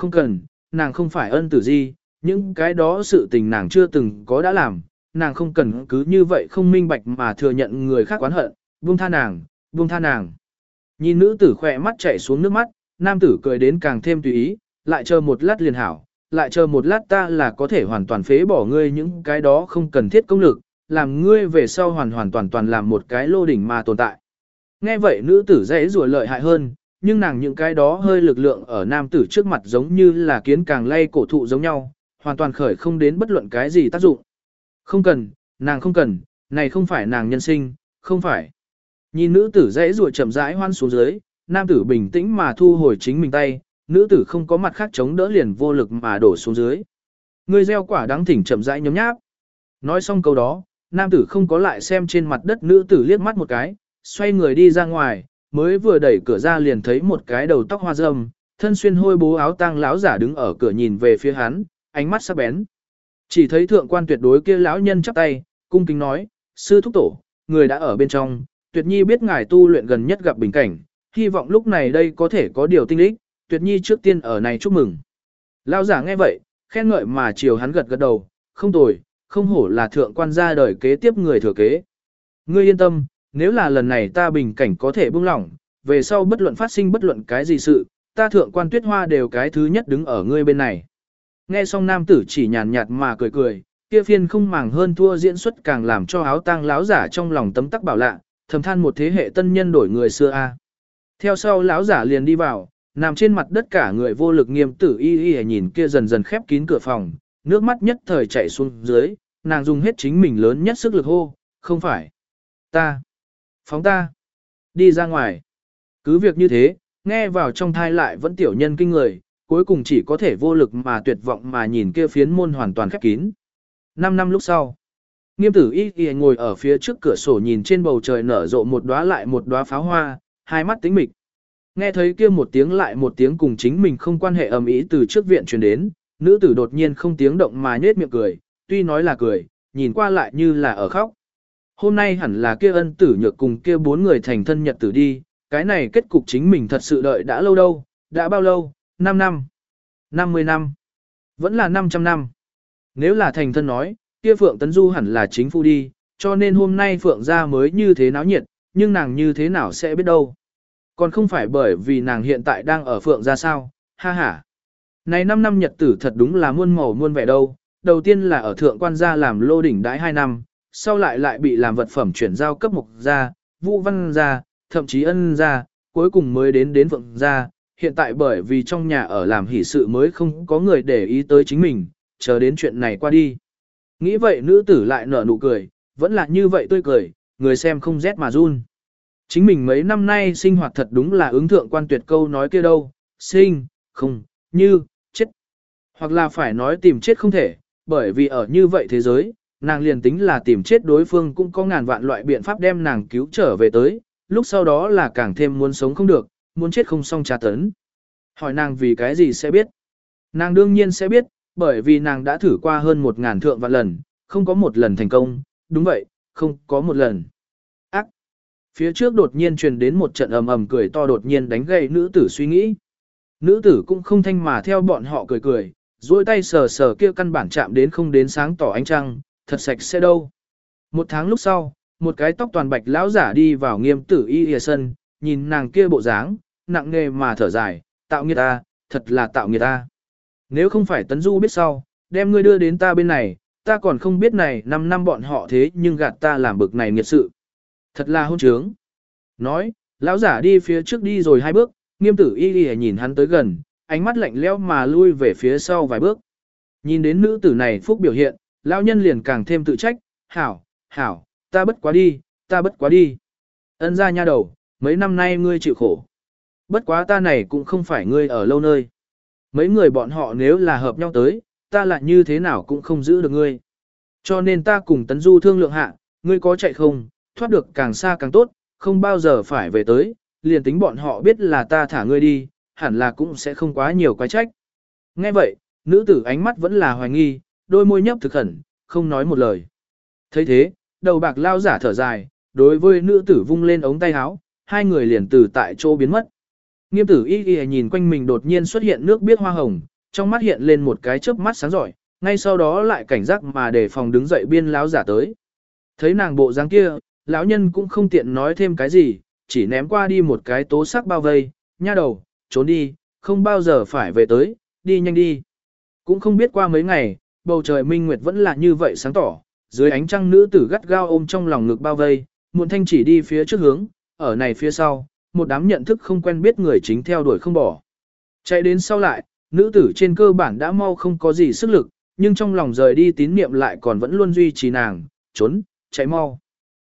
nàng không phải ân tử gì, những cái đó sự tình nàng chưa từng có đã làm, nàng không cần cứ như vậy không minh bạch mà thừa nhận người khác oán hận, buông tha nàng, buông tha nàng. Nhìn nữ tử khỏe mắt chảy xuống nước mắt, nam tử cười đến càng thêm tùy ý, lại chờ một lát liền hảo, lại chờ một lát ta là có thể hoàn toàn phế bỏ ngươi những cái đó không cần thiết công lực, làm ngươi về sau hoàn toàn làm một cái lô đỉnh mà tồn tại. Nghe vậy nữ tử dễ rùa lợi hại hơn, nhưng nàng những cái đó hơi lực lượng ở nam tử trước mặt giống như là kiến càng lay cổ thụ giống nhau, hoàn toàn khởi không đến bất luận cái gì tác dụng. Không cần, nàng không cần, này không phải nàng nhân sinh, không phải. Nhìn nữ tử dễ rùa chậm rãi hoan xuống dưới, nam tử bình tĩnh mà thu hồi chính mình tay, nữ tử không có mặt khác chống đỡ liền vô lực mà đổ xuống dưới. Ngươi gieo quả đáng thỉnh chậm rãi nhấm nháp. Nói xong câu đó, nam tử không có lại xem trên mặt đất nữ tử liếc mắt một cái, xoay người đi ra ngoài, mới vừa đẩy cửa ra liền thấy một cái đầu tóc hoa râm, thân xuyên hôi bố áo tang lão giả đứng ở cửa nhìn về phía hắn, ánh mắt sắc bén. Chỉ thấy thượng quan tuyệt đối kia lão nhân chắp tay, cung kính nói, sư thúc tổ, người đã ở bên trong, tuyệt nhi biết ngài tu luyện gần nhất gặp bình cảnh, hy vọng lúc này đây có thể có điều tinh lích, tuyệt nhi trước tiên ở này chúc mừng. Lão giả nghe vậy, khen ngợi mà chiều hắn gật gật đầu, không tồi, không hổ là thượng quan gia đời kế tiếp người thừa kế. Ngươi yên tâm, nếu là lần này ta bình cảnh có thể buông lỏng, về sau bất luận phát sinh bất luận cái gì sự, ta thượng quan tuyết hoa đều cái thứ nhất đứng ở ngươi bên này. Nghe xong nam tử chỉ nhàn nhạt mà cười cười, kia phiên không màng hơn thua diễn xuất càng làm cho áo tang lão giả trong lòng tấm tắc bảo lạ, thầm than một thế hệ tân nhân đổi người xưa a. Theo sau lão giả liền đi vào, nằm trên mặt đất cả người vô lực Nghiêm Tử Y nhìn kia dần dần khép kín cửa phòng, nước mắt nhất thời chảy xuống dưới, nàng dùng hết chính mình lớn nhất sức lực hô, không phải. Ta. Phóng ta. Đi ra ngoài. Cứ việc như thế, nghe vào trong thai lại vẫn tiểu nhân kinh người, cuối cùng chỉ có thể vô lực mà tuyệt vọng mà nhìn kia phiến môn hoàn toàn khép kín. 5 năm lúc sau, Nghiêm Tử Y ngồi ở phía trước cửa sổ nhìn trên bầu trời nở rộ một đóa lại một đóa pháo hoa, hai mắt tĩnh mịch. Nghe thấy kia một tiếng lại một tiếng cùng chính mình không quan hệ ầm ĩ từ trước viện truyền đến, nữ tử đột nhiên không tiếng động mà nhếch miệng cười, tuy nói là cười, nhìn qua lại như là ở khóc. Hôm nay hẳn là kia ân tử nhược cùng kia 4 người thành thân nhật tử đi, cái này kết cục chính mình thật sự đợi đã lâu đâu, đã bao lâu, 5 năm, 50 năm, vẫn là 500 năm. Nếu là thành thân nói, kia Phượng Tấn Du hẳn là chính phu đi, cho nên hôm nay Phượng gia mới như thế náo nhiệt, nhưng nàng như thế nào sẽ biết đâu. Còn không phải bởi vì nàng hiện tại đang ở Phượng gia sao, ha ha. Này 5 năm nhật tử thật đúng là muôn màu muôn vẻ đâu, đầu tiên là ở thượng quan gia làm lô đỉnh đãi 2 năm, sau lại bị làm vật phẩm chuyển giao cấp mục gia, Vũ Văn gia, thậm chí Ân gia, cuối cùng mới đến Phượng gia, hiện tại bởi vì trong nhà ở làm hỷ sự mới không có người để ý tới chính mình, chờ đến chuyện này qua đi. Nghĩ vậy nữ tử lại nở nụ cười, vẫn là như vậy tươi cười, người xem không rét mà run. Chính mình mấy năm nay sinh hoạt thật đúng là ứng thượng quan tuyệt câu nói kia đâu, sinh, không, như, chết. Hoặc là phải nói tìm chết không thể, bởi vì ở như vậy thế giới, nàng liền tính là tìm chết đối phương cũng có ngàn vạn loại biện pháp đem nàng cứu trở về tới, lúc sau đó là càng thêm muốn sống không được, muốn chết không xong tra tấn. Hỏi nàng vì cái gì sẽ biết? Nàng đương nhiên sẽ biết, bởi vì nàng đã thử qua hơn 1000 thượng vạn lần, không có một lần thành công, đúng vậy, không có một lần. Ác! Phía trước đột nhiên truyền đến một trận ầm ầm cười to đột nhiên đánh gậy nữ tử suy nghĩ. Nữ tử cũng không thanh mà theo bọn họ cười cười, duỗi tay sờ sờ kia căn bản chạm đến không đến sáng tỏ ánh trăng, thật sạch sẽ đâu. 1 tháng lúc sau, một cái tóc toàn bạch lão giả đi vào Nghiêm Tử Y sân, nhìn nàng kia bộ dáng, nặng nề mà thở dài, tạo nghiệt ta, thật là tạo nghiệt ta. Nếu không phải Tấn Du biết sau, đem ngươi đưa đến ta bên này, ta còn không biết này 5 năm bọn họ thế nhưng gạt ta làm bực này nghiệt sự. Thật là hôn trướng. Nói, lão giả đi phía trước đi rồi 2 bước, Nghiêm Tử Y nhìn hắn tới gần, ánh mắt lạnh lẽo mà lui về phía sau vài bước. Nhìn đến nữ tử này phúc biểu hiện, lão nhân liền càng thêm tự trách, hảo, ta bất quá đi. Ân gia nha đầu, mấy năm nay ngươi chịu khổ. Bất quá ta này cũng không phải ngươi ở lâu nơi. Mấy người bọn họ nếu là hợp nhau tới, ta lại như thế nào cũng không giữ được ngươi. Cho nên ta cùng Tấn Du thương lượng hạ, ngươi có chạy không, thoát được càng xa càng tốt, không bao giờ phải về tới, liền tính bọn họ biết là ta thả ngươi đi, hẳn là cũng sẽ không quá nhiều quái trách. Nghe vậy, nữ tử ánh mắt vẫn là hoài nghi, đôi môi nhấp thực khẩn, không nói một lời. thấy thế, đầu bạc lao giả thở dài, đối với nữ tử vung lên ống tay áo, hai người liền từ tại chỗ biến mất. Nghiêm tử y y nhìn quanh mình đột nhiên xuất hiện nước biết hoa hồng, trong mắt hiện lên một cái chớp mắt sáng giỏi, ngay sau đó lại cảnh giác mà đề phòng đứng dậy biên lão giả tới. Thấy nàng bộ dáng kia, lão nhân cũng không tiện nói thêm cái gì, chỉ ném qua đi một cái tố sắc bao vây, nha đầu, trốn đi, không bao giờ phải về tới, đi nhanh đi. Cũng không biết qua mấy ngày, bầu trời minh nguyệt vẫn là như vậy sáng tỏ, dưới ánh trăng nữ tử gắt gao ôm trong lòng ngực bao vây, muộn thanh chỉ đi phía trước hướng, ở này phía sau, một đám nhận thức không quen biết người chính theo đuổi không bỏ. Chạy đến sau lại, nữ tử trên cơ bản đã mau không có gì sức lực, nhưng trong lòng rời đi tín niệm lại còn vẫn luôn duy trì nàng, trốn, chạy mau.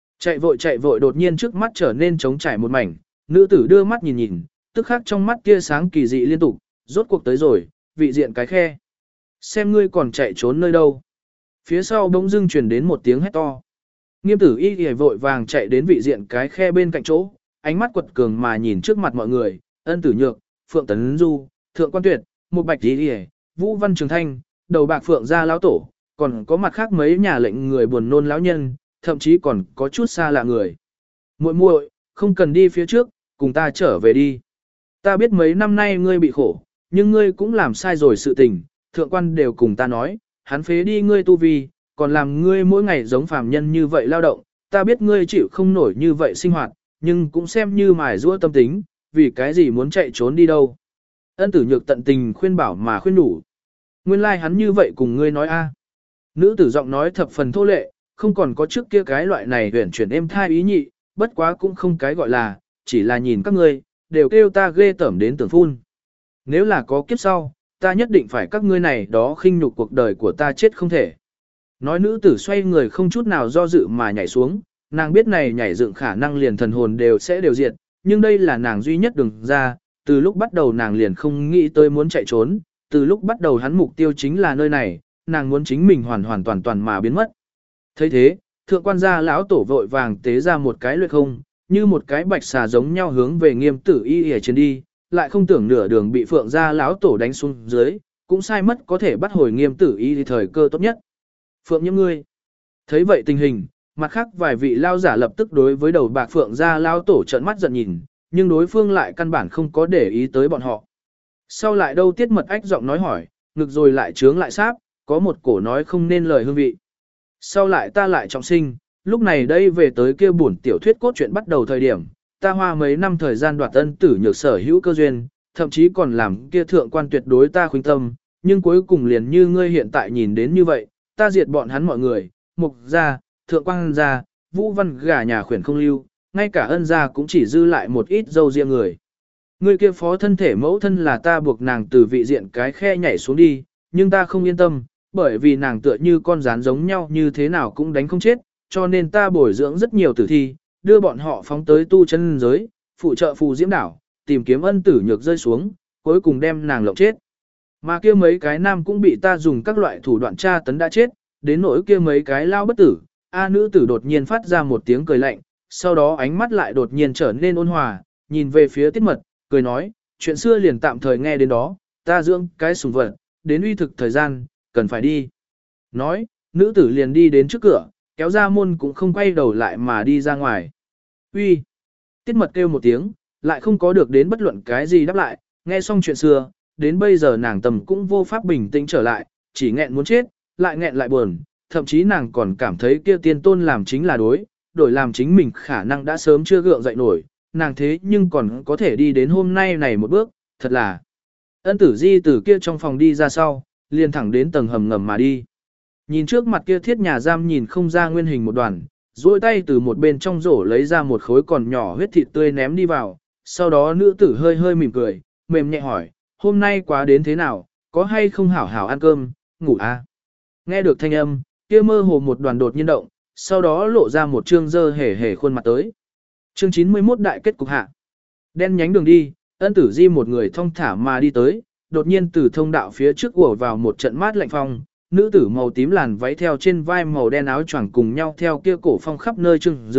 Chạy vội đột nhiên trước mắt trở nên trống trải một mảnh, nữ tử đưa mắt nhìn nhìn, tức khắc trong mắt tia sáng kỳ dị liên tục, rốt cuộc tới rồi, vị diện cái khe. Xem ngươi còn chạy trốn nơi đâu. Phía sau bỗng dưng truyền đến một tiếng hét to. Nghiêm tử y y vội vàng chạy đến vị diện cái khe bên cạnh chỗ, ánh mắt quật cường mà nhìn trước mặt mọi người, Ân Tử Nhược, Phượng Tấn Du, Thượng Quan Tuyệt, một Bạch y y, Vũ Văn Trường Thanh, đầu bạc Phượng gia lão tổ, còn có mặt khác mấy nhà lệnh người buồn nôn lão nhân, thậm chí còn có chút xa lạ người. Muội muội, không cần đi phía trước, cùng ta trở về đi. Ta biết mấy năm nay ngươi bị khổ, nhưng ngươi cũng làm sai rồi sự tình, thượng quan đều cùng ta nói, hắn phế đi ngươi tu vi, còn làm ngươi mỗi ngày giống phàm nhân như vậy lao động, ta biết ngươi chịu không nổi như vậy sinh hoạt, nhưng cũng xem như mài giũa tâm tính, vì cái gì muốn chạy trốn đi đâu. Ân Tử Nhược tận tình khuyên bảo mà khuyên đủ. Nguyên lai like hắn như vậy cùng ngươi nói a. Nữ tử giọng nói thập phần thô lệ, không còn có trước kia cái loại này huyển chuyển êm thai ý nhị, bất quá cũng không cái gọi là, chỉ là nhìn các ngươi, đều kêu ta ghê tởm đến tưởng phun. Nếu là có kiếp sau, ta nhất định phải các ngươi này đó khinh nhục cuộc đời của ta chết không thể. Nói nữ tử xoay người không chút nào do dự mà nhảy xuống, nàng biết này nhảy dựng khả năng liền thần hồn đều sẽ đều diệt, nhưng đây là nàng duy nhất đường ra, từ lúc bắt đầu nàng liền không nghĩ tới muốn chạy trốn, từ lúc bắt đầu hắn mục tiêu chính là nơi này, nàng muốn chính mình hoàn hoàn toàn toàn mà biến mất. thấy thế, thượng quan gia lão tổ vội vàng tế ra một cái luyện không, như một cái bạch xà giống nhau hướng về nghiêm tử y ở trên đi, lại không tưởng nửa đường bị phượng gia lão tổ đánh xuống dưới, cũng sai mất có thể bắt hồi nghiêm tử y thì thời cơ tốt nhất. Phượng nhiễm ngươi. Thấy vậy tình hình, mặt khác vài vị lao giả lập tức đối với đầu bạc phượng gia lão tổ trợn mắt giận nhìn, nhưng đối phương lại căn bản không có để ý tới bọn họ. Sau lại đâu tiết mật ách giọng nói hỏi, ngực rồi lại trướng lại sáp, có một cổ nói không nên lời hương vị. Sau lại ta lại trọng sinh, lúc này đây về tới kia buồn tiểu thuyết cốt truyện bắt đầu thời điểm, ta hoa mấy năm thời gian đoạt Ân Tử Nhược sở hữu cơ duyên, thậm chí còn làm kia thượng quan tuyệt đối ta khuynh tâm, nhưng cuối cùng liền như ngươi hiện tại nhìn đến như vậy, ta diệt bọn hắn mọi người, Mục gia, thượng quan gia, Vũ Văn gả nhà khuyển không lưu, ngay cả Ân gia cũng chỉ dư lại một ít dâu riêng người. Ngươi kia phó thân thể mẫu thân là ta buộc nàng từ vị diện cái khe nhảy xuống đi, nhưng ta không yên tâm, bởi vì nàng tựa như con rán giống nhau như thế nào cũng đánh không chết, cho nên ta bồi dưỡng rất nhiều tử thi, đưa bọn họ phóng tới tu chân giới, phụ trợ phù diễm đảo, tìm kiếm Ân Tử Nhược rơi xuống, cuối cùng đem nàng lộng chết. Mà kia mấy cái nam cũng bị ta dùng các loại thủ đoạn tra tấn đã chết, đến nỗi kia mấy cái lao bất tử, nữ tử đột nhiên phát ra một tiếng cười lạnh, sau đó ánh mắt lại đột nhiên trở nên ôn hòa, nhìn về phía Tiết Mật, cười nói, chuyện xưa liền tạm thời nghe đến đó, ta dưỡng cái sùng vật, đến uy thực thời gian, cần phải đi. Nói, nữ tử liền đi đến trước cửa, kéo ra môn cũng không quay đầu lại mà đi ra ngoài. Uy. Tiết Mật kêu một tiếng, lại không có được đến bất luận cái gì đáp lại, nghe xong chuyện xưa, đến bây giờ nàng tầm cũng vô pháp bình tĩnh trở lại, chỉ nghẹn muốn chết, lại nghẹn lại buồn, thậm chí nàng còn cảm thấy kia tiên tôn làm chính là đổi làm chính mình khả năng đã sớm chưa gượng dậy nổi, nàng thế nhưng còn có thể đi đến hôm nay này một bước, thật là. Ân Tử Di từ kia trong phòng đi ra sau, liền thẳng đến tầng hầm ngầm mà đi. Nhìn trước mặt kia thiết nhà giam nhìn không ra nguyên hình một đoàn, duỗi tay từ một bên trong rổ lấy ra một khối còn nhỏ huyết thịt tươi ném đi vào, sau đó nữ tử hơi hơi mỉm cười, mềm nhẹ hỏi, hôm nay quá đến thế nào, có hay không hảo hảo ăn cơm, ngủ à? Nghe được thanh âm, kia mơ hồ một đoàn đột nhiên động, sau đó lộ ra một trương dơ hề hề khuôn mặt tới. Chương 91 đại kết cục hạ. Đen nhánh đường đi, Ân Tử Di một người thong thả mà đi tới, đột nhiên từ thông đạo phía trước ùa vào một trận mát lạnh phong, nữ tử màu tím làn váy theo trên vai màu đen áo choàng cùng nhau theo kia cổ phong khắp nơi trưng dương,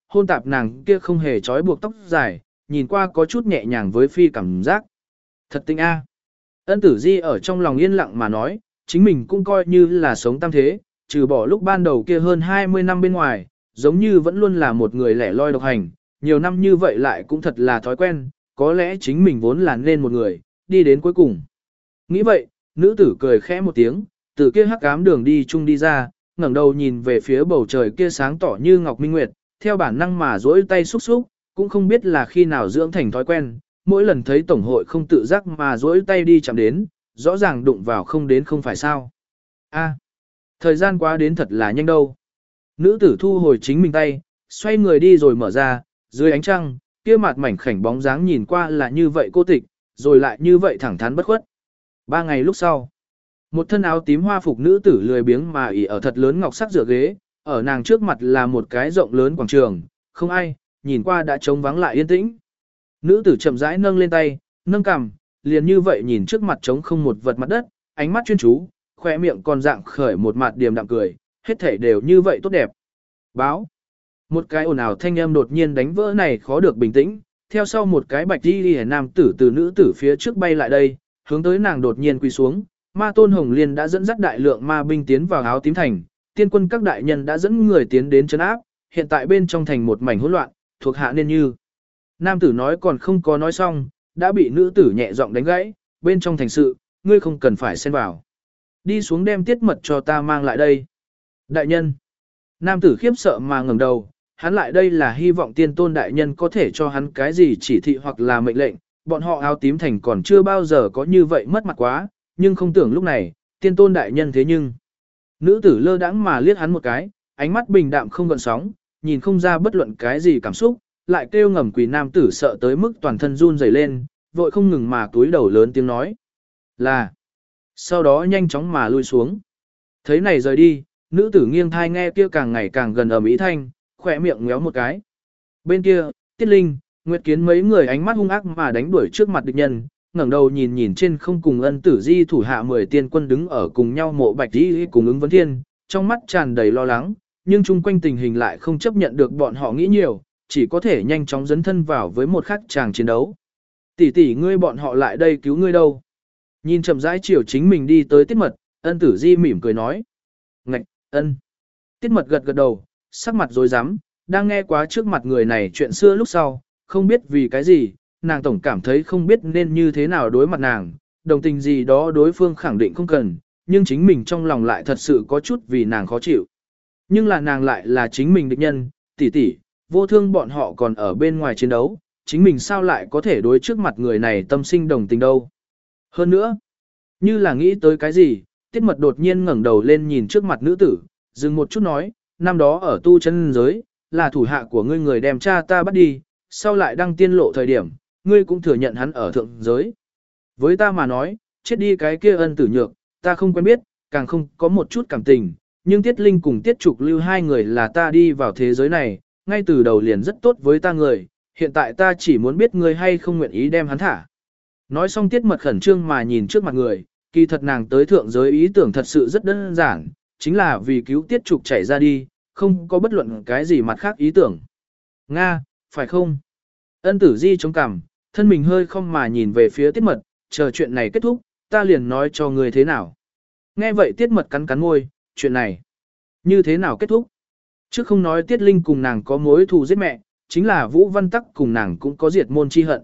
hôn tạp nàng kia không hề trói buộc tóc dài, nhìn qua có chút nhẹ nhàng với phi cảm giác. Thật tinh a. Ân Tử Di ở trong lòng yên lặng mà nói, chính mình cũng coi như là sống tam thế, trừ bỏ lúc ban đầu kia hơn 20 năm bên ngoài, giống như vẫn luôn là một người lẻ loi độc hành, nhiều năm như vậy lại cũng thật là thói quen, có lẽ chính mình vốn là nên một người, đi đến cuối cùng. Nghĩ vậy, nữ tử cười khẽ một tiếng, từ kia hắc ám đường đi chung đi ra, ngẩng đầu nhìn về phía bầu trời kia sáng tỏ như ngọc minh nguyệt, theo bản năng mà duỗi tay xúc xúc, cũng không biết là khi nào dưỡng thành thói quen, mỗi lần thấy tổng hội không tự giác mà duỗi tay đi chạm đến, rõ ràng đụng vào không đến không phải sao. A, thời gian quá đến thật là nhanh đâu. Nữ tử thu hồi chính mình tay, xoay người đi rồi mở ra, dưới ánh trăng, kia mặt mảnh khảnh bóng dáng nhìn qua là như vậy cô tịch, rồi lại như vậy thẳng thắn bất khuất. 3 ngày lúc sau, một thân áo tím hoa phục nữ tử lười biếng mà ỉ ở thật lớn ngọc sắc dựa ghế, ở nàng trước mặt là một cái rộng lớn quảng trường, không ai, nhìn qua đã trống vắng lại yên tĩnh. Nữ tử chậm rãi nâng lên tay, nâng cằm, liền như vậy nhìn trước mặt trống không một vật mặt đất, ánh mắt chuyên chú, khoe miệng còn dạng khởi một mặt điềm đạm cười, hết thảy đều như vậy tốt đẹp. Báo. Một cái ồn ào thanh âm đột nhiên đánh vỡ này khó được bình tĩnh, theo sau một cái bạch y nam tử từ nữ tử phía trước bay lại đây, hướng tới nàng đột nhiên quỳ xuống. Ma Tôn Hồng Liên đã dẫn dắt đại lượng ma binh tiến vào áo tím thành, tiên quân các đại nhân đã dẫn người tiến đến trấn áp, hiện tại bên trong thành một mảnh hỗn loạn, thuộc hạ nên như. Nam tử nói còn không có nói xong, đã bị nữ tử nhẹ giọng đánh gãy, bên trong thành sự, ngươi không cần phải xen vào. Đi xuống đem tiết mật cho ta mang lại đây. Đại nhân. Nam tử khiếp sợ mà ngẩng đầu, hắn lại đây là hy vọng tiên tôn đại nhân có thể cho hắn cái gì chỉ thị hoặc là mệnh lệnh, bọn họ áo tím thành còn chưa bao giờ có như vậy mất mặt quá, nhưng không tưởng lúc này, tiên tôn đại nhân thế nhưng. Nữ tử lơ đãng mà liếc hắn một cái, ánh mắt bình đạm không gợn sóng, nhìn không ra bất luận cái gì cảm xúc, lại kêu ngầm quỳ nam tử sợ tới mức toàn thân run rẩy lên, vội không ngừng mà túi đầu lớn tiếng nói. Là. Sau đó nhanh chóng mà lui xuống. Thấy này rời đi, nữ tử nghiêng thai nghe kia càng ngày càng gần ở mỹ thanh, khỏe miệng ngéo một cái. Bên kia, Tiết Linh, Nguyệt Kiến mấy người ánh mắt hung ác mà đánh đuổi trước mặt địch nhân, ngẩng đầu nhìn nhìn trên không cùng Ân Tử Di thủ hạ 10 tiên quân đứng ở cùng nhau mộ bạch đi cùng ứng vấn thiên, trong mắt tràn đầy lo lắng, nhưng chung quanh tình hình lại không chấp nhận được bọn họ nghĩ nhiều, chỉ có thể nhanh chóng dấn thân vào với một khắc chàng chiến đấu. Tỷ tỷ ngươi bọn họ lại đây cứu ngươi đâu? Nhìn chậm rãi chiều chính mình đi tới Tiết Mật, Ân Tử Di mỉm cười nói. Ngạch, ân. Tiết Mật gật gật đầu, sắc mặt rối rắm, đang nghe quá trước mặt người này chuyện xưa lúc sau, không biết vì cái gì, nàng tổng cảm thấy không biết nên như thế nào đối mặt nàng, đồng tình gì đó đối phương khẳng định không cần, nhưng chính mình trong lòng lại thật sự có chút vì nàng khó chịu. Nhưng là nàng lại là chính mình địch nhân, tỷ tỷ, vô thương bọn họ còn ở bên ngoài chiến đấu, chính mình sao lại có thể đối trước mặt người này tâm sinh đồng tình đâu. Hơn nữa, như là nghĩ tới cái gì, Tiết Mật đột nhiên ngẩng đầu lên nhìn trước mặt nữ tử, dừng một chút nói, năm đó ở tu chân giới, là thủ hạ của ngươi người đem cha ta bắt đi, sau lại đăng tiên lộ thời điểm, ngươi cũng thừa nhận hắn ở thượng giới. Với ta mà nói, chết đi cái kia Ân Tử Nhược, ta không quen biết, càng không có một chút cảm tình, nhưng Tiết Linh cùng Tiết Trục Lưu hai người là ta đi vào thế giới này, ngay từ đầu liền rất tốt với ta người, hiện tại ta chỉ muốn biết ngươi hay không nguyện ý đem hắn thả. Nói xong Tiết Mật khẩn trương mà nhìn trước mặt người, kỳ thật nàng tới thượng giới ý tưởng thật sự rất đơn giản, chính là vì cứu Tiết Trục chảy ra đi, không có bất luận cái gì mặt khác ý tưởng. Nga, phải không? Ân Tử Di chống cằm, thân mình hơi không mà nhìn về phía Tiết Mật, chờ chuyện này kết thúc, ta liền nói cho ngươi thế nào. Nghe vậy Tiết Mật cắn cắn môi, chuyện này, như thế nào kết thúc? Chứ không nói Tiết Linh cùng nàng có mối thù giết mẹ, chính là Vũ Văn Tắc cùng nàng cũng có diệt môn chi hận,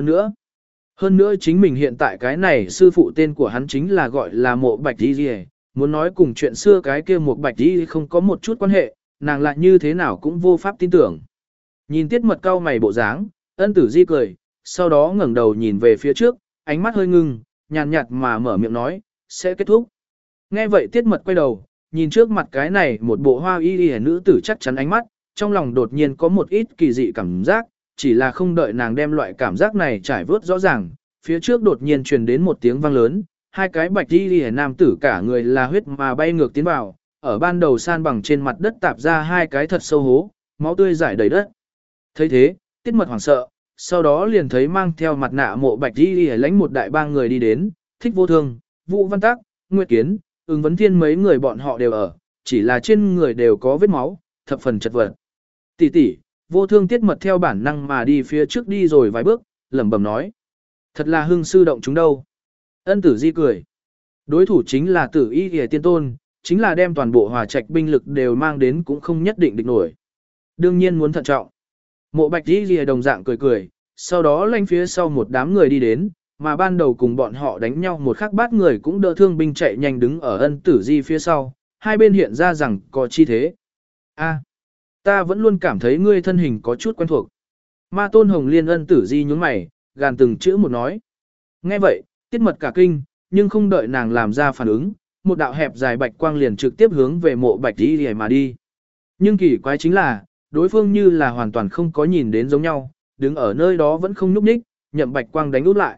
hơn nữa chính mình hiện tại cái này sư phụ tên của hắn chính là gọi là Mộ Bạch Đi, muốn nói cùng chuyện xưa cái kia Mộ Bạch Đi không có một chút quan hệ, nàng lại như thế nào cũng vô pháp tin tưởng. Nhìn Tiết Mật cau mày bộ dáng, Ân Tử Di cười, sau đó ngẩng đầu nhìn về phía trước, ánh mắt hơi ngưng, nhàn nhạt mà mở miệng nói, sẽ kết thúc. Nghe vậy Tiết Mật quay đầu, nhìn trước mặt cái này một bộ hoa y y nữ tử chắc chắn ánh mắt, trong lòng đột nhiên có một ít kỳ dị cảm giác, chỉ là không đợi nàng đem loại cảm giác này trải vớt rõ ràng, phía trước đột nhiên truyền đến một tiếng vang lớn, hai cái bạch y y nam tử cả người là huyết mà bay ngược tiến vào, ở ban đầu san bằng trên mặt đất tạp ra hai cái thật sâu hố, máu tươi rải đầy đất. Thấy thế, Tiết Mật hoảng sợ, sau đó liền thấy mang theo mặt nạ Mộ Bạch y y lãnh một đại bang người đi đến, Thích Vô Thương, Vũ Văn Tắc, Nguyệt Kiến, Ứng Vấn Thiên mấy người bọn họ đều ở, chỉ là trên người đều có vết máu, thập phần chật vật. Tỷ tỷ, vô thương tiết mật theo bản năng mà đi phía trước đi rồi vài bước, lẩm bẩm nói. Thật là hưng sư động chúng đâu. Ân Tử Di cười. Đối thủ chính là Tử Y Hề Tiên Tôn, chính là đem toàn bộ Hòa Trạch binh lực đều mang đến cũng không nhất định địch nổi. Đương nhiên muốn thận trọng. Mộ Bạch Y Hề đồng dạng cười cười, sau đó lanh phía sau một đám người đi đến, mà ban đầu cùng bọn họ đánh nhau một khắc bát người cũng đỡ thương binh chạy nhanh đứng ở Ân Tử Di phía sau, hai bên hiện ra rằng có chi thế. A, ta vẫn luôn cảm thấy ngươi thân hình có chút quen thuộc. Ma Tôn Hồng Liên Ân Tử Di nhướng mày, gàn từng chữ một nói. Nghe vậy, tiết mật cả kinh, nhưng không đợi nàng làm ra phản ứng, một đạo hẹp dài bạch quang liền trực tiếp hướng về mộ Bạch Y Hề mà đi. Nhưng kỳ quái chính là, đối phương như là hoàn toàn không có nhìn đến giống nhau, đứng ở nơi đó vẫn không nhúc nhích, nhậm bạch quang đánh út lại.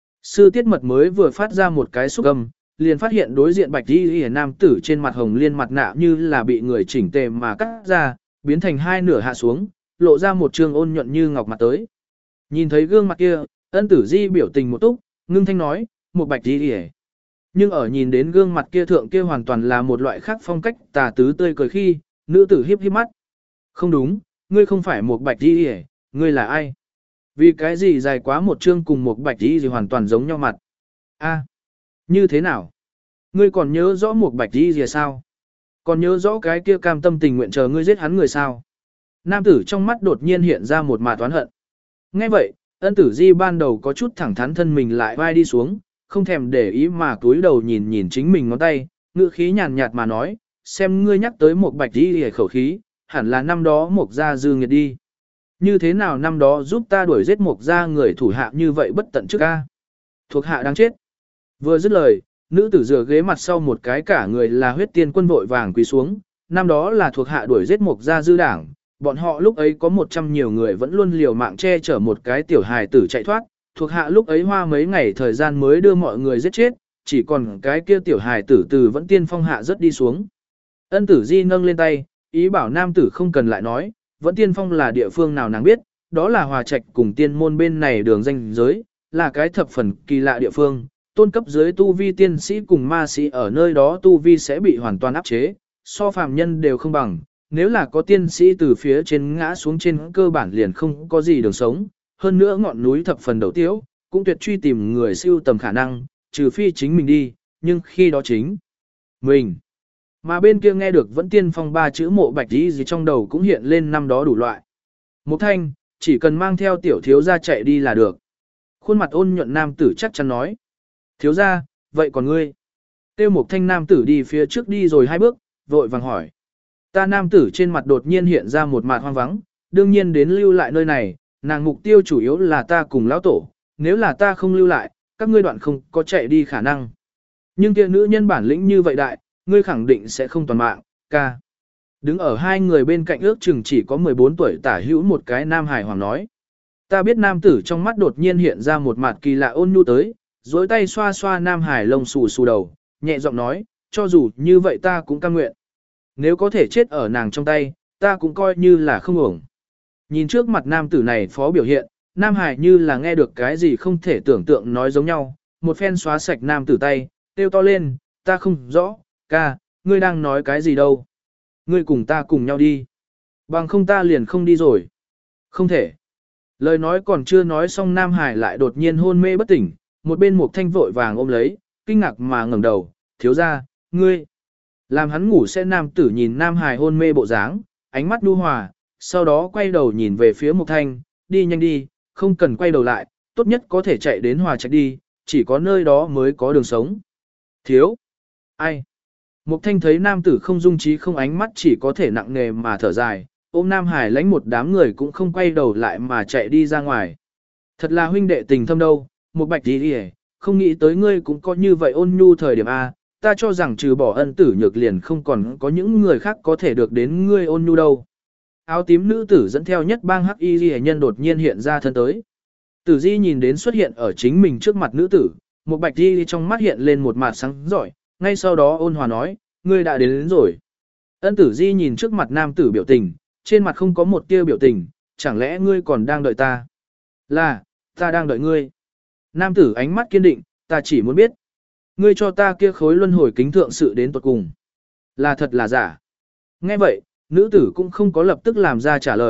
Sư tiết mật mới vừa phát ra một cái xúc âm, liền phát hiện đối diện Bạch Y Hề nam tử trên mặt Hồng Liên mặt nạ như là bị người chỉnh tề mà cắt ra, biến thành hai nửa hạ xuống, lộ ra một trương ôn nhuận như ngọc mặt tới. Nhìn thấy gương mặt kia, Ân Tử Di biểu tình một túc, ngưng thanh nói, một Bạch Y Hề. Nhưng ở nhìn đến gương mặt kia thượng kia hoàn toàn là một loại khác phong cách tà tứ tươi cười khi, nữ tử hiếp hiếp mắt. Không đúng, ngươi không phải một Bạch Y Hề, ngươi là ai? Vì cái gì dài quá một chương cùng một Bạch Y gì hoàn toàn giống nhau mặt? A, như thế nào? Ngươi còn nhớ rõ một Bạch Y gì sao? Còn nhớ rõ cái kia cam tâm tình nguyện chờ ngươi giết hắn người sao? Nam tử trong mắt đột nhiên hiện ra một mạt toán hận. Nghe vậy, Ân Tử Di ban đầu có chút thẳng thắn thân mình lại vai đi xuống, không thèm để ý mà cúi đầu nhìn nhìn chính mình ngón tay, ngữ khí nhàn nhạt mà nói, xem ngươi nhắc tới một Bạch Y hề khẩu khí, hẳn là năm đó một gia dư nghiệt đi. Như thế nào năm đó giúp ta đuổi giết một gia người thủ hạ như vậy bất tận trước ca? Thuộc hạ đáng chết. Vừa dứt lời, nữ tử dựa ghế mặt sau một cái cả người là huyết tiên quân vội vàng quỳ xuống, năm đó là thuộc hạ đuổi giết một gia dư đảng, bọn họ lúc ấy có 100 nhiều người vẫn luôn liều mạng che chở một cái tiểu hài tử chạy thoát, thuộc hạ lúc ấy hoa mấy ngày thời gian mới đưa mọi người giết chết, chỉ còn cái kia tiểu hài tử từ vẫn tiên phong hạ rất đi xuống. Ân Tử Di nâng lên tay, ý bảo nam tử không cần lại nói, vẫn tiên phong là địa phương nào nàng biết, đó là Hòa Trạch cùng tiên môn bên này đường danh giới, là cái thập phần kỳ lạ địa phương, tôn cấp dưới tu vi tiên sĩ cùng ma sĩ ở nơi đó tu vi sẽ bị hoàn toàn áp chế, so phàm nhân đều không bằng, nếu là có tiên sĩ từ phía trên ngã xuống trên cơ bản liền không có gì đường sống, hơn nữa ngọn núi thập phần đầu tiếu, cũng tuyệt truy tìm người siêu tầm khả năng, trừ phi chính mình đi, nhưng khi đó chính mình. Mà bên kia nghe được vẫn tiên phong ba chữ mộ Bạch Y gì trong đầu cũng hiện lên năm đó đủ loại. Mục Thanh, chỉ cần mang theo tiểu thiếu gia chạy đi là được. Khuôn mặt ôn nhuận nam tử chắc chắn nói. Thiếu gia, vậy còn ngươi? Tiêu Mục Thanh nam tử đi phía trước đi rồi hai bước, vội vàng hỏi. Ta nam tử trên mặt đột nhiên hiện ra một mặt hoang vắng, đương nhiên đến lưu lại nơi này, nàng mục tiêu chủ yếu là ta cùng lão tổ, nếu là ta không lưu lại, các ngươi đoạn không có chạy đi khả năng. Nhưng kia nữ nhân bản lĩnh như vậy đại, ngươi khẳng định sẽ không toàn mạng, ca. Đứng ở hai người bên cạnh ước chừng chỉ có 14 tuổi tả hữu một cái nam hài hoàng nói. Ta biết nam tử trong mắt đột nhiên hiện ra một mặt kỳ lạ ôn nhu tới, dối tay xoa xoa nam hải lông xù xù đầu, nhẹ giọng nói, cho dù như vậy ta cũng cam nguyện. Nếu có thể chết ở nàng trong tay, ta cũng coi như là không ổng. Nhìn trước mặt nam tử này phó biểu hiện, nam hải như là nghe được cái gì không thể tưởng tượng nói giống nhau, một phen xóa sạch nam tử tay, kêu to lên, ta không rõ, ca, ngươi đang nói cái gì đâu. Ngươi cùng ta cùng nhau đi. Bằng không ta liền không đi rồi. Không thể. Lời nói còn chưa nói xong Nam Hải lại đột nhiên hôn mê bất tỉnh, một bên Mục Thanh vội vàng ôm lấy, kinh ngạc mà ngẩng đầu, thiếu ra, ngươi. Làm hắn ngủ sẽ nam tử nhìn Nam Hải hôn mê bộ dáng, ánh mắt nhu hòa, sau đó quay đầu nhìn về phía Mục Thanh, đi nhanh đi, không cần quay đầu lại, tốt nhất có thể chạy đến Hòa Trạch đi, chỉ có nơi đó mới có đường sống. Thiếu. Ai? Mục Thanh thấy nam tử không dung trí không ánh mắt chỉ có thể nặng nề mà thở dài, ôm Nam Hải lãnh một đám người cũng không quay đầu lại mà chạy đi ra ngoài. Thật là huynh đệ tình thâm đâu, một Bạch đi đi không nghĩ tới ngươi cũng có như vậy ôn nhu thời điểm A, ta cho rằng trừ bỏ ân tử nhược liền không còn có những người khác có thể được đến ngươi ôn nhu đâu. Áo tím nữ tử dẫn theo nhất bang hắc y ghi nhân đột nhiên hiện ra thân tới. Tử Di nhìn đến xuất hiện ở chính mình trước mặt nữ tử, một Bạch đi trong mắt hiện lên một mặt sáng giỏi, ngay sau đó ôn hòa nói, ngươi đã đến rồi. Ân Tử Di nhìn trước mặt nam tử biểu tình, trên mặt không có một tia biểu tình, chẳng lẽ ngươi còn đang đợi ta? Là, ta đang đợi ngươi. Nam tử ánh mắt kiên định, ta chỉ muốn biết. Ngươi cho ta kia khối luân hồi kính thượng sự đến tuột cùng. Là thật là giả. Nghe vậy, nữ tử cũng không có lập tức làm ra trả lời,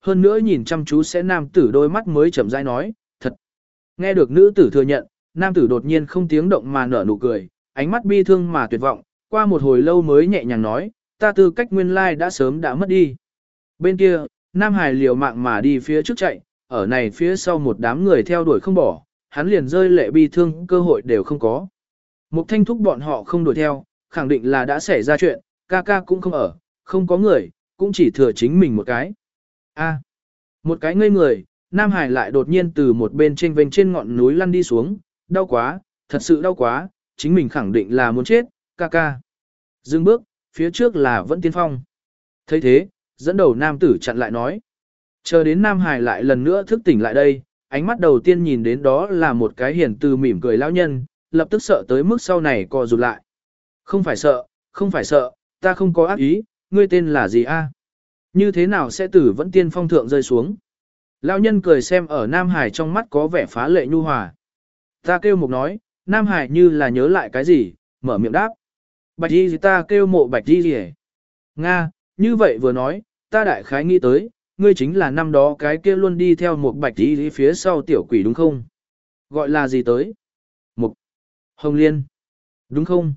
hơn nữa nhìn chăm chú sẽ nam tử đôi mắt mới chậm rãi nói, thật. Nghe được nữ tử thừa nhận, nam tử đột nhiên không tiếng động mà nở nụ cười, ánh mắt bi thương mà tuyệt vọng, qua một hồi lâu mới nhẹ nhàng nói, ta tư cách nguyên lai đã sớm đã mất đi. Bên kia, Nam Hải liều mạng mà đi phía trước chạy, ở này phía sau một đám người theo đuổi không bỏ, hắn liền rơi lệ bi thương cơ hội đều không có. Mục Thanh thúc bọn họ không đuổi theo, khẳng định là đã xảy ra chuyện, ca ca cũng không ở, không có người, cũng chỉ thừa chính mình một cái. Một cái ngây người, Nam Hải lại đột nhiên từ một bên trên vênh trên ngọn núi lăn đi xuống, đau quá, thật sự đau quá, chính mình khẳng định là muốn chết, ca ca. Dừng bước, phía trước là vẫn tiên phong. thấy thế, dẫn đầu nam tử chặn lại nói. Chờ đến Nam Hải lại lần nữa thức tỉnh lại đây, ánh mắt đầu tiên nhìn đến đó là một cái hiền từ mỉm cười lão nhân, lập tức sợ tới mức sau này co rụt lại. Không phải sợ, không phải sợ, ta không có ác ý, ngươi tên là gì a? Như thế nào sẽ từ vẫn tiên phong thượng rơi xuống? Lão nhân cười xem ở Nam Hải trong mắt có vẻ phá lệ nhu hòa. Ta kêu Mục nói, Nam Hải như là nhớ lại cái gì, mở miệng đáp. Bạch đi gì ta kêu Mộ Bạch đi gì? Nga, như vậy vừa nói, ta đại khái nghĩ tới, ngươi chính là năm đó cái kia luôn đi theo một Bạch đi phía sau tiểu quỷ đúng không? Gọi là gì tới? Mục Hồng Liên. Đúng không?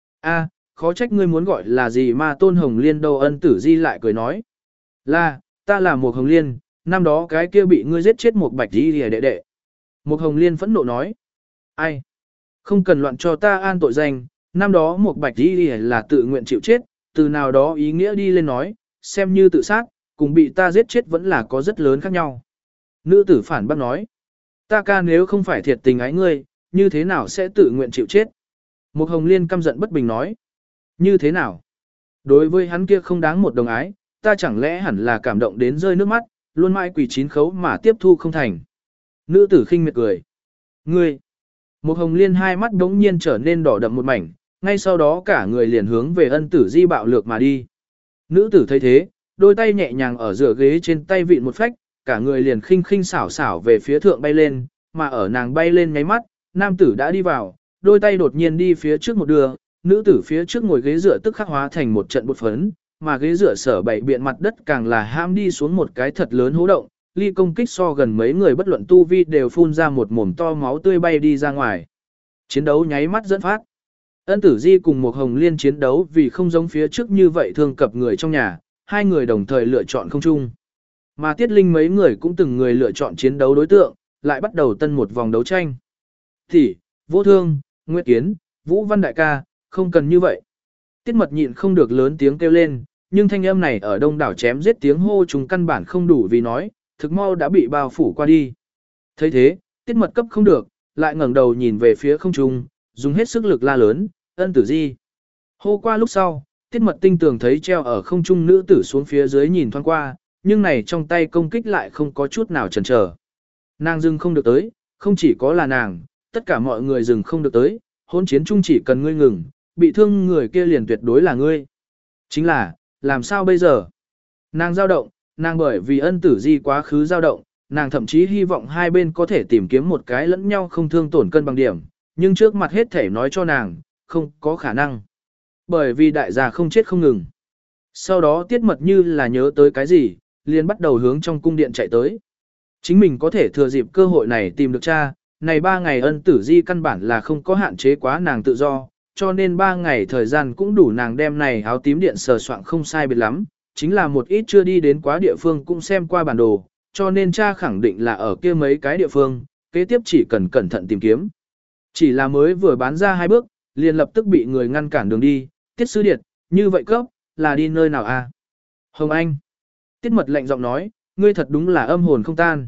A, khó trách ngươi muốn gọi là gì mà Tôn Hồng Liên đâu. Ân Tử Di lại cười nói. Là, ta là Mục Hồng Liên, năm đó cái kia bị ngươi giết chết một Bạch đi đệ đệ. Mục Hồng Liên phẫn nộ nói. Ai? Không cần loạn cho ta an tội danh, năm đó một Bạch đi là tự nguyện chịu chết, từ nào đó ý nghĩa đi lên nói, xem như tự sát, cùng bị ta giết chết vẫn là có rất lớn khác nhau. Nữ tử phản bác nói. Ta ca nếu không phải thiệt tình ái ngươi, như thế nào sẽ tự nguyện chịu chết? Mục Hồng Liên căm giận bất bình nói. Như thế nào? Đối với hắn kia không đáng một đồng ái, ta chẳng lẽ hẳn là cảm động đến rơi nước mắt, luôn mãi quỳ chín khấu mà tiếp thu không thành. Nữ tử khinh miệt cười. Ngươi! Mục Hồng Liên hai mắt đống nhiên trở nên đỏ đậm một mảnh, ngay sau đó cả người liền hướng về Ân Tử Di bạo lược mà đi. Nữ tử thấy thế, đôi tay nhẹ nhàng ở giữa ghế trên tay vịn một phách, cả người liền khinh khinh xảo xảo về phía thượng bay lên, mà ở nàng bay lên nháy mắt, nam tử đã đi vào, đôi tay đột nhiên đi phía trước một đường, nữ tử phía trước ngồi ghế dựa tức khắc hóa thành một trận bột phấn, mà ghế dựa sở bảy biện mặt đất càng là ham đi xuống một cái thật lớn hố động, ly công kích so gần mấy người bất luận tu vi đều phun ra một mồm to máu tươi bay đi ra ngoài. Chiến đấu nháy mắt dẫn phát. Ân Tử Di cùng một Hồng Liên chiến đấu vì không giống phía trước như vậy thương cập người trong nhà, hai người đồng thời lựa chọn không chung. Mà Tiết Linh mấy người cũng từng người lựa chọn chiến đấu đối tượng, lại bắt đầu tân một vòng đấu tranh. Thì, Vô Thương, Nguyệt Kiến, Vũ Văn đại ca, không cần như vậy. Tiết Mật nhịn không được lớn tiếng kêu lên, nhưng thanh âm này ở đông đảo chém giết tiếng hô chúng căn bản không đủ vì nói, thực mau đã bị bao phủ qua đi. thấy thế, Tiết Mật cấp không được, lại ngẩng đầu nhìn về phía không trung, dùng hết sức lực la lớn, Ân Tử Di. Hô qua lúc sau, Tiết Mật tinh tường thấy treo ở không trung nữ tử xuống phía dưới nhìn thoáng qua, nhưng này trong tay công kích lại không có chút nào chần chờ. Nàng dừng không được tới, không chỉ có là nàng, tất cả mọi người dừng không được tới, hôn chiến chung chỉ cần ngươi ngừng, bị thương người kia liền tuyệt đối là ngươi. Chính là, làm sao bây giờ? Nàng dao động, nàng bởi vì Ân Tử Di quá khứ dao động, nàng thậm chí hy vọng hai bên có thể tìm kiếm một cái lẫn nhau không thương tổn cân bằng điểm, nhưng trước mặt hết thể nói cho nàng, không có khả năng. Bởi vì đại gia không chết không ngừng. Sau đó Tiết Mật như là nhớ tới cái gì, liền bắt đầu hướng trong cung điện chạy tới. Chính mình có thể thừa dịp cơ hội này tìm được cha, này 3 ngày Ân Tử Di căn bản là không có hạn chế quá nàng tự do, cho nên 3 ngày thời gian cũng đủ nàng đem này áo tím điện sờ soạn không sai biệt lắm, chính là một ít chưa đi đến quá địa phương cũng xem qua bản đồ, cho nên cha khẳng định là ở kia mấy cái địa phương, kế tiếp chỉ cần cẩn thận tìm kiếm. Chỉ là mới vừa bán ra 2 bước, liền lập tức bị người ngăn cản đường đi, Tiết Sư Điệt, như vậy cấp, là đi nơi nào a? Hồng Anh. Tiết Mật lạnh giọng nói, ngươi thật đúng là âm hồn không tan.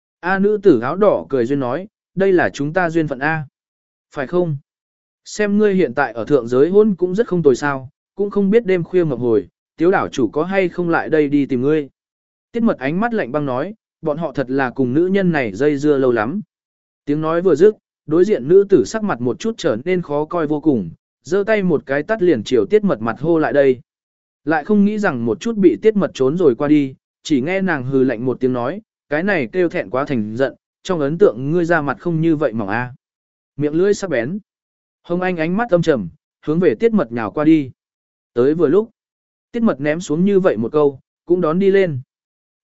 A nữ tử áo đỏ cười duyên nói, đây là chúng ta duyên phận A. Phải không? Xem ngươi hiện tại ở thượng giới hôn cũng rất không tồi sao, cũng không biết đêm khuya mập hồi, tiếu đảo chủ có hay không lại đây đi tìm ngươi. Tiết Mật ánh mắt lạnh băng nói, bọn họ thật là cùng nữ nhân này dây dưa lâu lắm. Tiếng nói vừa dứt, đối diện nữ tử sắc mặt một chút trở nên khó coi vô cùng, giơ tay một cái tắt liền chiều Tiết Mật mặt hô lại đây. Lại không nghĩ rằng một chút bị Tiết Mật trốn rồi qua đi, chỉ nghe nàng hừ lạnh một tiếng nói, cái này kêu thẹn quá thành giận, trong ấn tượng ngươi ra mặt không như vậy mỏng a. Miệng lưỡi sắc bén. Hồng Anh ánh mắt âm trầm, hướng về Tiết Mật nhào qua đi. Tới vừa lúc, Tiết Mật ném xuống như vậy một câu, cũng đón đi lên.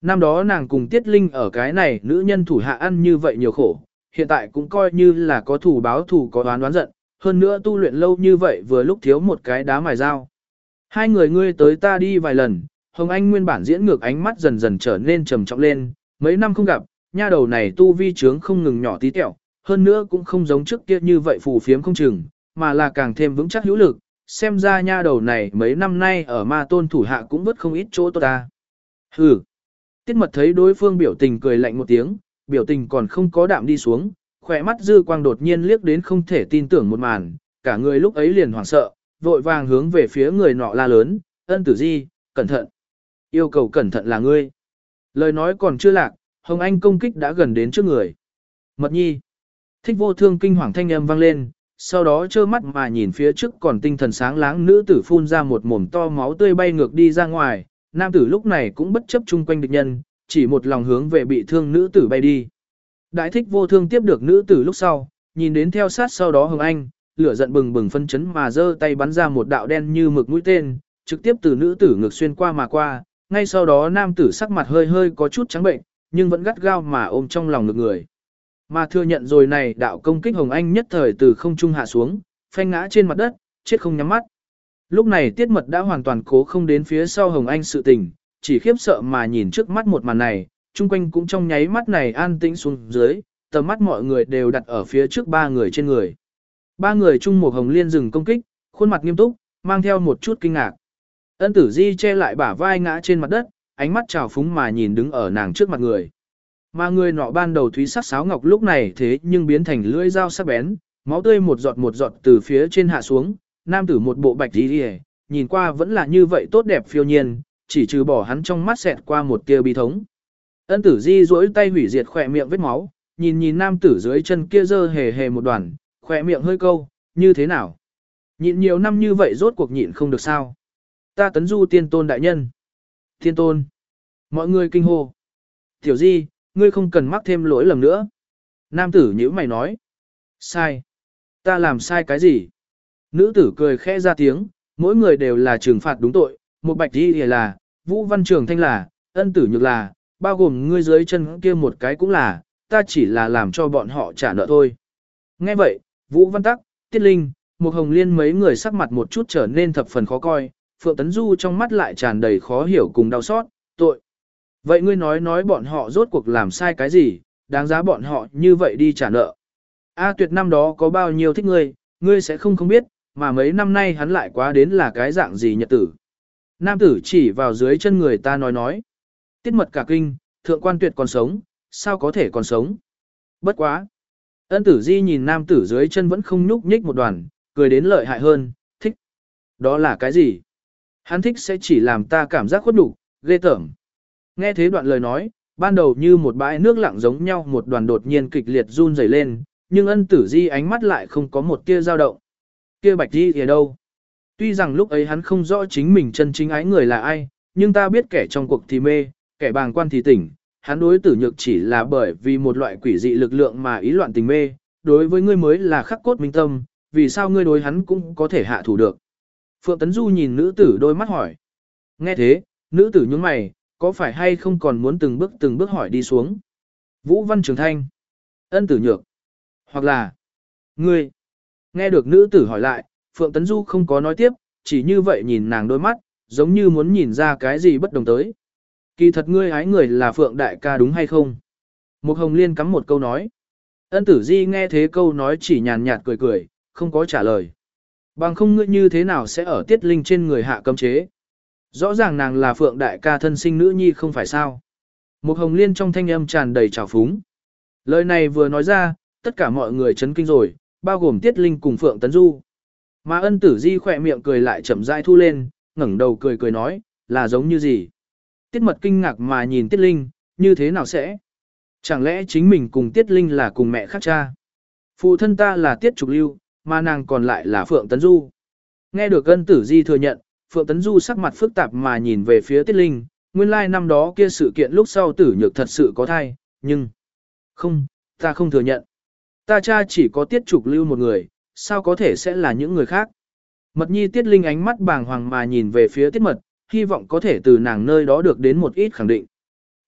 Năm đó nàng cùng Tiết Linh ở cái này nữ nhân thủ hạ ăn như vậy nhiều khổ, hiện tại cũng coi như là có thủ báo thủ có đoán giận, hơn nữa tu luyện lâu như vậy vừa lúc thiếu một cái đá mài dao. Hai người ngươi tới ta đi vài lần, Hồng Anh nguyên bản diễn ngược ánh mắt dần dần trở nên trầm trọng lên, mấy năm không gặp, nha đầu này tu vi trướng không ngừng nhỏ tí tẹo, hơn nữa cũng không giống trước kia như vậy phù phiếm không chừng, mà là càng thêm vững chắc hữu lực, xem ra nha đầu này mấy năm nay ở ma tôn thủ hạ cũng vất không ít chỗ tốt ta. Hừ. Tiết Mật thấy đối phương biểu tình cười lạnh một tiếng, biểu tình còn không có đạm đi xuống, khỏe mắt dư quang đột nhiên liếc đến không thể tin tưởng một màn, cả người lúc ấy liền hoảng sợ, vội vàng hướng về phía người nọ la lớn, Ân Tử Di, cẩn thận. Yêu cầu cẩn thận là ngươi. Lời nói còn chưa lạc, Hồng Anh công kích đã gần đến trước người. Mật nhi. Thích Vô Thương kinh hoàng thanh âm vang lên, sau đó trơ mắt mà nhìn phía trước còn tinh thần sáng láng nữ tử phun ra một mồm to máu tươi bay ngược đi ra ngoài, nam tử lúc này cũng bất chấp chung quanh địch nhân, chỉ một lòng hướng về bị thương nữ tử bay đi. Đại Thích Vô Thương tiếp được nữ tử lúc sau, nhìn đến theo sát sau đó Hồng Anh, lửa giận bừng bừng phân chấn mà giơ tay bắn ra một đạo đen như mực mũi tên, trực tiếp từ nữ tử ngực xuyên qua mà qua, ngay sau đó nam tử sắc mặt hơi hơi có chút trắng bệnh, nhưng vẫn gắt gao mà ôm trong lòng ngực người. Mà thừa nhận rồi này đạo công kích Hồng Anh nhất thời từ không trung hạ xuống, phanh ngã trên mặt đất, chết không nhắm mắt. Lúc này Tiết Mật đã hoàn toàn cố không đến phía sau Hồng Anh sự tình, chỉ khiếp sợ mà nhìn trước mắt một màn này, chung quanh cũng trong nháy mắt này an tĩnh xuống dưới, tầm mắt mọi người đều đặt ở phía trước ba người trên người. Ba người chung một Hồng Liên dừng công kích, khuôn mặt nghiêm túc, mang theo một chút kinh ngạc. Ân Tử Di che lại bả vai ngã trên mặt đất, ánh mắt trào phúng mà nhìn đứng ở nàng trước mặt người. Mà người nọ ban đầu thúy sắc sáo ngọc lúc này thế nhưng biến thành lưỡi dao sắc bén, máu tươi một giọt từ phía trên hạ xuống, nam tử một bộ bạch y, nhìn qua vẫn là như vậy tốt đẹp phiêu nhiên, chỉ trừ bỏ hắn trong mắt xẹt qua một tia bi thống. Ân Tử Di duỗi tay hủy diệt khỏe miệng vết máu, nhìn nam tử dưới chân kia dơ hề hề một đoàn, khỏe miệng hơi câu, như thế nào? Nhịn nhiều năm như vậy rốt cuộc nhịn không được sao? Ta Tấn Du tiên tôn đại nhân. Tiên tôn. Mọi người kinh hô. Tiểu Di, ngươi không cần mắc thêm lỗi lầm nữa. Nam tử nhíu mày nói. Sai. Ta làm sai cái gì? Nữ tử cười khẽ ra tiếng, mỗi người đều là trừng phạt đúng tội, một bạch đi là, Vũ Văn Trường Thanh là, Ân Tử Nhược là, bao gồm ngươi dưới chân kia một cái cũng là, ta chỉ là làm cho bọn họ trả nợ thôi. Nghe vậy, Vũ Văn Tắc, Tiết Linh, một Hồng Liên mấy người sắc mặt một chút trở nên thập phần khó coi, Phượng Tấn Du trong mắt lại tràn đầy khó hiểu cùng đau xót, tội. Vậy ngươi nói bọn họ rốt cuộc làm sai cái gì, đáng giá bọn họ như vậy đi trả nợ. A Tuyệt năm đó có bao nhiêu thích ngươi sẽ không biết, mà mấy năm nay hắn lại quá đến là cái dạng gì nhật tử. Nam tử chỉ vào dưới chân người ta nói. Tiết Mật cả kinh, Thượng Quan Tuyệt còn sống, sao có thể còn sống. Bất quá. Ân Tử Di nhìn nam tử dưới chân vẫn không nhúc nhích một đoàn, cười đến lợi hại hơn, thích. Đó là cái gì? Hắn thích sẽ chỉ làm ta cảm giác khuất nhục, ghê tởm. Nghe thế đoạn lời nói, ban đầu như một bãi nước lặng giống nhau một đoàn đột nhiên kịch liệt run rẩy lên, nhưng Ân Tử Di ánh mắt lại không có một tia dao động. Kia Bạch Di ở đâu? Tuy rằng lúc ấy hắn không rõ chính mình chân chính ái người là ai, nhưng ta biết kẻ trong cuộc thì mê, kẻ bàng quan thì tỉnh, hắn đối Tử Nhược chỉ là bởi vì một loại quỷ dị lực lượng mà ý loạn tình mê, đối với ngươi mới là khắc cốt minh tâm, vì sao ngươi đối hắn cũng có thể hạ thủ được. Phượng Tấn Du nhìn nữ tử đôi mắt hỏi. Nghe thế, nữ tử nhướng mày, có phải hay không còn muốn từng bước hỏi đi xuống. Vũ Văn Trường Thanh, Ân Tử Nhược, hoặc là ngươi. Nghe được nữ tử hỏi lại, Phượng Tấn Du không có nói tiếp, chỉ như vậy nhìn nàng đôi mắt, giống như muốn nhìn ra cái gì bất đồng tới. Kỳ thật ngươi ái người là Phượng đại ca đúng hay không? Một Hồng Liên cắm một câu nói. Ân Tử Di nghe thế câu nói chỉ nhàn nhạt cười, không có trả lời. Bằng không ngươi như thế nào sẽ ở Tiết Linh trên người hạ cấm chế? Rõ ràng nàng là Phượng đại ca thân sinh nữ nhi không phải sao? Một Hồng Liên trong thanh âm tràn đầy trào phúng. Lời này vừa nói ra, tất cả mọi người chấn kinh rồi, bao gồm Tiết Linh cùng Phượng Tấn Du. Mà Ân Tử Di khỏe miệng cười lại chậm rãi thu lên, ngẩng đầu cười nói, là giống như gì? Tiết Mật kinh ngạc mà nhìn Tiết Linh, như thế nào sẽ? Chẳng lẽ chính mình cùng Tiết Linh là cùng mẹ khác cha? Phụ thân ta là Tiết Trục Lưu, mà nàng còn lại là Phượng Tấn Du. Nghe được Ân Tử Di thừa nhận, Phượng Tấn Du sắc mặt phức tạp mà nhìn về phía Tiết Linh, nguyên lai năm đó kia sự kiện lúc sau Tử Nhược thật sự có thai, nhưng... Không, ta không thừa nhận. Ta cha chỉ có Tiết Trục Lưu một người, sao có thể sẽ là những người khác? Mật nhi Tiết Linh ánh mắt bàng hoàng mà nhìn về phía Tiết Mật, hy vọng có thể từ nàng nơi đó được đến một ít khẳng định.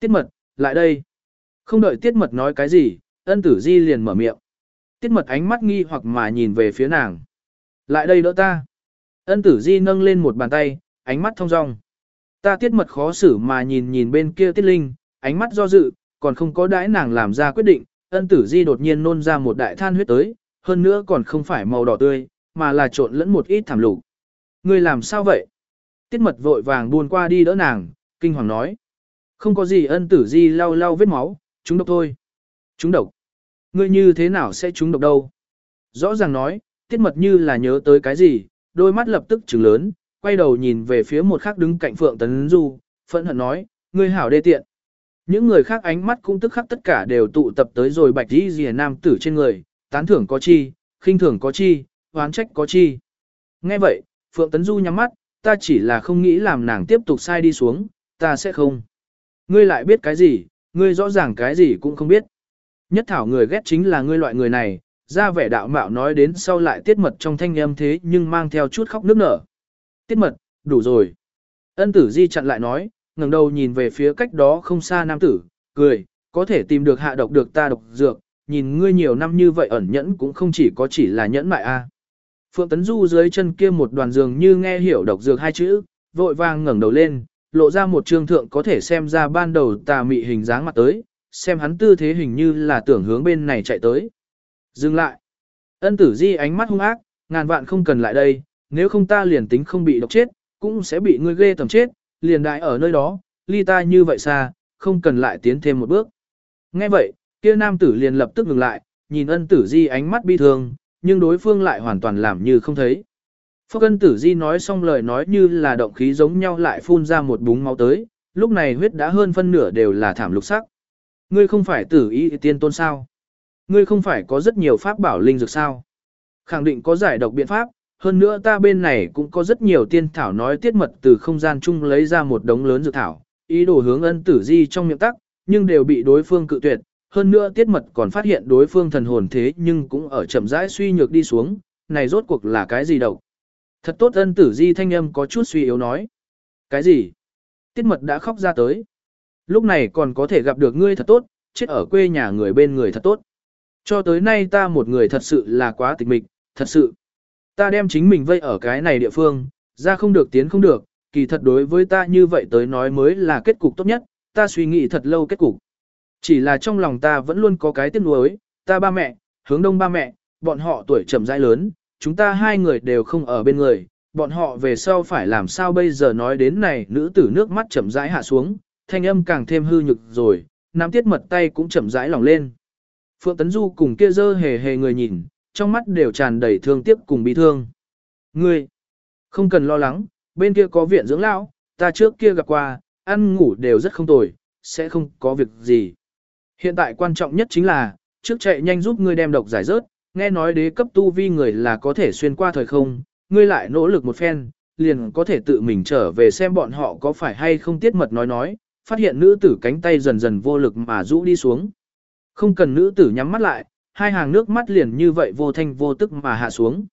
Tiết mật, lại đây. Không đợi tiết mật nói cái gì, ân tử di liền mở miệng. Tiết mật ánh mắt nghi hoặc mà nhìn về phía nàng. Lại đây đỡ ta. Ân tử di nâng lên một bàn tay, ánh mắt thong dong. Ta tiết mật khó xử mà nhìn nhìn bên kia tiết linh, ánh mắt do dự, còn không có đãi nàng làm ra quyết định. Ân tử di đột nhiên nôn ra một đại than huyết tới, hơn nữa còn không phải màu đỏ tươi, mà là trộn lẫn một ít thảm lục. Ngươi làm sao vậy? Tiết mật vội vàng buồn qua đi đỡ nàng, kinh hoàng nói. Không có gì. Ân tử di lau lau vết máu, trúng độc thôi. Trúng độc? Ngươi như thế nào sẽ trúng độc đâu? Rõ ràng nói, tiết mật như là nhớ tới cái gì, đôi mắt lập tức trừng lớn, quay đầu nhìn về phía một khác đứng cạnh Phượng Tấn Du, phẫn hận nói, ngươi hảo đê tiện. Những người khác ánh mắt cũng tức khắc tất cả đều tụ tập tới rồi bạch đi rìa nam tử trên người, tán thưởng có chi, khinh thường có chi, oán trách có chi. Nghe vậy, Phượng Tấn Du nhắm mắt, ta chỉ là không nghĩ làm nàng tiếp tục sai đi xuống, ta sẽ không. Ngươi lại biết cái gì, ngươi rõ ràng cái gì cũng không biết. Nhất thảo người ghét chính là ngươi loại người này, ra vẻ đạo mạo nói đến sau lại tiết mật trong thanh âm thế nhưng mang theo chút khóc nức nở. Tiết mật, đủ rồi. Ân tử di chặn lại nói, ngẩng đầu nhìn về phía cách đó không xa nam tử, cười, có thể tìm được hạ độc được ta độc dược, nhìn ngươi nhiều năm như vậy ẩn nhẫn cũng không chỉ là nhẫn mại a. Phượng Tấn Du dưới chân kia một đoàn dường như nghe hiểu độc dược hai chữ, vội vàng ngẩng đầu lên, lộ ra một trương thượng có thể xem ra ban đầu tà mị hình dáng mặt tới, xem hắn tư thế hình như là tưởng hướng bên này chạy tới. Dừng lại. Ân tử di ánh mắt hung ác, ngàn vạn không cần lại đây, nếu không ta liền tính không bị độc chết, cũng sẽ bị ngươi ghê tầm chết, liền đại ở nơi đó, ly ta như vậy xa, không cần lại tiến thêm một bước. Nghe vậy, kia nam tử liền lập tức ngừng lại, nhìn ân tử di ánh mắt bi thương, nhưng đối phương lại hoàn toàn làm như không thấy. Phúc ân tử di nói xong lời nói như là động khí giống nhau lại phun ra một búng máu tới, lúc này huyết đã hơn phân nửa đều là thảm lục sắc. Ngươi không phải tử y tiên tôn sao? Ngươi không phải có rất nhiều pháp bảo linh dược sao? Khẳng định có giải độc biện pháp, hơn nữa ta bên này cũng có rất nhiều tiên thảo nói tiết mật từ không gian chung lấy ra một đống lớn dược thảo, ý đồ hướng ân tử di trong miệng tắc, nhưng đều bị đối phương cự tuyệt. Hơn nữa tiết mật còn phát hiện đối phương thần hồn thế nhưng cũng ở chậm rãi suy nhược đi xuống, này rốt cuộc là cái gì độc? Thật tốt. Ân tử di thanh âm có chút suy yếu nói. Cái gì? Tiết mật đã khóc ra tới. Lúc này còn có thể gặp được ngươi thật tốt, chết ở quê nhà người bên người thật tốt. Cho tới nay ta một người thật sự là quá tịch mịch, thật sự. Ta đem chính mình vây ở cái này địa phương, ra không được tiến không được, kỳ thật đối với ta như vậy tới nói mới là kết cục tốt nhất, ta suy nghĩ thật lâu kết cục. Chỉ là trong lòng ta vẫn luôn có cái tiếc nuối, ta ba mẹ, hướng đông ba mẹ, bọn họ tuổi chậm rãi lớn, chúng ta hai người đều không ở bên người, bọn họ về sau phải làm sao bây giờ nói đến này nữ tử nước mắt chậm rãi hạ xuống, thanh âm càng thêm hư nhực rồi, nắm tiết mật tay cũng chậm rãi lỏng lên. Phượng Tấn Du cùng kia dơ hề hề người nhìn, trong mắt đều tràn đầy thương tiếc cùng bi thương. Ngươi, không cần lo lắng, bên kia có viện dưỡng lão, ta trước kia gặp qua, ăn ngủ đều rất không tồi, sẽ không có việc gì. Hiện tại quan trọng nhất chính là, trước chạy nhanh giúp ngươi đem độc giải rớt, nghe nói đế cấp tu vi người là có thể xuyên qua thời không, ngươi lại nỗ lực một phen, liền có thể tự mình trở về xem bọn họ có phải hay không tiết mật nói, phát hiện nữ tử cánh tay dần dần vô lực mà rũ đi xuống. Không cần nữ tử nhắm mắt lại, hai hàng nước mắt liền như vậy vô thanh vô tức mà hạ xuống.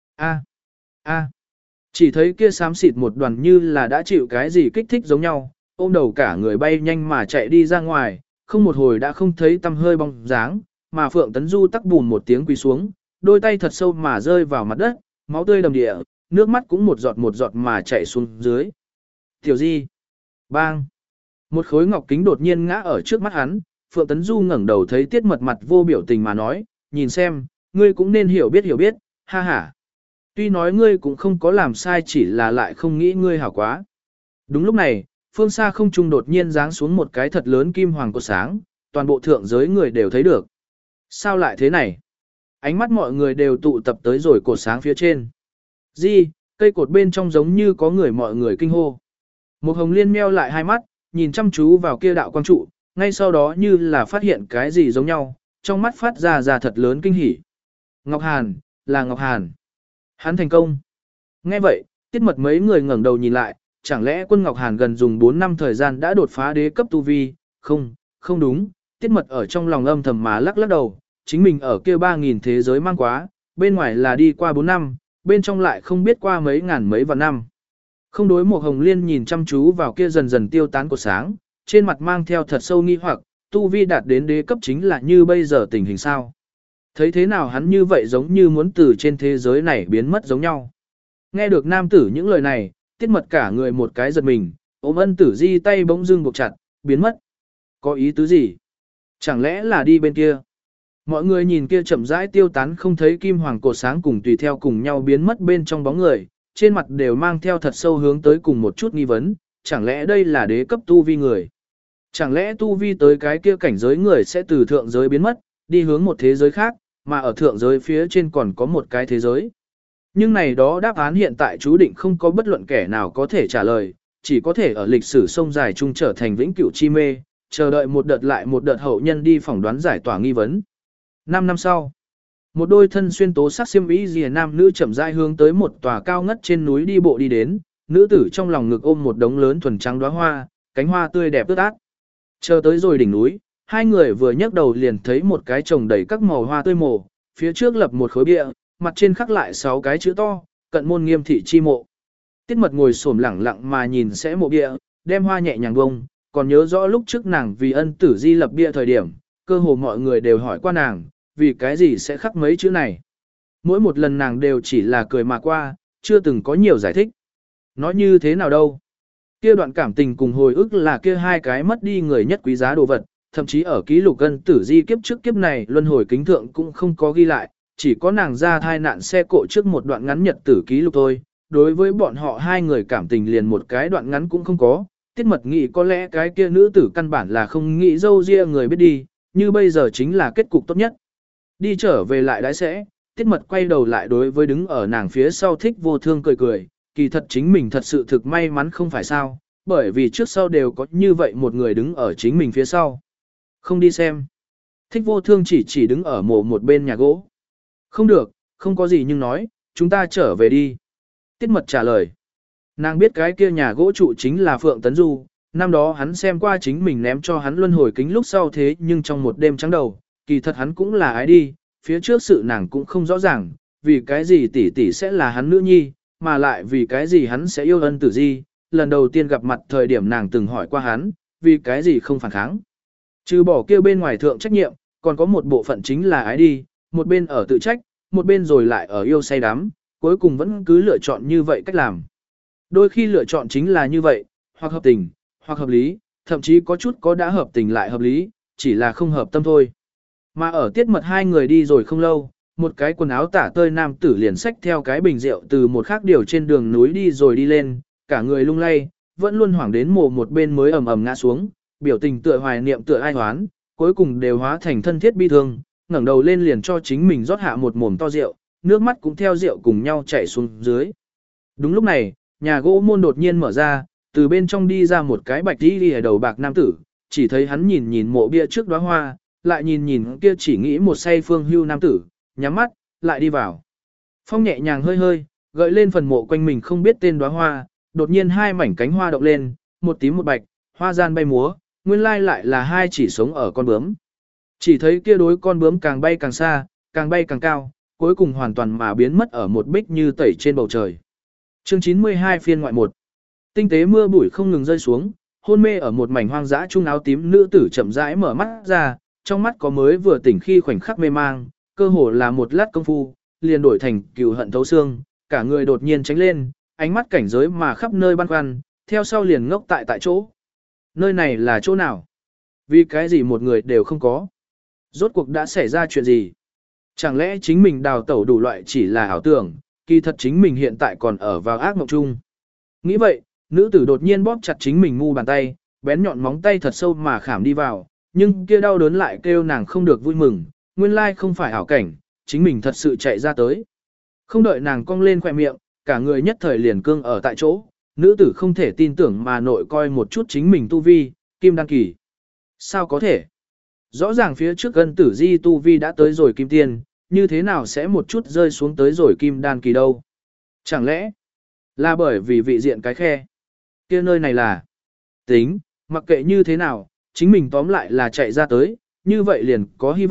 A. Chỉ thấy kia xám xịt một đoàn như là đã chịu cái gì kích thích giống nhau, ôm đầu cả người bay nhanh mà chạy đi ra ngoài, không một hồi đã không thấy tăm hơi bóng dáng, mà Phượng Tấn Du tắc bùn một tiếng quỳ xuống, đôi tay thật sâu mà rơi vào mặt đất, máu tươi đầm địa, nước mắt cũng một giọt mà chảy xuống dưới. Tiểu Di. Bang. Một khối ngọc kính đột nhiên ngã ở trước mắt hắn, Phượng Tấn Du ngẩng đầu thấy tiết mật mặt vô biểu tình mà nói, nhìn xem, ngươi cũng nên hiểu biết, ha ha. Tuy nói ngươi cũng không có làm sai chỉ là lại không nghĩ ngươi hảo quá. Đúng lúc này, phương xa không trung đột nhiên giáng xuống một cái thật lớn kim hoàng cột sáng, toàn bộ thượng giới người đều thấy được. Sao lại thế này? Ánh mắt mọi người đều tụ tập tới rồi cột sáng phía trên. Di, cây cột bên trong giống như có người mọi người kinh hô. Một hồng liên meo lại hai mắt, nhìn chăm chú vào kia đạo quang trụ, ngay sau đó như là phát hiện cái gì giống nhau, trong mắt phát ra thật lớn kinh hỉ. Ngọc Hàn, là Ngọc Hàn. Hắn thành công. Nghe vậy, tiết mật mấy người ngẩng đầu nhìn lại, chẳng lẽ quân Ngọc Hàn gần dùng 4 năm thời gian đã đột phá đế cấp tu vi, không đúng, tiết mật ở trong lòng âm thầm mà lắc đầu, chính mình ở kia 3.000 thế giới mang quá, bên ngoài là đi qua 4 năm, bên trong lại không biết qua mấy ngàn mấy vạn năm. Không đối một hồng liên nhìn chăm chú vào kia dần dần tiêu tán của sáng, trên mặt mang theo thật sâu nghi hoặc, tu vi đạt đến đế cấp chính là như bây giờ tình hình sao. Thấy thế nào hắn như vậy giống như muốn từ trên thế giới này biến mất giống nhau. Nghe được nam tử những lời này, Tiết Mật cả người một cái giật mình, ôm Ân Tử Di tay bỗng dưng buộc chặt, biến mất. Có ý tứ gì? Chẳng lẽ là đi bên kia? Mọi người nhìn kia chậm rãi tiêu tán không thấy kim hoàng cột sáng cùng tùy theo cùng nhau biến mất bên trong bóng người, trên mặt đều mang theo thật sâu hướng tới cùng một chút nghi vấn, chẳng lẽ đây là đế cấp tu vi người? Chẳng lẽ tu vi tới cái kia cảnh giới người sẽ từ thượng giới biến mất, đi hướng một thế giới khác, mà ở thượng giới phía trên còn có một cái thế giới? Nhưng này đó đáp án hiện tại chú định không có bất luận kẻ nào có thể trả lời, chỉ có thể ở lịch sử sông dài chung trở thành vĩnh cửu chi mê, chờ đợi một đợt lại một đợt hậu nhân đi phỏng đoán giải tỏa nghi vấn. 5 năm sau, một đôi thân xuyên tố sắc xiêm y rìa nam nữ chậm rãi hướng tới một tòa cao ngất trên núi đi bộ đi đến, nữ tử trong lòng ngực ôm một đống lớn thuần trắng đóa hoa, cánh hoa tươi đẹp tươi át. Chờ tới rồi đỉnh núi, hai người vừa nhấc đầu liền thấy một cái chồng đầy các màu hoa tươi mồ, phía trước lập một khối bia, mặt trên khắc lại 6 cái chữ to, cận môn nghiêm thị chi mộ. Tiết Mật ngồi xổm lẳng lặng mà nhìn sẽ mộ bia, đem hoa nhẹ nhàng bông, còn nhớ rõ lúc trước nàng vì Ân Tử Di lập bia thời điểm, cơ hồ mọi người đều hỏi qua nàng, vì cái gì sẽ khắc mấy chữ này. Mỗi một lần nàng đều chỉ là cười mà qua, chưa từng có nhiều giải thích. Nói như thế nào đâu. Kia đoạn cảm tình cùng hồi ức là kia hai cái mất đi người nhất quý giá đồ vật, thậm chí ở ký lục Ân Tử Di kiếp trước kiếp này luân hồi kính thượng cũng không có ghi lại, chỉ có nàng ra thai nạn xe cộ trước một đoạn ngắn nhật tử ký lục thôi. Đối với bọn họ hai người cảm tình liền một cái đoạn ngắn cũng không có, Tiết Mật nghĩ có lẽ cái kia nữ tử căn bản là không nghĩ dâu ria người biết đi, như bây giờ chính là kết cục tốt nhất. Đi trở về lại đãi sẽ, Tiết Mật quay đầu lại đối với đứng ở nàng phía sau Thích Vô Thương cười cười, kỳ thật chính mình thật sự thực may mắn không phải sao, bởi vì trước sau đều có như vậy một người đứng ở chính mình phía sau. Không đi xem. Thích Vô Thương chỉ đứng ở mộ một bên nhà gỗ. Không được, không có gì nhưng nói, chúng ta trở về đi. Tiết Mật trả lời. Nàng biết cái kia nhà gỗ trụ chính là Phượng Tấn Du, năm đó hắn xem qua chính mình ném cho hắn luân hồi kính lúc sau thế nhưng trong một đêm trắng đầu, kỳ thật hắn cũng là ái đi, phía trước sự nàng cũng không rõ ràng, vì cái gì tỷ tỷ sẽ là hắn nữ nhi, mà lại vì cái gì hắn sẽ yêu Ân Tử Di, lần đầu tiên gặp mặt thời điểm nàng từng hỏi qua hắn, vì cái gì không phản kháng. Trừ bỏ kia bên ngoài thượng trách nhiệm, còn có một bộ phận chính là ái đi, một bên ở tự trách, một bên rồi lại ở yêu say đắm, cuối cùng vẫn cứ lựa chọn như vậy cách làm. Đôi khi lựa chọn chính là như vậy, hoặc hợp tình, hoặc hợp lý, thậm chí có chút có đã hợp tình lại hợp lý, chỉ là không hợp tâm thôi. Mà ở Tiết Mật hai người đi rồi không lâu, một cái quần áo tả tơi nam tử liền xách theo cái bình rượu từ một khác điều trên đường núi đi rồi đi lên, cả người lung lay, vẫn luôn hoảng đến mồ một bên mới ầm ầm ngã xuống, biểu tình tựa hoài niệm tựa ai hoán, cuối cùng đều hóa thành thân thiết bi thương, ngẩng đầu lên liền cho chính mình rót hạ một mồm to rượu, nước mắt cũng theo rượu cùng nhau chảy xuống dưới. Đúng lúc này, nhà gỗ môn đột nhiên mở ra, từ bên trong đi ra một cái bạch đi ở đầu bạc nam tử, chỉ thấy hắn nhìn nhìn mộ bia trước đóa hoa, lại nhìn nhìn kia chỉ nghĩ một say phương hưu nam tử, nhắm mắt, lại đi vào. Phong nhẹ nhàng hơi hơi, gợi lên phần mộ quanh mình không biết tên đóa hoa, đột nhiên hai mảnh cánh hoa động lên, một tím một bạch, hoa gian bay múa, nguyên lai lại là hai chỉ sống ở con bướm. Chỉ thấy kia đối con bướm càng bay càng xa, càng bay càng cao, cuối cùng hoàn toàn mà biến mất ở một bích như tẩy trên bầu trời. Chương 92 phiên ngoại 1. Tinh tế mưa bụi không ngừng rơi xuống, hôn mê ở một mảnh hoang dã trung áo tím nữ tử chậm rãi mở mắt ra, trong mắt có mới vừa tỉnh khi khoảnh khắc mê mang, cơ hồ là một lát công phu, liền đổi thành cừu hận thấu xương, cả người đột nhiên tránh lên, ánh mắt cảnh giới mà khắp nơi băn khoăn, theo sau liền ngốc tại chỗ. Nơi này là chỗ nào? Vì cái gì một người đều không có? Rốt cuộc đã xảy ra chuyện gì? Chẳng lẽ chính mình đào tẩu đủ loại chỉ là ảo tưởng, kỳ thật chính mình hiện tại còn ở vào ác mộng chung. Nghĩ vậy, nữ tử đột nhiên bóp chặt chính mình mu bàn tay, bén nhọn móng tay thật sâu mà khảm đi vào, nhưng kia đau đớn lại kêu nàng không được vui mừng, nguyên lai không phải ảo cảnh, chính mình thật sự chạy ra tới. Không đợi nàng cong lên khỏe miệng, cả người nhất thời liền cương ở tại chỗ, nữ tử không thể tin tưởng mà nội coi một chút chính mình tu vi, kim đan kỳ. Sao có thể? Rõ ràng phía trước Ân Tử Di tu vi đã tới rồi kim tiên, như thế nào sẽ một chút rơi xuống tới rồi kim đan kỳ đâu? Chẳng lẽ là bởi vì vị diện cái khe? Kia nơi này là tính, mặc kệ như thế nào, chính mình tóm lại là chạy ra tới, như vậy liền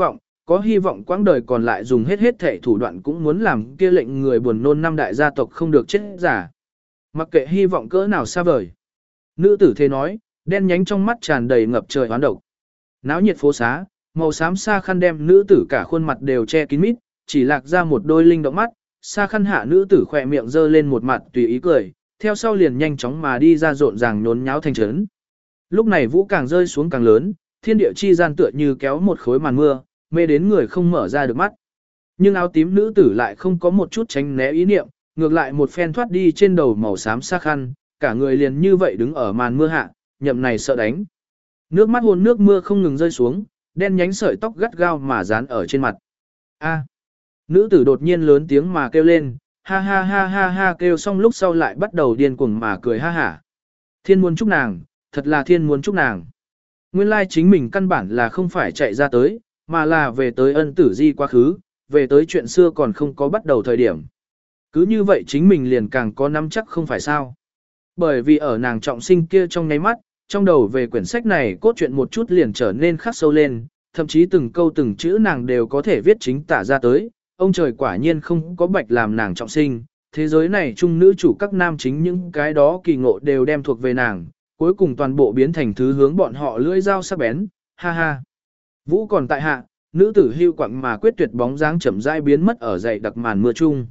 có hy vọng quãng đời còn lại dùng hết thể thủ đoạn cũng muốn làm kia lệnh người buồn nôn năm đại gia tộc không được chết giả. Mặc kệ hy vọng cỡ nào xa vời. Nữ tử thế nói, đen nhánh trong mắt tràn đầy ngập trời hoán độc. Náo nhiệt phố xá, màu xám xa khăn đem nữ tử cả khuôn mặt đều che kín mít, chỉ lạc ra một đôi linh động mắt, xa khăn hạ nữ tử khỏe miệng giơ lên một mặt tùy ý cười, theo sau liền nhanh chóng mà đi ra rộn ràng nhốn nháo thành trấn. Lúc này vũ càng rơi xuống càng lớn, thiên địa chi gian tựa như kéo một khối màn mưa, mê đến người không mở ra được mắt. Nhưng áo tím nữ tử lại không có một chút tránh né ý niệm, ngược lại một phen thoát đi trên đầu màu xám xa khăn, cả người liền như vậy đứng ở màn mưa hạ, nhậm này sợ đánh. Nước mắt hôn nước mưa không ngừng rơi xuống, đen nhánh sợi tóc gắt gao mà dán ở trên mặt. A. Nữ tử đột nhiên lớn tiếng mà kêu lên, ha ha ha ha ha, kêu xong lúc sau lại bắt đầu điên cuồng mà cười ha hả. Thiên muốn chúc nàng, thật là thiên muốn chúc nàng. Nguyên lai chính mình căn bản là không phải chạy ra tới, mà là về tới ân tử di quá khứ, về tới chuyện xưa còn không có bắt đầu thời điểm. Cứ như vậy chính mình liền càng có nắm chắc không phải sao. Bởi vì ở nàng trọng sinh kia trong nháy mắt, trong đầu về quyển sách này cốt truyện một chút liền trở nên khắc sâu lên, thậm chí từng câu từng chữ nàng đều có thể viết chính tả ra tới. Ông trời quả nhiên không có bạch làm nàng trọng sinh, thế giới này chung nữ chủ các nam chính những cái đó kỳ ngộ đều đem thuộc về nàng, cuối cùng toàn bộ biến thành thứ hướng bọn họ lưỡi dao sắc bén, ha ha. Vũ còn tại hạ, nữ tử hưu quặng mà quyết tuyệt bóng dáng chậm rãi biến mất ở dậy đặc màn mưa chung.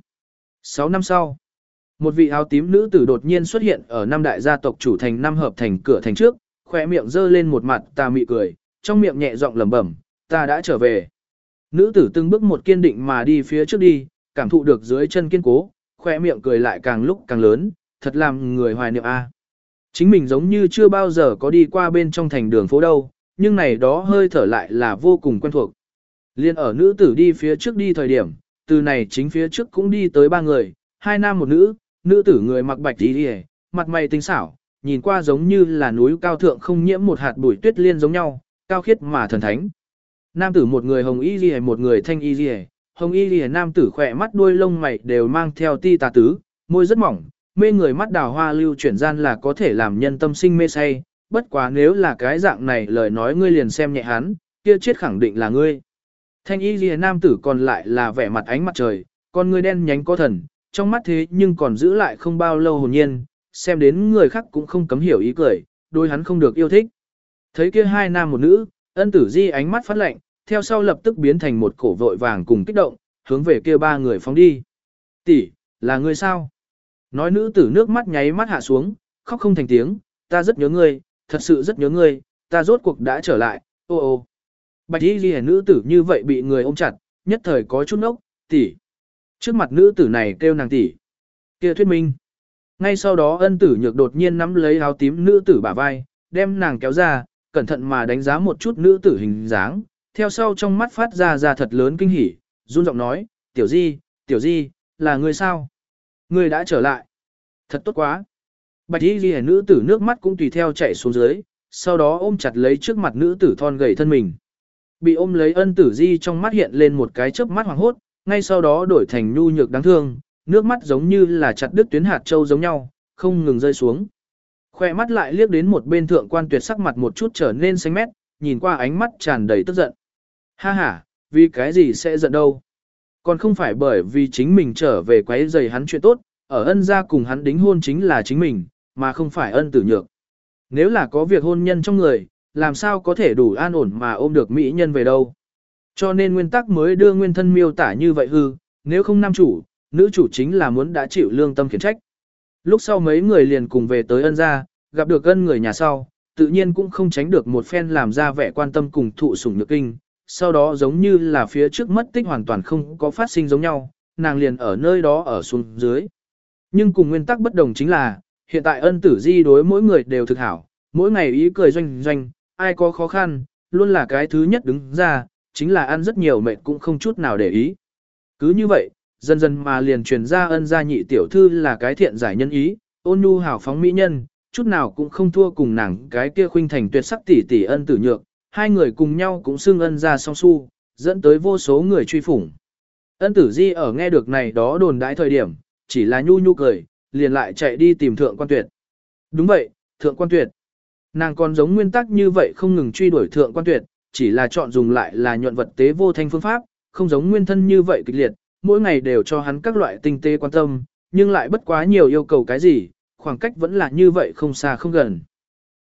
6 năm sau, một vị áo tím nữ tử đột nhiên xuất hiện ở năm đại gia tộc chủ thành năm hợp thành cửa thành trước, khỏe miệng giơ lên một mặt tà mị cười, trong miệng nhẹ giọng lẩm bẩm, ta đã trở về. Nữ tử từng bước một kiên định mà đi phía trước đi, cảm thụ được dưới chân kiên cố, khỏe miệng cười lại càng lúc càng lớn, thật làm người hoài niệm a. Chính mình giống như chưa bao giờ có đi qua bên trong thành đường phố đâu, nhưng này đó hơi thở lại là vô cùng quen thuộc. Liên ở nữ tử đi phía trước đi thời điểm, từ này chính phía trước cũng đi tới 3 người, 2 nam một nữ, nữ tử người mặc bạch y, mặt mày tinh xảo, nhìn qua giống như là núi cao thượng không nhiễm một hạt bụi tuyết liên giống nhau, cao khiết mà thần thánh. Nam tử một người hồng y một người thanh y, hồng y nam tử khỏe mắt đuôi lông mày đều mang theo ti tà tứ, môi rất mỏng, mê người mắt đào hoa lưu chuyển gian là có thể làm nhân tâm sinh mê say, bất quá nếu là cái dạng này lời nói ngươi liền xem nhẹ hắn, kia chết khẳng định là ngươi. Thanh y lìa nam tử còn lại là vẻ mặt ánh mặt trời, con ngươi đen nhánh có thần, trong mắt thế nhưng còn giữ lại không bao lâu hồn nhiên, xem đến người khác cũng không cấm hiểu ý cười, đôi hắn không được yêu thích. Thấy kia 2 nam một nữ, ân tử di ánh mắt phát lạnh, theo sau lập tức biến thành một cổ vội vàng cùng kích động, hướng về kia 3 người phóng đi. Tỷ, là ngươi sao? Nói nữ tử nước mắt nháy mắt hạ xuống, khóc không thành tiếng, ta rất nhớ ngươi, thật sự rất nhớ ngươi, ta rốt cuộc đã trở lại, ô ô. Bạch y ghi nữ tử như vậy bị người ôm chặt, nhất thời có chút ốc, tỷ. Trước mặt nữ tử này kêu nàng tỷ. Kia thuyết minh. Ngay sau đó ân tử nhược đột nhiên nắm lấy áo tím nữ tử bả vai, đem nàng kéo ra, cẩn thận mà đánh giá một chút nữ tử hình dáng, theo sau trong mắt phát ra thật lớn kinh hỉ, run giọng nói, tiểu di, là ngươi sao? Ngươi đã trở lại. Thật tốt quá. Bạch y ghi nữ tử nước mắt cũng tùy theo chảy xuống dưới, sau đó ôm chặt lấy trước mặt nữ tử thon gầy thân mình. Bị ôm lấy ân tử di trong mắt hiện lên một cái chớp mắt hoàng hốt, ngay sau đó đổi thành nhu nhược đáng thương, nước mắt giống như là chặt đứt tuyến hạt châu giống nhau, không ngừng rơi xuống. Khoe mắt lại liếc đến một bên thượng quan tuyệt sắc mặt một chút trở nên xanh mét, nhìn qua ánh mắt tràn đầy tức giận. Ha ha, vì cái gì sẽ giận đâu? Còn không phải bởi vì chính mình trở về quấy rầy hắn chuyện tốt, ở ân gia cùng hắn đính hôn chính là chính mình, mà không phải ân tử nhược. Nếu là có việc hôn nhân trong người, làm sao có thể đủ an ổn mà ôm được mỹ nhân về đâu. Cho nên nguyên tắc mới đưa nguyên thân miêu tả như vậy hư, nếu không nam chủ, nữ chủ chính là muốn đã chịu lương tâm khiển trách. Lúc sau mấy người liền cùng về tới ân gia, gặp được ân người nhà sau, tự nhiên cũng không tránh được một phen làm ra vẻ quan tâm cùng thụ sủng nhược kinh, sau đó giống như là phía trước mất tích hoàn toàn không có phát sinh giống nhau, nàng liền ở nơi đó ở xuống dưới. Nhưng cùng nguyên tắc bất đồng chính là, hiện tại ân tử di đối mỗi người đều thực hảo, mỗi ngày ý cười doanh doanh, ai có khó khăn, luôn là cái thứ nhất đứng ra, chính là ăn rất nhiều mệt cũng không chút nào để ý. Cứ như vậy, dần dần mà liền truyền ra ân gia nhị tiểu thư là cái thiện giải nhân ý, ôn nhu hảo phóng mỹ nhân, chút nào cũng không thua cùng nàng cái kia khuynh thành tuyệt sắc tỷ tỷ ân tử nhược, hai người cùng nhau cũng xưng ân gia song su, dẫn tới vô số người truy phủng. Ân tử di ở nghe được này đó đồn đãi thời điểm, chỉ là nhu nhu cười, liền lại chạy đi tìm thượng quan tuyệt. Đúng vậy, thượng quan tuyệt. Nàng còn giống nguyên tắc như vậy không ngừng truy đuổi thượng quan tuyệt, chỉ là chọn dùng lại là nhuận vật tế vô thanh phương pháp, không giống nguyên thân như vậy kịch liệt, mỗi ngày đều cho hắn các loại tinh tế quan tâm, nhưng lại bất quá nhiều yêu cầu cái gì, khoảng cách vẫn là như vậy không xa không gần.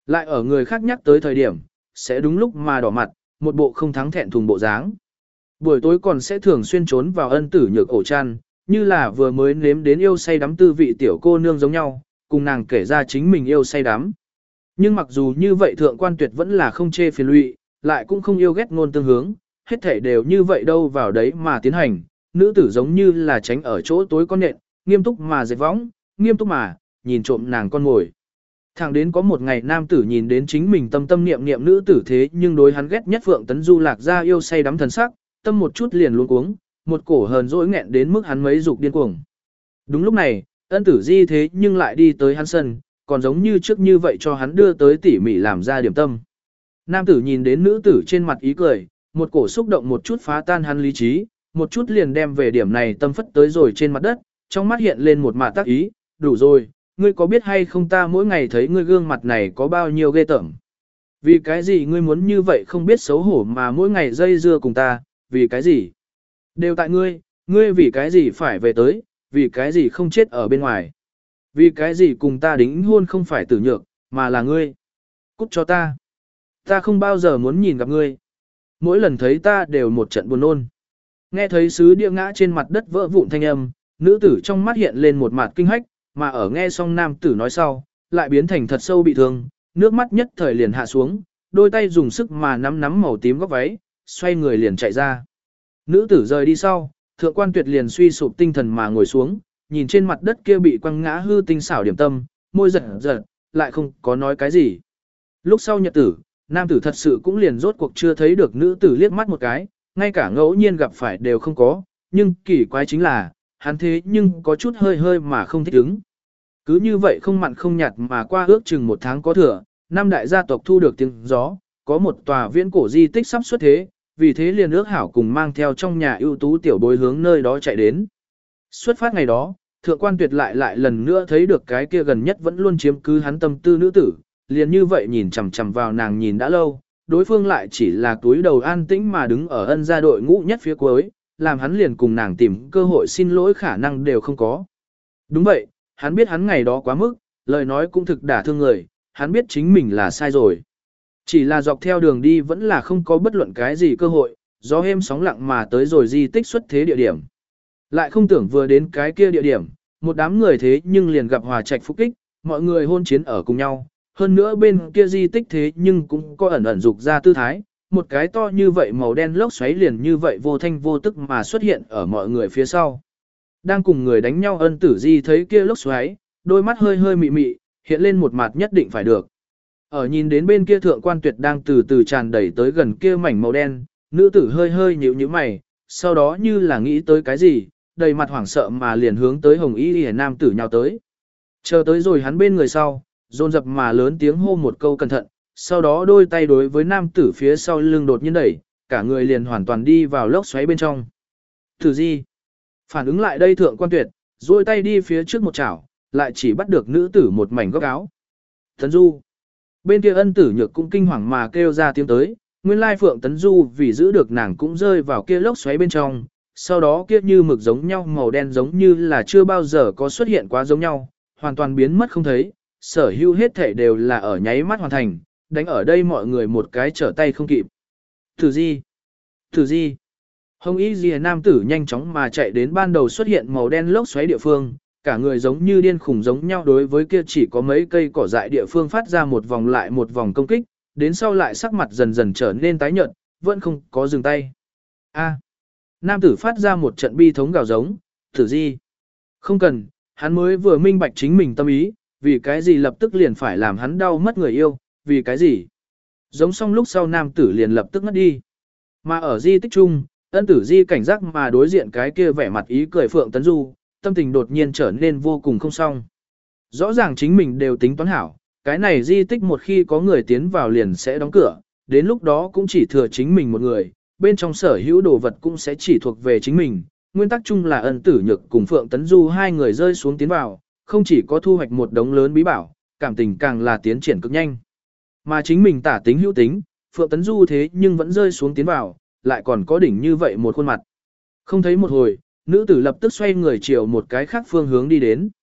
Lại ở người khác nhắc tới thời điểm, sẽ đúng lúc mà đỏ mặt, một bộ không thắng thẹn thùng bộ dáng. Buổi tối còn sẽ thường xuyên trốn vào ân tử nhược ổ chăn, như là vừa mới nếm đến yêu say đắm tư vị tiểu cô nương giống nhau, cùng nàng kể ra chính mình yêu say đắm. Nhưng mặc dù như vậy thượng quan tuyệt vẫn là không chê phiền lụy, lại cũng không yêu ghét ngôn tương hướng, hết thể đều như vậy đâu vào đấy mà tiến hành, nữ tử giống như là tránh ở chỗ tối con nện, nghiêm túc mà dệt võng, nghiêm túc mà, nhìn trộm nàng con ngồi. Thẳng đến có một ngày nam tử nhìn đến chính mình tâm tâm niệm niệm nữ tử thế nhưng đối hắn ghét nhất Phượng Tấn Du lạc ra yêu say đắm thần sắc, tâm một chút liền luống cuống, một cổ hờn dỗi nghẹn đến mức hắn mấy dục điên cuồng. Đúng lúc này, ân tử di thế nhưng lại đi tới hắn sân, còn giống như trước như vậy cho hắn đưa tới tỉ mỉ làm ra điểm tâm. Nam tử nhìn đến nữ tử trên mặt ý cười, một cổ xúc động một chút phá tan hắn lý trí, một chút liền đem về điểm này tâm phất tới rồi trên mặt đất, trong mắt hiện lên một mạt tác ý, đủ rồi, ngươi có biết hay không ta mỗi ngày thấy ngươi gương mặt này có bao nhiêu ghê tởm. Vì cái gì ngươi muốn như vậy không biết xấu hổ mà mỗi ngày dây dưa cùng ta, vì cái gì? Đều tại ngươi, ngươi vì cái gì phải về tới, vì cái gì không chết ở bên ngoài. Vì cái gì cùng ta đính hôn không phải tử nhược, mà là ngươi. Cút cho ta. Ta không bao giờ muốn nhìn gặp ngươi. Mỗi lần thấy ta đều một trận buồn nôn. Nghe thấy sứ địa ngã trên mặt đất vỡ vụn thanh âm, nữ tử trong mắt hiện lên một mặt kinh hách, mà ở nghe xong nam tử nói sau, lại biến thành thật sâu bị thương, nước mắt nhất thời liền hạ xuống, đôi tay dùng sức mà nắm nắm màu tím góc váy, xoay người liền chạy ra. Nữ tử rời đi sau, thượng quan tuyệt liền suy sụp tinh thần mà ngồi xuống, nhìn trên mặt đất kia bị quăng ngã hư tinh xảo điểm tâm, môi giật giật, lại không có nói cái gì. Lúc sau nhật tử, nam tử thật sự cũng liền rốt cuộc chưa thấy được nữ tử liếc mắt một cái, ngay cả ngẫu nhiên gặp phải đều không có, nhưng kỳ quái chính là, hắn thế nhưng có chút hơi hơi mà không thích ứng. Cứ như vậy không mặn không nhạt mà qua ước chừng một tháng có thừa, năm đại gia tộc thu được tiếng gió, có một tòa viễn cổ di tích sắp xuất thế, vì thế liền ước hảo cùng mang theo trong nhà ưu tú tiểu bối hướng nơi đó chạy đến. Xuất phát ngày đó, thượng quan tuyệt lại lần nữa thấy được cái kia gần nhất vẫn luôn chiếm cứ hắn tâm tư nữ tử, liền như vậy nhìn chằm chằm vào nàng nhìn đã lâu, đối phương lại chỉ là túi đầu an tĩnh mà đứng ở ân gia đội ngũ nhất phía cuối, làm hắn liền cùng nàng tìm cơ hội xin lỗi khả năng đều không có. Đúng vậy, hắn biết hắn ngày đó quá mức, lời nói cũng thực đả thương người, hắn biết chính mình là sai rồi. Chỉ là dọc theo đường đi vẫn là không có bất luận cái gì cơ hội, gió êm sóng lặng mà tới rồi di tích xuất thế địa điểm. Lại không tưởng vừa đến cái kia địa điểm, một đám người thế nhưng liền gặp hòa trạch phục kích, mọi người hôn chiến ở cùng nhau. Hơn nữa bên kia di tích thế nhưng cũng có ẩn ẩn dục ra tư thái, một cái to như vậy màu đen lốc xoáy liền như vậy vô thanh vô tức mà xuất hiện ở mọi người phía sau. Đang cùng người đánh nhau ân tử di thấy kia lốc xoáy, đôi mắt hơi hơi mị mị, hiện lên một mặt nhất định phải được. Ở nhìn đến bên kia thượng quan tuyệt đang từ từ tràn đẩy tới gần kia mảnh màu đen, nữ tử hơi hơi nhíu nhíu mày, sau đó như là nghĩ tới cái gì, đầy mặt hoảng sợ mà liền hướng tới hồng y liễu nam tử nhào tới. Chờ tới rồi hắn bên người sau, dồn dập mà lớn tiếng hô một câu cẩn thận, sau đó đôi tay đối với nam tử phía sau lưng đột nhiên đẩy, cả người liền hoàn toàn đi vào lốc xoáy bên trong. Tử di, phản ứng lại đây thượng quan tuyệt, duỗi tay đi phía trước một chảo, lại chỉ bắt được nữ tử một mảnh góc áo. Tấn Du, bên kia ân tử nhược cũng kinh hoàng mà kêu ra tiếng tới, nguyên lai Phượng Tấn Du vì giữ được nàng cũng rơi vào kia lốc xoáy bên trong, sau đó kia như mực giống nhau màu đen giống như là chưa bao giờ có xuất hiện quá giống nhau, hoàn toàn biến mất không thấy, sở hữu hết thể đều là ở nháy mắt hoàn thành, đánh ở đây mọi người một cái trở tay không kịp. Tử di, tử di, hồng y dìa nam tử nhanh chóng mà chạy đến ban đầu xuất hiện màu đen lốc xoáy địa phương, cả người giống như điên khủng giống nhau đối với kia chỉ có mấy cây cỏ dại địa phương phát ra một vòng lại một vòng công kích, đến sau lại sắc mặt dần dần trở nên tái nhợt, vẫn không có dừng tay. A. Nam tử phát ra một trận bi thống gào giống, tử di. Không cần, hắn mới vừa minh bạch chính mình tâm ý, vì cái gì lập tức liền phải làm hắn đau mất người yêu, vì cái gì. Giống xong lúc sau nam tử liền lập tức ngất đi. Mà ở di tích chung, ân tử di cảnh giác mà đối diện cái kia vẻ mặt ý cười Phượng Tấn Du, tâm tình đột nhiên trở nên vô cùng không xong. Rõ ràng chính mình đều tính toán hảo, cái này di tích một khi có người tiến vào liền sẽ đóng cửa, đến lúc đó cũng chỉ thừa chính mình một người, bên trong sở hữu đồ vật cũng sẽ chỉ thuộc về chính mình. Nguyên tắc chung là ân tử nhược cùng Phượng Tấn Du hai người rơi xuống tiến vào, không chỉ có thu hoạch một đống lớn bí bảo, cảm tình càng là tiến triển cực nhanh. Mà chính mình tả tính hữu tính, Phượng Tấn Du thế nhưng vẫn rơi xuống tiến vào, lại còn có đỉnh như vậy một khuôn mặt. Không thấy một hồi, nữ tử lập tức xoay người chiều một cái khác phương hướng đi đến.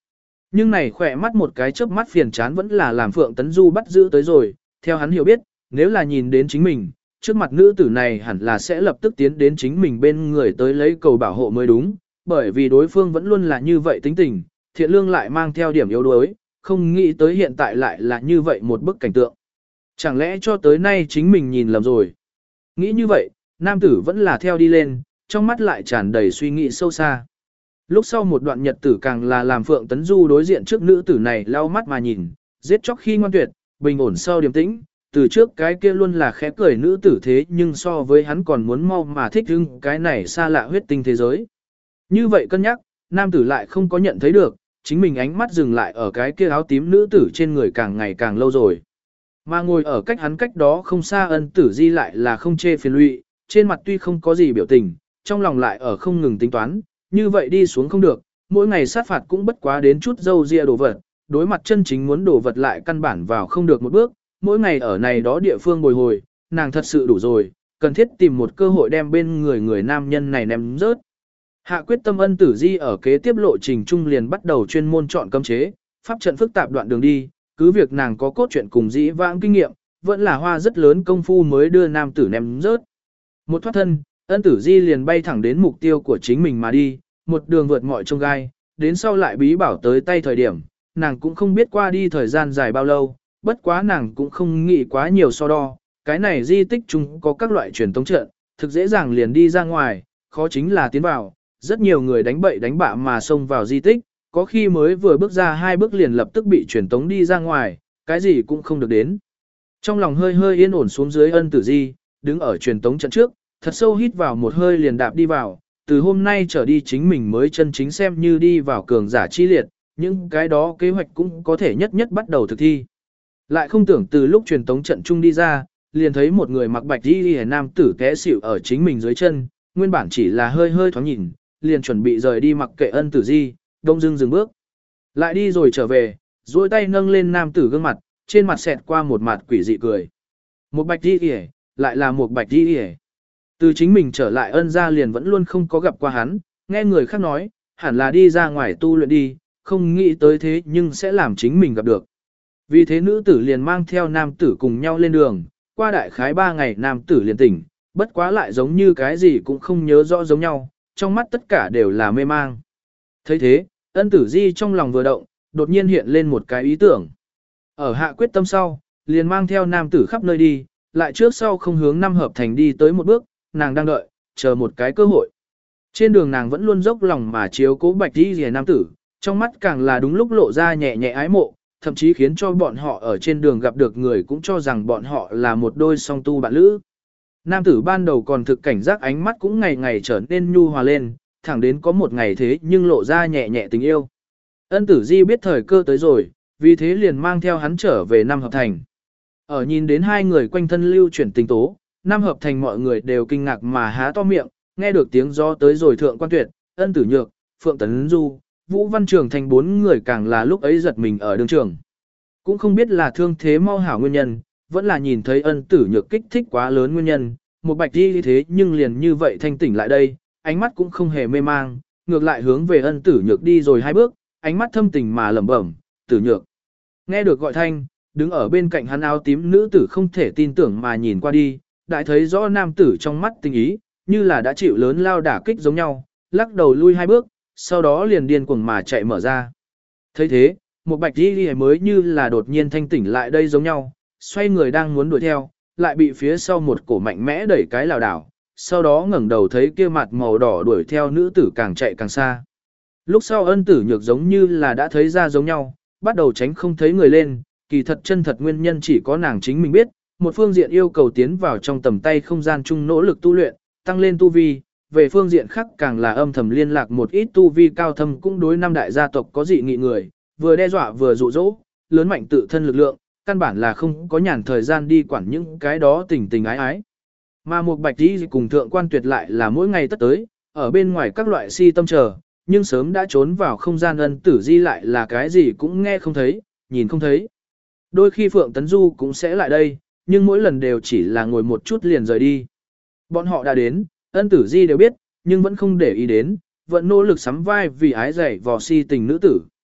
Nhưng này khỏe mắt một cái chớp mắt phiền chán vẫn là làm Phượng Tấn Du bắt giữ tới rồi, theo hắn hiểu biết, nếu là nhìn đến chính mình, trước mặt nữ tử này hẳn là sẽ lập tức tiến đến chính mình bên người tới lấy cầu bảo hộ mới đúng, bởi vì đối phương vẫn luôn là như vậy tính tình, thiện lương lại mang theo điểm yếu đuối, không nghĩ tới hiện tại lại là như vậy một bức cảnh tượng. Chẳng lẽ cho tới nay chính mình nhìn lầm rồi? Nghĩ như vậy, nam tử vẫn là theo đi lên, trong mắt lại tràn đầy suy nghĩ sâu xa. Lúc sau một đoạn nhật tử càng là làm Phượng Tấn Du đối diện trước nữ tử này lau mắt mà nhìn, giết chóc khi ngoan tuyệt, bình ổn sau điềm tĩnh, từ trước cái kia luôn là khẽ cười nữ tử thế nhưng so với hắn còn muốn mau mà thích hưng cái này xa lạ huyết tinh thế giới. Như vậy cân nhắc, nam tử lại không có nhận thấy được, chính mình ánh mắt dừng lại ở cái kia áo tím nữ tử trên người càng ngày càng lâu rồi. Mà ngồi ở cách hắn cách đó không xa Ân Tử Di lại là không chê phiền lụy, trên mặt tuy không có gì biểu tình, trong lòng lại ở không ngừng tính toán, như vậy đi xuống không được, mỗi ngày sát phạt cũng bất quá đến chút dâu ria đồ vật, đối mặt chân chính muốn đồ vật lại căn bản vào không được một bước, mỗi ngày ở này đó địa phương bồi hồi, nàng thật sự đủ rồi, cần thiết tìm một cơ hội đem bên người nam nhân này ném rớt. Hạ quyết tâm Ân Tử Di ở kế tiếp lộ trình trung liền bắt đầu chuyên môn chọn cấm chế, pháp trận phức tạp đoạn đường đi, cứ việc nàng có cốt truyện cùng dĩ vãng kinh nghiệm, vẫn là hoa rất lớn công phu mới đưa nam tử ném rớt. Một thoát thân, Ân Tử Di liền bay thẳng đến mục tiêu của chính mình mà đi, một đường vượt mọi chông gai, đến sau lại bí bảo tới tay thời điểm, nàng cũng không biết qua đi thời gian dài bao lâu, bất quá nàng cũng không nghĩ quá nhiều so đo, cái này di tích chung có các loại truyền tống trận, thực dễ dàng liền đi ra ngoài, khó chính là tiến vào, rất nhiều người đánh bậy đánh bạ mà xông vào di tích, có khi mới vừa bước ra 2 bước liền lập tức bị truyền tống đi ra ngoài, cái gì cũng không được đến. Trong lòng hơi hơi yên ổn xuống dưới Ân Tử Di, đứng ở truyền tống trận trước, thật sâu hít vào một hơi liền đạp đi vào, từ hôm nay trở đi chính mình mới chân chính xem như đi vào cường giả chi liệt, những cái đó kế hoạch cũng có thể nhất nhất bắt đầu thực thi. Lại không tưởng từ lúc truyền tống trận chung đi ra, liền thấy một người mặc bạch y nam tử té xỉu ở chính mình dưới chân, nguyên bản chỉ là hơi hơi thoáng nhìn, liền chuẩn bị rời đi mặc kệ Ân Tử Di, đông dưng dừng bước. Lại đi rồi trở về, duỗi tay nâng lên nam tử gương mặt, trên mặt xẹt qua một mặt quỷ dị cười. Một bạch y kìa, lại là một bạch y kìa. Từ chính mình trở lại Ân gia liền vẫn luôn không có gặp qua hắn, nghe người khác nói, hẳn là đi ra ngoài tu luyện đi, không nghĩ tới thế nhưng sẽ làm chính mình gặp được. Vì thế nữ tử liền mang theo nam tử cùng nhau lên đường, qua đại khái 3 ngày nam tử liền tỉnh, bất quá lại giống như cái gì cũng không nhớ rõ giống nhau, trong mắt tất cả đều là mê mang. Thấy thế, Ân Tử Di trong lòng vừa động, đột nhiên hiện lên một cái ý tưởng. Ở hạ quyết tâm sau, liền mang theo nam tử khắp nơi đi, lại trước sau không hướng năm hợp thành đi tới một bước, nàng đang đợi, chờ một cái cơ hội. Trên đường nàng vẫn luôn dốc lòng mà chiếu cố bạch đi rìa nam tử, trong mắt càng là đúng lúc lộ ra nhẹ nhẹ ái mộ, thậm chí khiến cho bọn họ ở trên đường gặp được người cũng cho rằng bọn họ là một đôi song tu bạn lữ. Nam tử ban đầu còn thực cảnh giác ánh mắt cũng ngày ngày trở nên nhu hòa lên, thẳng đến có một ngày thế nhưng lộ ra nhẹ nhẹ tình yêu. Ân Tử Di biết thời cơ tới rồi, vì thế liền mang theo hắn trở về Nam Hợp Thành. Ở nhìn đến hai người quanh thân lưu chuyển tình tố, Nam Hợp Thành mọi người đều kinh ngạc mà há to miệng, nghe được tiếng gió tới rồi Thượng Quan Tuyệt, Ân Tử Nhược, Phượng Tấn Du, Vũ Văn Trường thành 4 người càng là lúc ấy giật mình ở đường trường. Cũng không biết là thương thế mau hảo nguyên nhân, vẫn là nhìn thấy Ân Tử Nhược kích thích quá lớn nguyên nhân, một bạch đi thế nhưng liền như vậy thanh tỉnh lại đây, ánh mắt cũng không hề mê mang, ngược lại hướng về Ân Tử Nhược đi rồi 2 bước, ánh mắt thâm tình mà lẩm bẩm, Tử Nhược. Nghe được gọi thanh, đứng ở bên cạnh hắn áo tím nữ tử không thể tin tưởng mà nhìn qua đi, đại thấy rõ nam tử trong mắt tình ý, như là đã chịu lớn lao đả kích giống nhau, lắc đầu lui 2 bước, sau đó liền điên cuồng mà chạy mở ra. Thấy thế, một bạch đi mới như là đột nhiên thanh tỉnh lại đây giống nhau, xoay người đang muốn đuổi theo, lại bị phía sau một cổ mạnh mẽ đẩy cái lảo đảo, sau đó ngẩng đầu thấy kia mặt màu đỏ đuổi theo nữ tử càng chạy càng xa. Lúc sau Ân Tử Nhược giống như là đã thấy ra giống nhau, bắt đầu tránh không thấy người lên, kỳ thật chân thật nguyên nhân chỉ có nàng chính mình biết, một phương diện yêu cầu tiến vào trong tầm tay không gian chung nỗ lực tu luyện, tăng lên tu vi, về phương diện khác càng là âm thầm liên lạc một ít tu vi cao thâm cũng đối 5 đại gia tộc có dị nghị người, vừa đe dọa vừa dụ dỗ, lớn mạnh tự thân lực lượng, căn bản là không có nhàn thời gian đi quản những cái đó tình tình ái ái. Mà một bạch đi cùng Thượng Quan Tuyệt lại là mỗi ngày tất tới, ở bên ngoài các loại si tâm chờ, nhưng sớm đã trốn vào không gian Ân Tử Di lại là cái gì cũng nghe không thấy, nhìn không thấy. Đôi khi Phượng Tấn Du cũng sẽ lại đây, nhưng mỗi lần đều chỉ là ngồi một chút liền rời đi. Bọn họ đã đến, Ân Tử Di đều biết, nhưng vẫn không để ý đến, vẫn nỗ lực sắm vai vì ái dạy vò si tình nữ tử.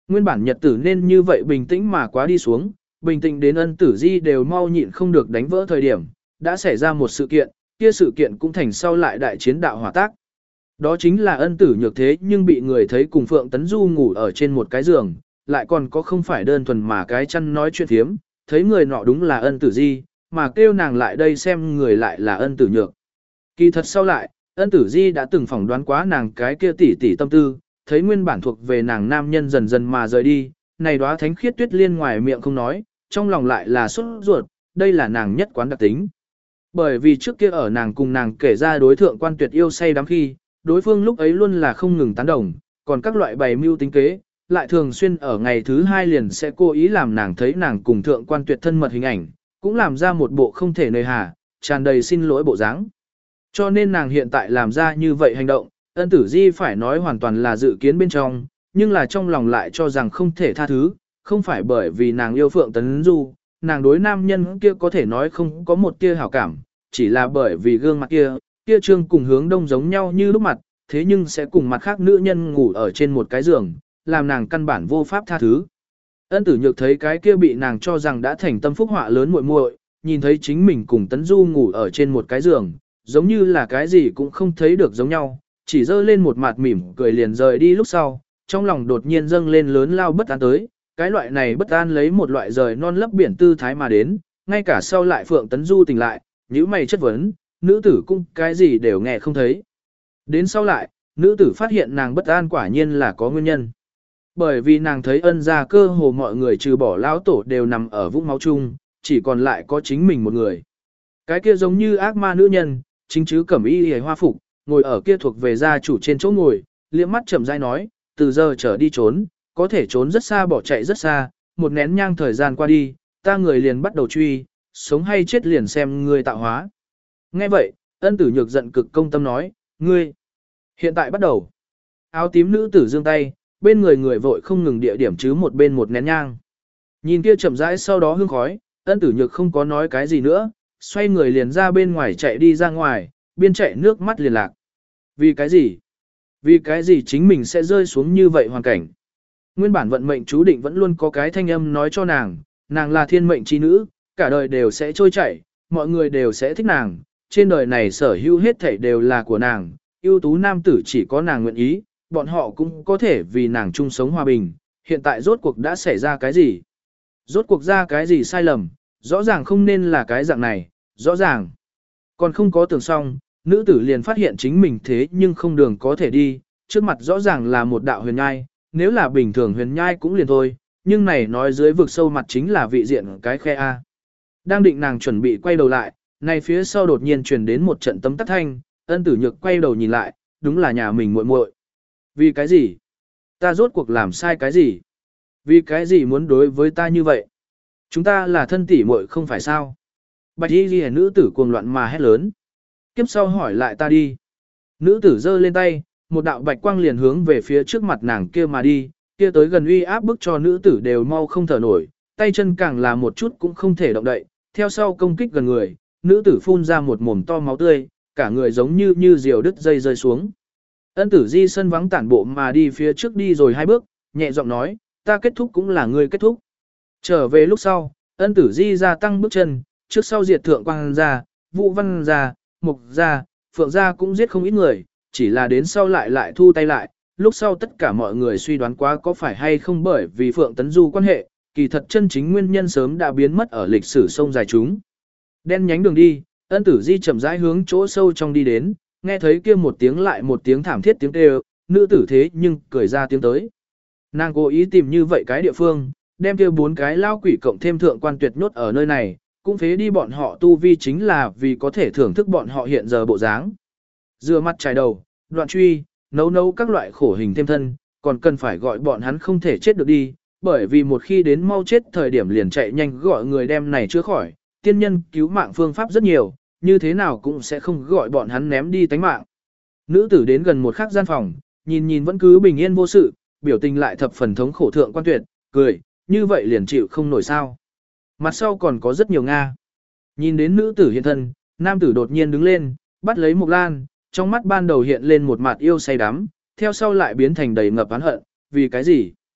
Nguyên bản nhật tử nên như vậy bình tĩnh mà quá đi xuống, bình tĩnh đến Ân Tử Di đều mau nhịn không được đánh vỡ thời điểm, đã xảy ra một sự kiện, kia sự kiện cũng thành sau lại đại chiến đạo hỏa tác. Đó chính là Ân Tử Nhược thế nhưng bị người thấy cùng Phượng Tấn Du ngủ ở trên một cái giường, lại còn có không phải đơn thuần mà cái chăn nói chuyện thiếm, thấy người nọ đúng là Ân Tử Di, mà kêu nàng lại đây xem người lại là Ân Tử Nhược. Kỳ thật sau lại, Ân Tử Di đã từng phỏng đoán quá nàng cái kia tỉ tỉ tâm tư, thấy nguyên bản thuộc về nàng nam nhân dần dần mà rời đi, này đóa thánh khiết tuyết liên ngoài miệng không nói, trong lòng lại là sốt ruột, đây là nàng nhất quán đặc tính. Bởi vì trước kia ở nàng cùng nàng kể ra đối thượng quan tuyệt yêu say đắm khi, đối phương lúc ấy luôn là không ngừng tán đồng, còn các loại bày mưu tính kế, lại thường xuyên ở ngày thứ hai liền sẽ cố ý làm nàng thấy nàng cùng thượng quan tuyệt thân mật hình ảnh, cũng làm ra một bộ không thể nơi hà, tràn đầy xin lỗi bộ dáng. Cho nên nàng hiện tại làm ra như vậy hành động, Ân Tử Di phải nói hoàn toàn là dự kiến bên trong, nhưng là trong lòng lại cho rằng không thể tha thứ, không phải bởi vì nàng yêu Phượng Tấn Du, nàng đối nam nhân kia có thể nói không có một tia hảo cảm, chỉ là bởi vì gương mặt kia trương cùng hướng đông giống nhau như lúc mặt, thế nhưng sẽ cùng mặt khác nữ nhân ngủ ở trên một cái giường, làm nàng căn bản vô pháp tha thứ. Ân Tử Nhược thấy cái kia bị nàng cho rằng đã thành tâm phúc họa lớn muội muội, nhìn thấy chính mình cùng Tấn Du ngủ ở trên một cái giường, giống như là cái gì cũng không thấy được giống nhau, chỉ dơ lên một mặt mỉm cười liền rời đi lúc sau, trong lòng đột nhiên dâng lên lớn lao bất an tới, cái loại này bất an lấy một loại rời non lấp biển tư thái mà đến, ngay cả sau lại Phượng Tấn Du tỉnh lại, nhíu mày chất vấn, nữ tử cung cái gì đều nghe không thấy. Đến sau lại, nữ tử phát hiện nàng bất an quả nhiên là có nguyên nhân. Bởi vì nàng thấy Ân gia cơ hồ mọi người trừ bỏ lão tổ đều nằm ở vũng máu chung, chỉ còn lại có chính mình một người. Cái kia giống như ác ma nữ nhân, chính chứ cẩm y hề hoa phục, ngồi ở kia thuộc về gia chủ trên chỗ ngồi, liếc mắt chậm rãi nói, từ giờ trở đi trốn, có thể trốn rất xa bỏ chạy rất xa, một nén nhang thời gian qua đi, ta người liền bắt đầu truy, sống hay chết liền xem ngươi tạo hóa. Nghe vậy, Ân Tử Nhược giận cực công tâm nói, ngươi, hiện tại bắt đầu. Áo tím nữ tử giương tay, bên người người vội không ngừng địa điểm chứ một bên một nén nhang. Nhìn kia chậm rãi sau đó hương khói, Ân Tử Nhược không có nói cái gì nữa, xoay người liền ra bên ngoài chạy đi ra ngoài, biên chạy nước mắt liền lạc. Vì cái gì? Vì cái gì chính mình sẽ rơi xuống như vậy hoàn cảnh? Nguyên bản vận mệnh chú định vẫn luôn có cái thanh âm nói cho nàng, nàng là thiên mệnh chi nữ, cả đời đều sẽ trôi chảy, mọi người đều sẽ thích nàng, trên đời này sở hữu hết thảy đều là của nàng, ưu tú nam tử chỉ có nàng nguyện ý, bọn họ cũng có thể vì nàng chung sống hòa bình, hiện tại rốt cuộc đã xảy ra cái gì? Rốt cuộc ra cái gì sai lầm, rõ ràng không nên là cái dạng này, rõ ràng. Còn không có tưởng xong, nữ tử liền phát hiện chính mình thế nhưng không đường có thể đi, trước mặt rõ ràng là một đạo huyền nhai, nếu là bình thường huyền nhai cũng liền thôi, nhưng này nói dưới vực sâu mặt chính là vị diện cái khe A. Đang định nàng chuẩn bị quay đầu lại, này phía sau đột nhiên truyền đến một trận tấm tắc thanh, Ân Tử Nhược quay đầu nhìn lại, đúng là nhà mình muội muội. Vì cái gì? Ta rốt cuộc làm sai cái gì? Vì cái gì muốn đối với ta như vậy? Chúng ta là thân tỷ muội không phải sao? Bạch y ghi nữ tử cuồng loạn mà hét lớn. Kiếp sau hỏi lại ta đi. Nữ tử giơ lên tay, một đạo bạch quang liền hướng về phía trước mặt nàng kia mà đi, kia tới gần uy áp bức cho nữ tử đều mau không thở nổi, tay chân càng là một chút cũng không thể động đậy, theo sau công kích gần người, nữ tử phun ra một mồm to máu tươi, cả người giống như diều đứt dây rơi xuống. Ân Tử Di sân vắng tản bộ mà đi phía trước đi rồi hai bước, nhẹ giọng nói, ta kết thúc cũng là ngươi kết thúc. Trở về lúc sau, Ân Tử Di gia tăng bước chân, trước sau diệt thượng quang gia, Vũ Văn gia, Mục gia, Phượng gia cũng giết không ít người, chỉ là đến sau lại thu tay lại, lúc sau tất cả mọi người suy đoán quá có phải hay không bởi vì Phượng Tấn Du quan hệ, kỳ thật chân chính nguyên nhân sớm đã biến mất ở lịch sử sông dài chúng. Đen nhánh đường đi, Ân Tử Di chậm rãi hướng chỗ sâu trong đi đến, nghe thấy kia một tiếng lại một tiếng thảm thiết tiếng kêu, nữ tử thế nhưng cười ra tiếng tới. Nàng cố ý tìm như vậy cái địa phương, đem kia bốn cái lao quỷ cộng thêm thượng quan tuyệt nhốt ở nơi này, cũng phế đi bọn họ tu vi chính là vì có thể thưởng thức bọn họ hiện giờ bộ dáng. Dừa mặt trải đầu, đoạn truy, nấu các loại khổ hình thêm thân, còn cần phải gọi bọn hắn không thể chết được đi, bởi vì một khi đến mau chết thời điểm liền chạy nhanh gọi người đem này chữa khỏi, tiên nhân cứu mạng phương pháp rất nhiều, như thế nào cũng sẽ không gọi bọn hắn ném đi tánh mạng. Nữ tử đến gần một khắc gian phòng, nhìn vẫn cứ bình yên vô sự, biểu tình lại thập phần thống khổ thượng quan tuyệt, cười, như vậy liền chịu không nổi sao. Mặt sau còn có rất nhiều Nga. Nhìn đến nữ tử hiện thân, nam tử đột nhiên đứng lên, bắt lấy Mộc Lan, trong mắt ban đầu hiện lên một mặt yêu say đắm, theo sau lại biến thành đầy ngập oán hận, vì cái gì?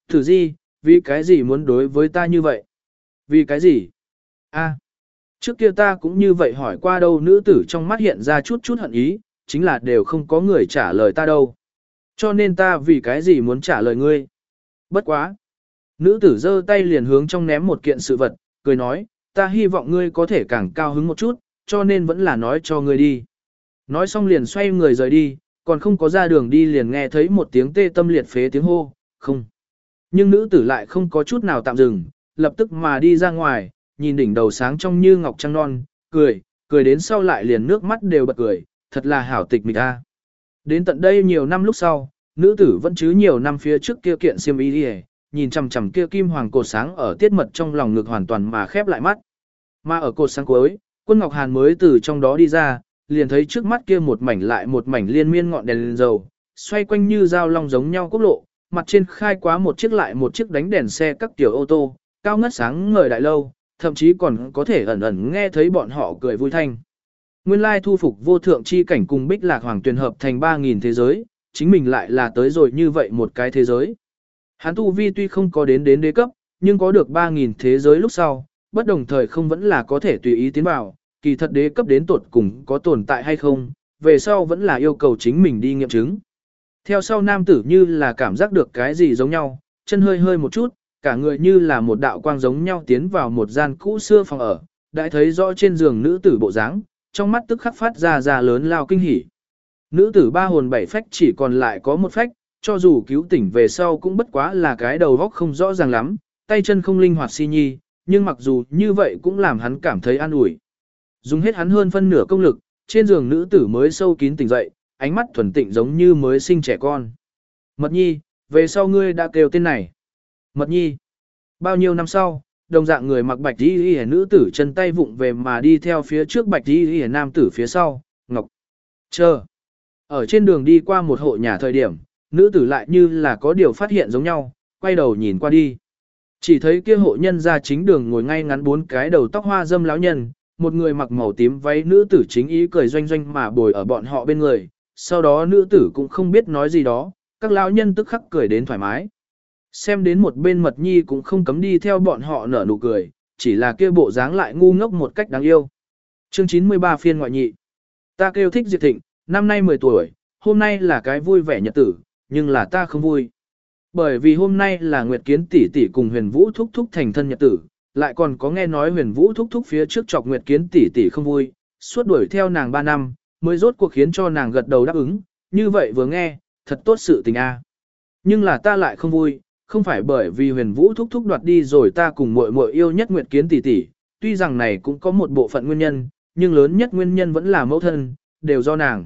Thử di, vì cái gì muốn đối với ta như vậy? Vì cái gì? A, trước kia ta cũng như vậy hỏi qua đâu, nữ tử trong mắt hiện ra chút chút hận ý, chính là đều không có người trả lời ta đâu. Cho nên ta vì cái gì muốn trả lời ngươi? Bất quá. Nữ tử giơ tay liền hướng trong ném một kiện sự vật, cười nói, ta hy vọng ngươi có thể càng cao hứng một chút, cho nên vẫn là nói cho ngươi đi. Nói xong liền xoay người rời đi, còn không có ra đường đi liền nghe thấy một tiếng tê tâm liệt phế tiếng hô, không. Nhưng nữ tử lại không có chút nào tạm dừng, lập tức mà đi ra ngoài, nhìn đỉnh đầu sáng trong như ngọc trăng non, cười đến sau lại liền nước mắt đều bật cười, thật là hảo tịch mịch a. Đến tận đây nhiều năm lúc sau, nữ tử vẫn chứ nhiều năm phía trước kia kiện xiêm y đi, nhìn chằm chằm kia kim hoàng cột sáng ở tiết mật trong lòng ngực hoàn toàn mà khép lại mắt. Mà ở cột sáng cuối, Quân Ngọc Hàn mới từ trong đó đi ra, liền thấy trước mắt kia một mảnh lại một mảnh liên miên ngọn đèn dầu, xoay quanh như dao long giống nhau quốc lộ, mặt trên khai quá một chiếc lại một chiếc đánh đèn xe các tiểu ô tô, cao ngất sáng ngời đại lâu, thậm chí còn có thể ẩn ẩn nghe thấy bọn họ cười vui thanh. Nguyên lai thu phục vô thượng chi cảnh cùng Bích Lạc Hoàng Tuyền hợp thành 3.000 thế giới, chính mình lại là tới rồi như vậy một cái thế giới. Hắn tu vi tuy không có đến đế cấp, nhưng có được 3.000 thế giới lúc sau, bất đồng thời không vẫn là có thể tùy ý tiến vào, kỳ thật đế cấp đến tột cùng có tồn tại hay không, về sau vẫn là yêu cầu chính mình đi nghiệm chứng. Theo sau nam tử như là cảm giác được cái gì giống nhau, chân hơi hơi một chút, cả người như là một đạo quang giống nhau tiến vào một gian cũ xưa phòng ở, đã thấy rõ trên giường nữ tử bộ dáng, trong mắt tức khắc phát ra lớn lao kinh hỉ. Nữ tử ba hồn bảy phách chỉ còn lại có một phách, cho dù cứu tỉnh về sau cũng bất quá là cái đầu óc không rõ ràng lắm, tay chân không linh hoạt si nhi, nhưng mặc dù như vậy cũng làm hắn cảm thấy an ủi. Dùng hết hắn hơn phân nửa công lực, trên giường nữ tử mới sâu kín tỉnh dậy, ánh mắt thuần tịnh giống như mới sinh trẻ con. Mật nhi, về sau ngươi đã kêu tên này. Mật nhi. Bao nhiêu năm sau, đồng dạng người mặc bạch y y nữ tử chân tay vụng về mà đi theo phía trước bạch y y nam tử phía sau, Ngọc. Chờ. Ở trên đường đi qua một hộ nhà thời điểm, nữ tử lại như là có điều phát hiện giống nhau, quay đầu nhìn qua đi. Chỉ thấy kia hộ nhân ra chính đường ngồi ngay ngắn bốn cái đầu tóc hoa dâm lão nhân, một người mặc màu tím váy nữ tử chính ý cười doanh doanh mà bồi ở bọn họ bên người, sau đó nữ tử cũng không biết nói gì đó, các lão nhân tức khắc cười đến thoải mái. Xem đến một bên Mật nhi cũng không cấm đi theo bọn họ nở nụ cười, chỉ là kia bộ dáng lại ngu ngốc một cách đáng yêu. Chương 93 phiên ngoại nhị. Ta kêu Thích Diệp Thịnh, năm nay 10 tuổi, hôm nay là cái vui vẻ nhật tử, nhưng là ta không vui. Bởi vì hôm nay là Nguyệt Kiến tỷ tỷ cùng Huyền Vũ thúc thúc thành thân nhật tử, lại còn có nghe nói Huyền Vũ thúc thúc phía trước chọc Nguyệt Kiến tỷ tỷ không vui, suốt đuổi theo nàng 3 năm, mới rốt cuộc khiến cho nàng gật đầu đáp ứng, như vậy vừa nghe, thật tốt sự tình a. Nhưng là ta lại không vui, không phải bởi vì Huyền Vũ thúc thúc đoạt đi rồi ta cùng muội muội yêu nhất Nguyệt Kiến tỷ tỷ, tuy rằng này cũng có một bộ phận nguyên nhân, nhưng lớn nhất nguyên nhân vẫn là mẫu thân, đều do nàng.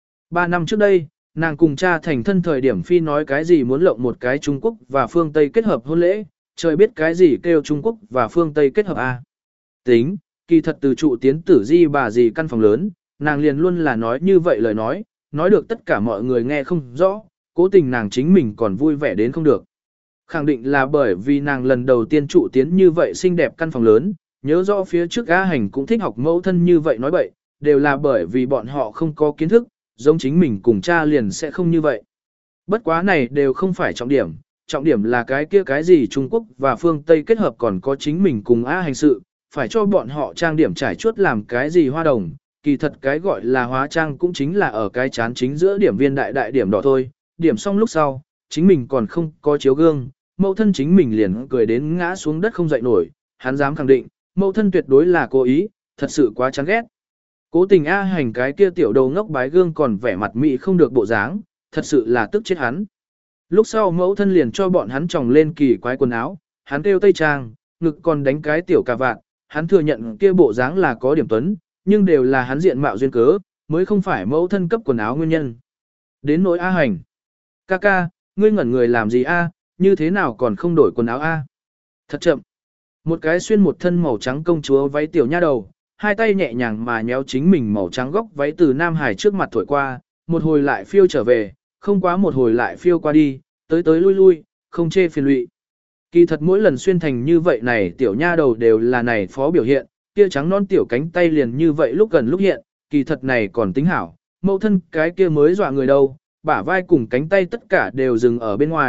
3 năm trước đây, nàng cùng cha thành thân thời điểm phi nói cái gì muốn lộng một cái Trung Quốc và phương Tây kết hợp hôn lễ, trời biết cái gì kêu Trung Quốc và phương Tây kết hợp a. Tính, kỳ thật từ trụ tiến tử di bà gì căn phòng lớn, nàng liền luôn là nói như vậy lời nói được tất cả mọi người nghe không rõ, cố tình nàng chính mình còn vui vẻ đến không được. Khẳng định là bởi vì nàng lần đầu tiên trụ tiến như vậy xinh đẹp căn phòng lớn, nhớ rõ phía trước A Hành cũng thích học mẫu thân như vậy nói bậy, đều là bởi vì bọn họ không có kiến thức, giống chính mình cùng cha liền sẽ không như vậy. Bất quá này đều không phải trọng điểm là cái kia cái gì Trung Quốc và phương Tây kết hợp còn có chính mình cùng A Hành sự, phải cho bọn họ trang điểm trải chuốt làm cái gì hoa đồng, kỳ thật cái gọi là hóa trang cũng chính là ở cái chán chính giữa điểm viên đại điểm đỏ thôi, điểm xong lúc sau, chính mình còn không có chiếu gương, mẫu thân chính mình liền cười đến ngã xuống đất không dậy nổi, hắn dám khẳng định, mẫu thân tuyệt đối là cố ý, thật sự quá chán ghét. Cố tình A Hành cái kia tiểu đầu ngốc bái gương còn vẻ mặt mị không được bộ dáng, thật sự là tức chết hắn. Lúc sau mẫu thân liền cho bọn hắn tròng lên kỳ quái quần áo, hắn kêu tây trang, ngực còn đánh cái tiểu cà vạt, hắn thừa nhận kia bộ dáng là có điểm tuấn, nhưng đều là hắn diện mạo duyên cớ, mới không phải mẫu thân cấp quần áo nguyên nhân. Đến nỗi A Hành. Ca, ngươi ngẩn người làm gì a? Như thế nào còn không đổi quần áo a? Thật chậm. Một cái xuyên một thân màu trắng công chúa váy tiểu nha đầu, hai tay nhẹ nhàng mà nhéo chính mình màu trắng góc váy từ Nam Hải trước mặt thổi qua, một hồi lại phiêu trở về, không quá một hồi lại phiêu qua đi, tới lui, không chê phiền lụy. Kỳ thật mỗi lần xuyên thành như vậy này tiểu nha đầu đều là này phó biểu hiện, kia trắng non tiểu cánh tay liền như vậy lúc gần lúc hiện, kỳ thật này còn tính hảo, mẫu thân cái kia mới dọa người đâu, bả vai cùng cánh tay tất cả đều dừng ở bên ngoài,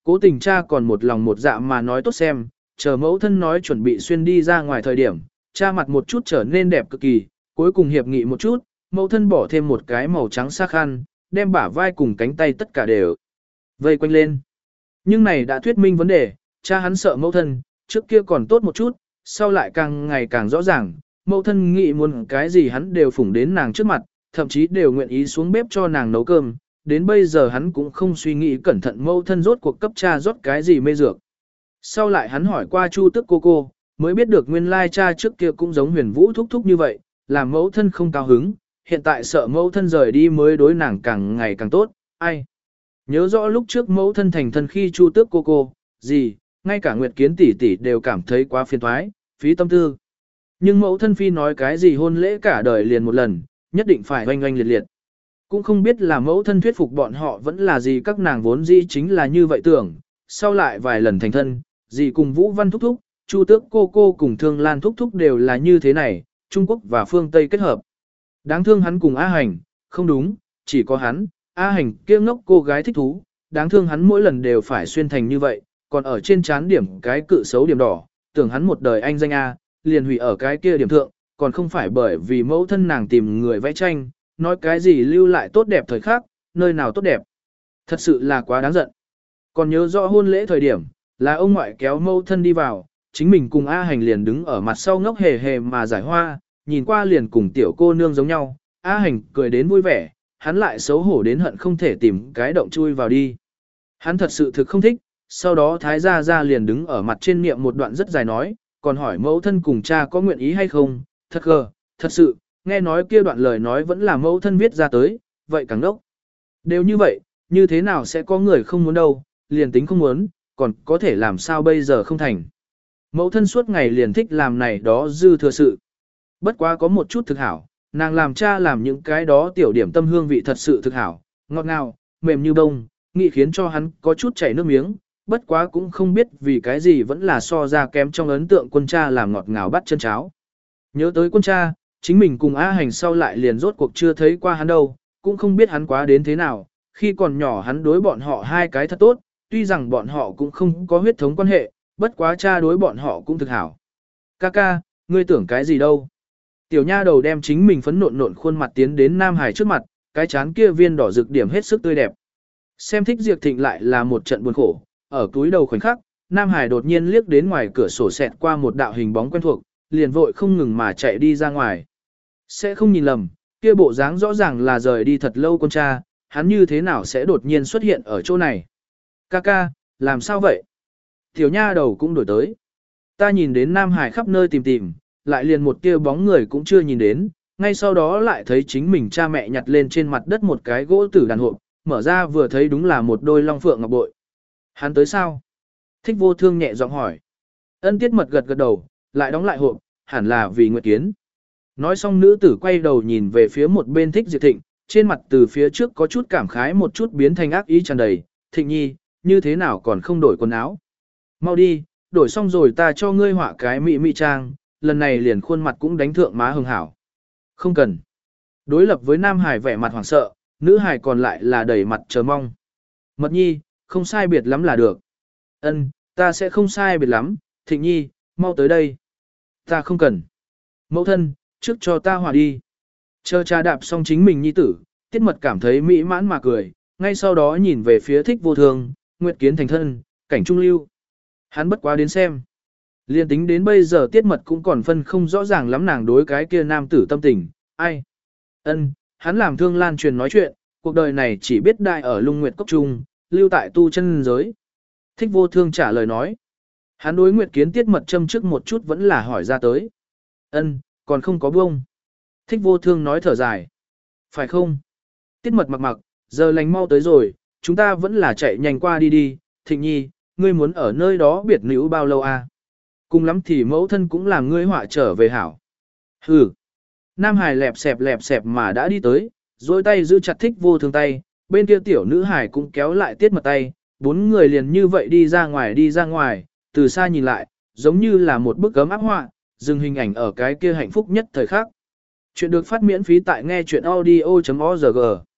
Cố tình cha còn một lòng một dạ mà nói tốt xem, chờ mẫu thân nói chuẩn bị xuyên đi ra ngoài thời điểm, cha mặt một chút trở nên đẹp cực kỳ, cuối cùng hiệp nghị một chút, mẫu thân bỏ thêm một cái màu trắng xa khăn, đem bả vai cùng cánh tay tất cả đều vây quanh lên. Nhưng này đã thuyết minh vấn đề, cha hắn sợ mẫu thân, trước kia còn tốt một chút, sau lại càng ngày càng rõ ràng, mẫu thân nghĩ muốn cái gì hắn đều phủng đến nàng trước mặt, thậm chí đều nguyện ý xuống bếp cho nàng nấu cơm, đến bây giờ hắn cũng không suy nghĩ cẩn thận mẫu thân rốt cuộc cấp cha rót cái gì mê dược. Sau lại hắn hỏi qua Chu Tức cô, mới biết được nguyên lai cha trước kia cũng giống Huyền Vũ thúc thúc như vậy, làm mẫu thân không cao hứng, hiện tại sợ mẫu thân rời đi mới đối nàng càng ngày càng tốt, ai. Nhớ rõ lúc trước mẫu thân thành thân khi Chu Tước cô, gì, ngay cả Nguyệt Kiến tỷ tỷ đều cảm thấy quá phiền toái, phí tâm tư. Nhưng mẫu thân phi nói cái gì hôn lễ cả đời liền một lần, nhất định phải oanh oanh liệt liệt. Cũng không biết là mẫu thân thuyết phục bọn họ vẫn là gì, các nàng vốn dĩ chính là như vậy tưởng, sau lại vài lần thành thân, gì cùng Vũ Văn thúc thúc, Chu Tước cô cùng Thương Lan thúc thúc đều là như thế này, Trung Quốc và phương Tây kết hợp. Đáng thương hắn cùng A Hành, không đúng, chỉ có hắn, A Hành kia ngốc cô gái thích thú, đáng thương hắn mỗi lần đều phải xuyên thành như vậy, còn ở trên trán điểm cái cự xấu điểm đỏ, tưởng hắn một đời anh danh A, liền hủy ở cái kia điểm thượng, còn không phải bởi vì mẫu thân nàng tìm người vẽ tranh, nói cái gì lưu lại tốt đẹp thời khắc, nơi nào tốt đẹp. Thật sự là quá đáng giận. Còn nhớ rõ hôn lễ thời điểm, là ông ngoại kéo mẫu thân đi vào, chính mình cùng A Hành liền đứng ở mặt sau ngốc hề hề mà giải hoa, nhìn qua liền cùng tiểu cô nương giống nhau, A Hành cười đến vui vẻ, hắn lại xấu hổ đến hận không thể tìm cái động chui vào đi. Hắn thật sự thực không thích, sau đó Thái Gia Gia liền đứng ở mặt trên niệm một đoạn rất dài nói, còn hỏi mẫu thân cùng cha có nguyện ý hay không, thật gờ, thật sự, nghe nói kia đoạn lời nói vẫn là mẫu thân viết ra tới, vậy càng đốc. Đều như vậy, như thế nào sẽ có người không muốn đâu, liền tính không muốn, còn có thể làm sao bây giờ không thành. Mẫu thân suốt ngày liền thích làm này đó dư thừa sự. Bất quá có một chút thực hảo, nàng làm cha làm những cái đó tiểu điểm tâm hương vị thật sự thực hảo, ngọt ngào, mềm như bông, nghị khiến cho hắn có chút chảy nước miếng, bất quá cũng không biết vì cái gì vẫn là so ra kém trong ấn tượng quân cha làm ngọt ngào bắt chân cháo. Nhớ tới quân cha, chính mình cùng A Hành sau lại liền rốt cuộc chưa thấy qua hắn đâu, cũng không biết hắn quá đến thế nào, khi còn nhỏ hắn đối bọn họ hai cái thật tốt, tuy rằng bọn họ cũng không có huyết thống quan hệ, bất quá cha đối bọn họ cũng thực hảo. Ca, ngươi tưởng cái gì đâu? Tiểu nha đầu đem chính mình phấn nộn khuôn mặt tiến đến Nam Hải trước mặt, cái chán kia viên đỏ rực điểm hết sức tươi đẹp. Xem Thích Diệp Thịnh lại là một trận buồn khổ, ở túi đầu khoảnh khắc, Nam Hải đột nhiên liếc đến ngoài cửa sổ xẹt qua một đạo hình bóng quen thuộc, liền vội không ngừng mà chạy đi ra ngoài. Sẽ không nhìn lầm, kia bộ dáng rõ ràng là rời đi thật lâu con cha, hắn như thế nào sẽ đột nhiên xuất hiện ở chỗ này? Ca, làm sao vậy? Tiểu nha đầu cũng đổi tới. Ta nhìn đến Nam Hải khắp nơi tìm, lại liền một tia bóng người cũng chưa nhìn đến, ngay sau đó lại thấy chính mình cha mẹ nhặt lên trên mặt đất một cái gỗ tử đàn hộp, mở ra vừa thấy đúng là một đôi long phượng ngọc bội. Hắn tới sao? Thích Vô Thương nhẹ giọng hỏi. Ân Tiết Mật gật đầu, lại đóng lại hộp, hẳn là vì Nguyệt Kiến. Nói xong nữ tử quay đầu nhìn về phía một bên Thích Diệp Thịnh, trên mặt từ phía trước có chút cảm khái một chút biến thành ác ý tràn đầy. Thịnh nhi, như thế nào còn không đổi quần áo? Mau đi, đổi xong rồi ta cho ngươi họa cái mị trang, lần này liền khuôn mặt cũng đánh thượng má hưng hảo. Không cần. Đối lập với Nam Hải vẻ mặt hoảng sợ, nữ Hải còn lại là đầy mặt chờ mong. Mật nhi, không sai biệt lắm là được. Ân, ta sẽ không sai biệt lắm, Thịnh nhi, mau tới đây. Ta không cần. Mẫu thân, trước cho ta hòa đi. Chờ cha đạp xong chính mình nhi tử, Tiết Mật cảm thấy mỹ mãn mà cười, ngay sau đó nhìn về phía Thích Vô Thương, Nguyệt Kiến thành thân, cảnh trung lưu. Hắn bất quá đến xem. Liên tính đến bây giờ Tiết Mật cũng còn phân không rõ ràng lắm nàng đối cái kia nam tử tâm tình, ai. Ân, hắn làm Thương Lan truyền nói chuyện, cuộc đời này chỉ biết đại ở Lung Nguyệt Cốc Trung, lưu tại tu chân giới. Thích Vô Thương trả lời nói. Hắn đối Nguyệt Kiến Tiết Mật châm trước một chút vẫn là hỏi ra tới. Ân, còn không có buông. Thích Vô Thương nói thở dài. Phải không? Tiết Mật mặc, giờ lành mau tới rồi, chúng ta vẫn là chạy nhanh qua đi, Thịnh nhi, ngươi muốn ở nơi đó biệt nữ bao lâu à? Cùng lắm thì mẫu thân cũng làm ngươi họa trở về hảo. Hừ. Nam Hải lẹp xẹp mà đã đi tới, dôi tay giữ chặt Thích Vô Thương tay, bên kia tiểu nữ Hải cũng kéo lại Tiết Mật tay, bốn người liền như vậy đi ra ngoài, từ xa nhìn lại, giống như là một bức gấm áp họa, dừng hình ảnh ở cái kia hạnh phúc nhất thời khắc. Chuyện được phát miễn phí tại nghe chuyện audio.org.